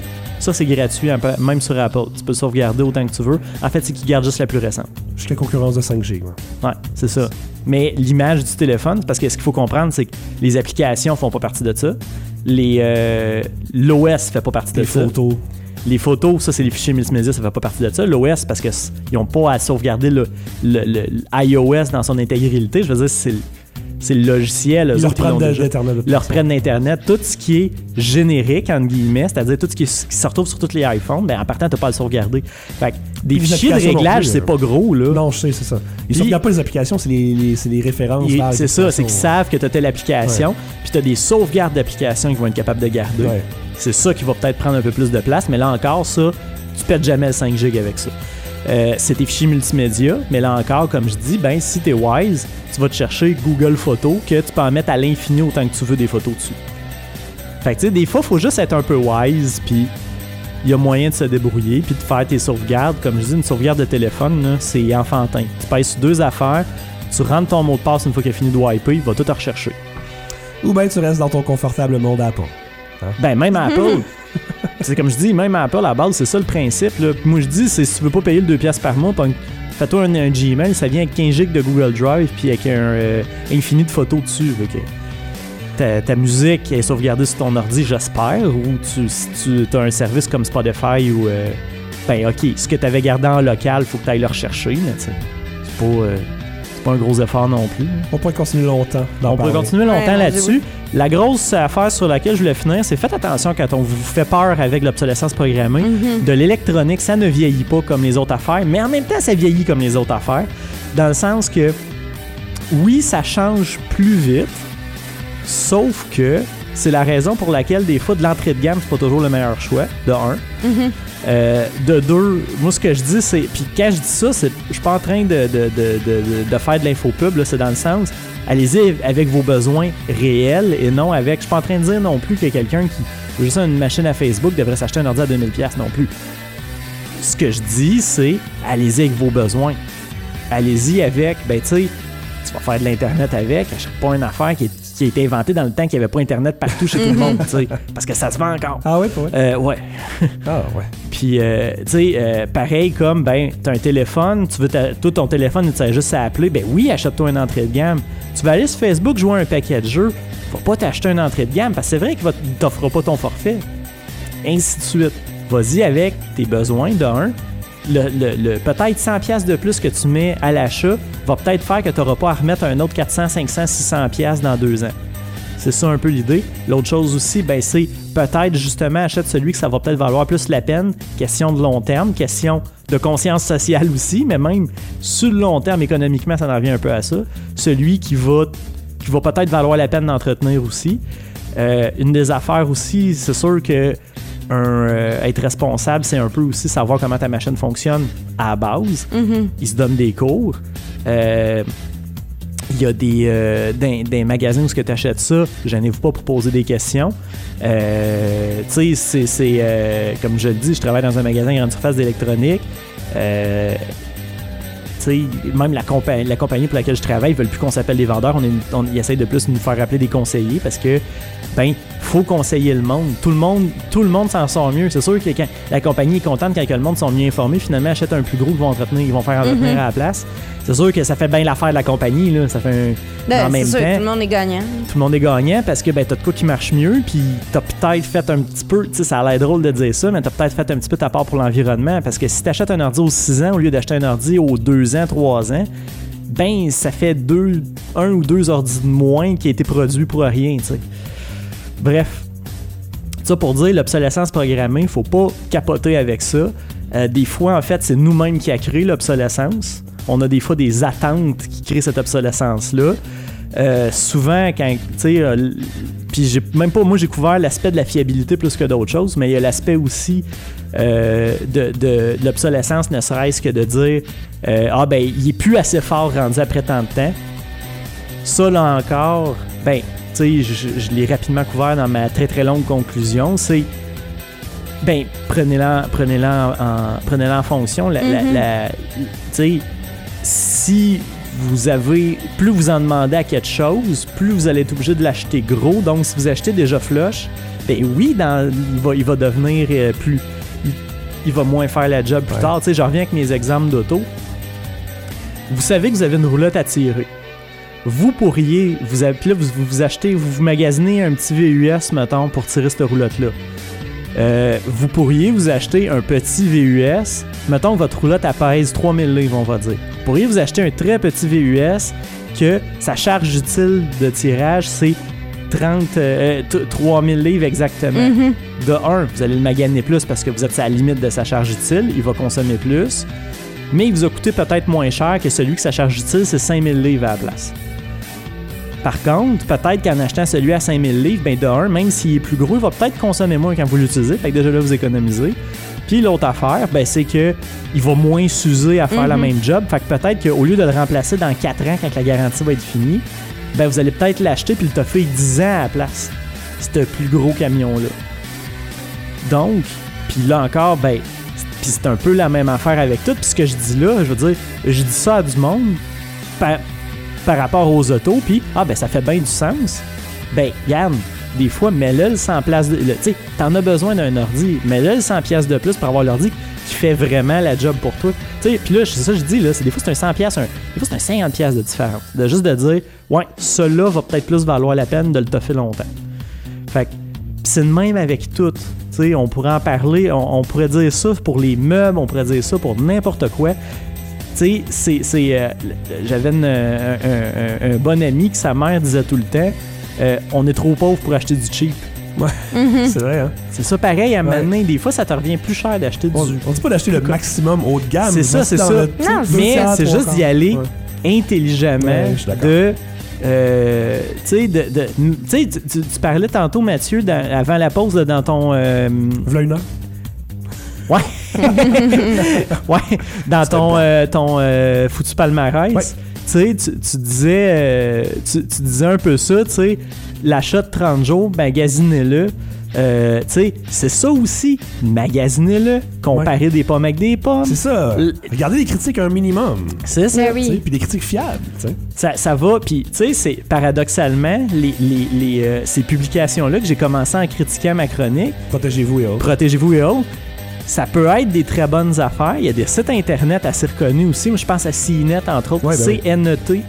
Ça, c'est gratuit, même sur Apple. Tu peux le sauvegarder autant que tu veux. En fait, c'est qu'il garde juste la plus récente. Jusqu'à concurrence de cinq G. Ouais, ouais c'est ça. Mais l'image du téléphone, parce que ce qu'il faut comprendre, c'est que les applications font pas partie de ça. Les, euh, l'O S fait pas partie de les ça. Les photos. Les photos, ça, c'est les fichiers multimédia, ça fait pas partie de ça. L'O S, parce qu'ils n'ont pas à sauvegarder le, le, le, l'iOS dans son intégralité. Je veux dire, c'est, c'est le logiciel. Ils leur prennent d'Internet. Ils leur prennent d'Internet. Tout ce qui est générique, entre guillemets, c'est-à-dire tout ce qui, est, qui se retrouve sur tous les iPhones, ben, en partant, tu n'as pas à le sauvegarder. Fait que des les fichiers de réglage, plus, c'est hein. pas gros, là. Non, je sais, c'est ça. Ils ne sauvegardent pas les applications, c'est les, les, c'est les références. Il, là, c'est ça, c'est qu'ils savent que tu as telle application, ouais. puis tu as des sauvegardes d'applications qu'ils vont être capables de garder. Ouais. C'est ça qui va peut-être prendre un peu plus de place, mais là encore, ça, tu pètes jamais le cinq giga avec ça. Euh, c'est tes fichiers multimédia, mais là encore, comme je dis, ben si t'es wise, tu vas te chercher Google Photos, que tu peux en mettre à l'infini autant que tu veux des photos dessus. Fait que tu sais, des fois, il faut juste être un peu wise, puis il y a moyen de se débrouiller, puis de faire tes sauvegardes. Comme je dis, une sauvegarde de téléphone, là, c'est enfantin. Tu pèses sur deux affaires, tu rentres ton mot de passe une fois qu'il a fini de wiper, il va tout te rechercher. Ou bien tu restes dans ton confortable monde Apple. Hein? Ben, même Apple. C'est comme je dis, même Apple, à la base, c'est ça le principe. Là. Moi, je dis, c'est si tu veux pas payer le deux piastres par mois, fais-toi un, un Gmail, ça vient avec quinze giga de Google Drive, puis avec un euh, infini de photos dessus. Okay. Ta, ta musique est sauvegardée sur ton ordi, j'espère, ou tu, si tu as un service comme Spotify ou... Euh, ben, OK, ce que tu avais gardé en local, il faut que tu ailles le rechercher, mais tu sais, c'est pas... Euh, pas un gros effort non plus. On pourrait continuer longtemps. On pourrait continuer longtemps ouais, là-dessus. La grosse affaire sur laquelle je voulais finir, c'est faites attention quand on vous fait peur avec l'obsolescence programmée. Mm-hmm. De l'électronique, ça ne vieillit pas comme les autres affaires, mais en même temps, ça vieillit comme les autres affaires. Dans le sens que, oui, ça change plus vite, sauf que c'est la raison pour laquelle, des fois, de l'entrée de gamme, c'est pas toujours le meilleur choix, de un. Mm-hmm. Euh, de deux, moi ce que je dis c'est, puis quand je dis ça, c'est, je suis pas en train de, de, de, de, de faire de l'infopub, là, c'est dans le sens, allez-y avec vos besoins réels et non avec, je suis pas en train de dire non plus que quelqu'un qui veut juste une machine à Facebook devrait s'acheter un ordi à deux mille dollars non plus. Ce que je dis c'est, allez-y avec vos besoins. Allez-y avec, ben tu sais, tu vas faire de l'internet avec, achète pas une affaire qui est qui a été inventé dans le temps qu'il n'y avait pas Internet partout chez tout le monde, tu sais, parce que ça se vend encore. Ah oui, pour vrai? Euh, ouais. Ah ouais. Puis, euh, tu sais, euh, pareil comme, ben, t'as un téléphone, tu veux, ta, toi, ton téléphone, tu sais juste à appeler, ben oui, achète-toi une entrée de gamme. Tu vas aller sur Facebook jouer un paquet de jeux, faut pas t'acheter une entrée de gamme, parce que c'est vrai qu'il ne t'offrera pas ton forfait. Ainsi de suite. Vas-y avec tes besoins, de un. Le, le, le, peut-être cent dollars de plus que tu mets à l'achat va peut-être faire que tu n'auras pas à remettre un autre quatre cents, cinq cents, six cents dollars dans deux ans. C'est ça un peu l'idée. L'autre chose aussi, ben, c'est peut-être justement achète celui que ça va peut-être valoir plus la peine. Question de long terme, question de conscience sociale aussi, mais même sur le long terme, économiquement, ça en revient un peu à ça. Celui qui va, qui va peut-être valoir la peine d'entretenir aussi. Euh, une des affaires aussi, c'est sûr que Un, euh, être responsable, c'est un peu aussi savoir comment ta machine fonctionne à la base. Mm-hmm. Ils se donnent des cours. Euh, il y a des, euh, des, des magasins où tu achètes ça, gênez-vous pas pour poser des questions. Euh, tu sais, c'est, c'est euh, comme je le dis, je travaille dans un magasin grande surface d'électronique. Euh, même la, compa- la compagnie pour laquelle je travaille, ils veulent plus qu'on s'appelle des vendeurs. On, est, on ils essayent de plus nous faire appeler des conseillers parce que, ben, faut conseiller le monde. Tout le monde, tout le monde s'en sort mieux. C'est sûr que quand la compagnie est contente quand le monde sont mieux informés, finalement, achètent un plus gros qu'ils vont entretenir, ils vont faire entretenir mm-hmm. à la place. C'est sûr que ça fait bien l'affaire de la compagnie, là. Ça fait un. Ben, en même c'est sûr, temps, tout le monde est gagnant. Tout le monde est gagnant parce que, ben, t'as de quoi qui marche mieux, puis t'as peut-être fait un petit peu, tu sais, ça a l'air drôle de dire ça, mais t'as peut-être fait un petit peu ta part pour l'environnement parce que si t'achètes un ordi aux six ans au lieu d'acheter un ordi aux deux ans, trois ans, ben, ça fait deux, un ou deux ordis de moins qui a été produit pour rien, tu sais. Bref. Ça pour dire, l'obsolescence programmée, faut pas capoter avec ça. Euh, des fois, en fait, c'est nous-mêmes qui a créé l'obsolescence. On a des fois des attentes qui créent cette obsolescence-là. Euh, souvent, quand, tu sais, euh, puis j'ai même pas, moi j'ai couvert l'aspect de la fiabilité plus que d'autres choses, mais il y a l'aspect aussi euh, de, de, de l'obsolescence, ne serait-ce que de dire euh, ah ben, il est plus assez fort rendu après tant de temps. Ça, là encore, ben, tu sais, je, je l'ai rapidement couvert dans ma très très longue conclusion, c'est, ben, prenez-la, prenez-la, en, prenez-la en fonction. La, mm-hmm. la, la, tu sais, si vous avez, plus vous en demandez à quelque chose, plus vous allez être obligé de l'acheter gros. Donc, si vous achetez déjà flush, ben oui, dans, il, va, il va devenir euh, plus... Il, il va moins faire la job plus Ouais. tard. Tu sais, je reviens avec mes exemples d'auto. Vous savez que vous avez une roulotte à tirer. Vous pourriez, vous, avez, puis là, vous, vous achetez, vous vous magasinez un petit V U S, mettons, pour tirer cette roulotte-là. Euh, vous pourriez vous acheter un petit V U S, mettons que votre roulotte elle pèse trois mille livres, on va dire. Vous pourriez vous acheter un très petit V U S que sa charge utile de tirage, c'est trente, euh, t- trois mille livres exactement. Mhm. De un, vous allez le magasiner plus parce que vous êtes à la limite de sa charge utile, il va consommer plus, mais il vous a coûté peut-être moins cher que celui que sa charge utile, c'est cinq mille livres à la place. Par contre, peut-être qu'en achetant celui à cinq mille livres, ben de un, même s'il est plus gros, il va peut-être consommer moins quand vous l'utilisez, fait que déjà là, vous économisez. Puis l'autre affaire, ben c'est que il va moins s'user à faire Mhm. la même job, fait que peut-être qu'au lieu de le remplacer dans quatre ans quand la garantie va être finie, ben vous allez peut-être l'acheter puis le toffer dix ans à la place, ce plus gros camion-là. Donc, puis là encore, ben, puis c'est un peu la même affaire avec tout. Puis ce que je dis là, je veux dire, je dis ça à du monde par, par rapport aux autos, puis ah ben ça fait bien du sens. Ben, regarde, des fois, mets-le le cent piastres de... Tu sais, t'en as besoin d'un ordi, mets-le le cent piastres de plus pour avoir l'ordi qui fait vraiment la job pour toi. Tu sais, puis là, c'est ça que je dis, là, c'est des fois c'est un cent piastres, un, des fois c'est un cinquante piastres de différence. De juste de dire, ouais, celui-là va peut-être plus valoir la peine de le toffer longtemps. Fait que pis c'est de même avec tout. Tu sais, on pourrait en parler, on, on pourrait dire ça pour les meubles, on pourrait dire ça pour n'importe quoi. Tu sais, c'est, c'est, euh, j'avais une, un, un, un, un bon ami que sa mère disait tout le temps, euh, on est trop pauvre pour acheter du cheap. Ouais, Mhm. c'est vrai, hein? C'est ça pareil à Ouais. maintenant. Des fois, ça te revient plus cher d'acheter On, du... on dit pas d'acheter le maximum haut de gamme. C'est ça, mais c'est dans ça. le- Non, deux Mais tiers, c'est trois juste d'y quarts. aller Ouais. intelligemment Ouais, je suis d'accord. de... Euh, tu sais, de, de, tu sais, tu, tu- tu parlais tantôt, Mathieu, dans- avant la pause, là, dans ton... euh, V'là une heure. Ouais. ouais. Dans ton, euh, ton euh, foutu palmarès, Ouais. tu sais, tu, tu disais, euh, tu, tu disais un peu ça, tu sais, l'achat de trente jours, magasinez-le. Euh, tu sais, c'est ça aussi, magasinez-le. Comparer des pommes avec des pommes. C'est ça. L- Regardez les critiques un minimum. C'est ça. Ben Tu sais, oui. puis des critiques fiables. Tu sais. Ça, ça va, puis tu sais, c'est paradoxalement, les, les, les, euh, ces publications-là que j'ai commencé en critiquant ma chronique, Protégez-vous et autres. Protégez-vous et autres, ça peut être des très bonnes affaires. Il y a des sites internet assez reconnus aussi. Moi, je pense à C net, entre autres, Ouais, ben oui. C N E T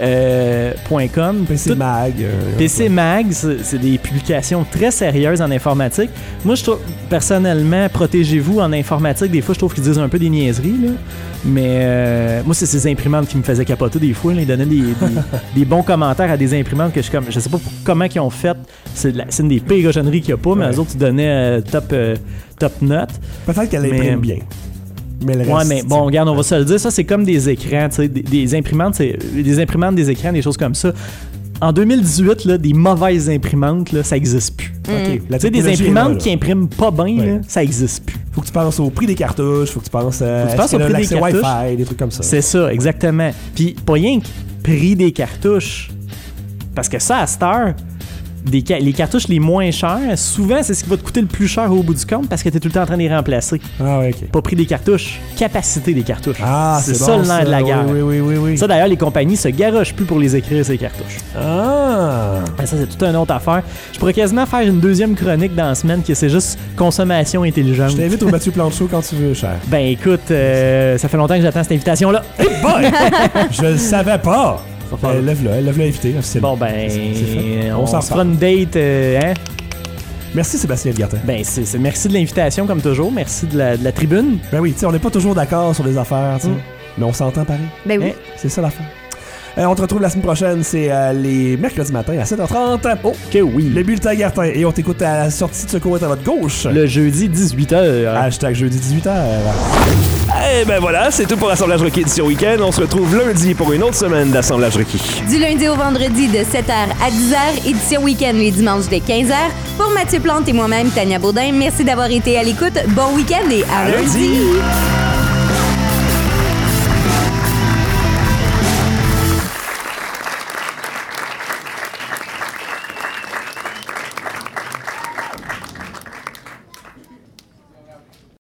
point com. P C Tout- Mag. euh, P C Mag, c'est c'est des publications très sérieuses en informatique. Moi, je trouve, personnellement, protégez-vous en informatique. Des fois, je trouve qu'ils disent un peu des niaiseries, là. Mais euh, moi, c'est ces imprimantes qui me faisaient capoter des fois. Là. Ils donnaient des, des, des bons commentaires à des imprimantes que je comme. Je sais pas pour- comment ils ont fait. C'est, de la- c'est une des pires cochonneries qu'il n'y a pas, mais Ouais. eux autres, ils donnaient euh, top, euh, top note. Peut-être qu'elle Mais- imprime bien. Mais le reste, Ouais, mais bon, regarde, on va se le dire, ça c'est comme des écrans, tu sais, des, des imprimantes, c'est des imprimantes, des écrans, des choses comme ça. En deux mille dix-huit, là, des mauvaises imprimantes, là, ça n'existe plus. OK. La Tu sais, des technologie est imprimantes là, là. qui impriment pas bien, Ouais. là, ça n'existe plus. Faut que tu penses au prix des cartouches, faut que tu penses à Faut que tu penses au prix des cartouches. Wi-Fi, des trucs comme ça. C'est ça, exactement. Puis pas rien que prix des cartouches. Parce que ça, à cette heure, des ca- les cartouches les moins chères, souvent, c'est ce qui va te coûter le plus cher au bout du compte parce que tu es tout le temps en train de les remplacer. Ah ouais, OK. Pas prix des cartouches, capacité des cartouches. Ah, c'est c'est ça bon, le nerf de la guerre. Oui, oui, oui, oui. Ça, d'ailleurs, les compagnies se garochent plus pour les écrire, ces cartouches. Ah! Ben, ça, c'est toute une autre affaire. Je pourrais quasiment faire une deuxième chronique dans la semaine qui c'est juste consommation intelligente. Je t'invite au Mathieu Planchot quand tu veux, cher. Ben écoute, euh, ça fait longtemps que j'attends cette invitation-là. Boy! Je le savais pas! Ça va faire- Euh, Lève-le, lève-le invité, officiellement. Bon, ben, C'est- c'est fait. on, On s'en se fera une date, euh, hein? Merci Sébastien Edgartin. Ben, c'est, c'est- merci de l'invitation, comme toujours. Merci de la, de la tribune. Ben oui, tu sais, on n'est pas toujours d'accord sur les affaires, tu sais. Mm. Mais on s'entend pareil. Ben oui. Hein? C'est ça l'affaire. Euh, on te retrouve la semaine prochaine, c'est euh, les mercredis matin à sept heures trente. Oh, que oui. Le bulletin Gartin. Et on t'écoute à la sortie de secours est à votre gauche. Le jeudi dix-huit heures. Hashtag jeudi dix-huit heures. Eh ben voilà, c'est tout pour Assemblage Requis édition week-end. On se retrouve lundi pour une autre semaine d'Assemblage Requis. Du lundi au vendredi de sept heures à dix heures, édition week-end les dimanches dès quinze heures. Pour Mathieu Plante et moi-même, Tania Baudin, merci d'avoir été à l'écoute. Bon week-end et à, À lundi. lundi.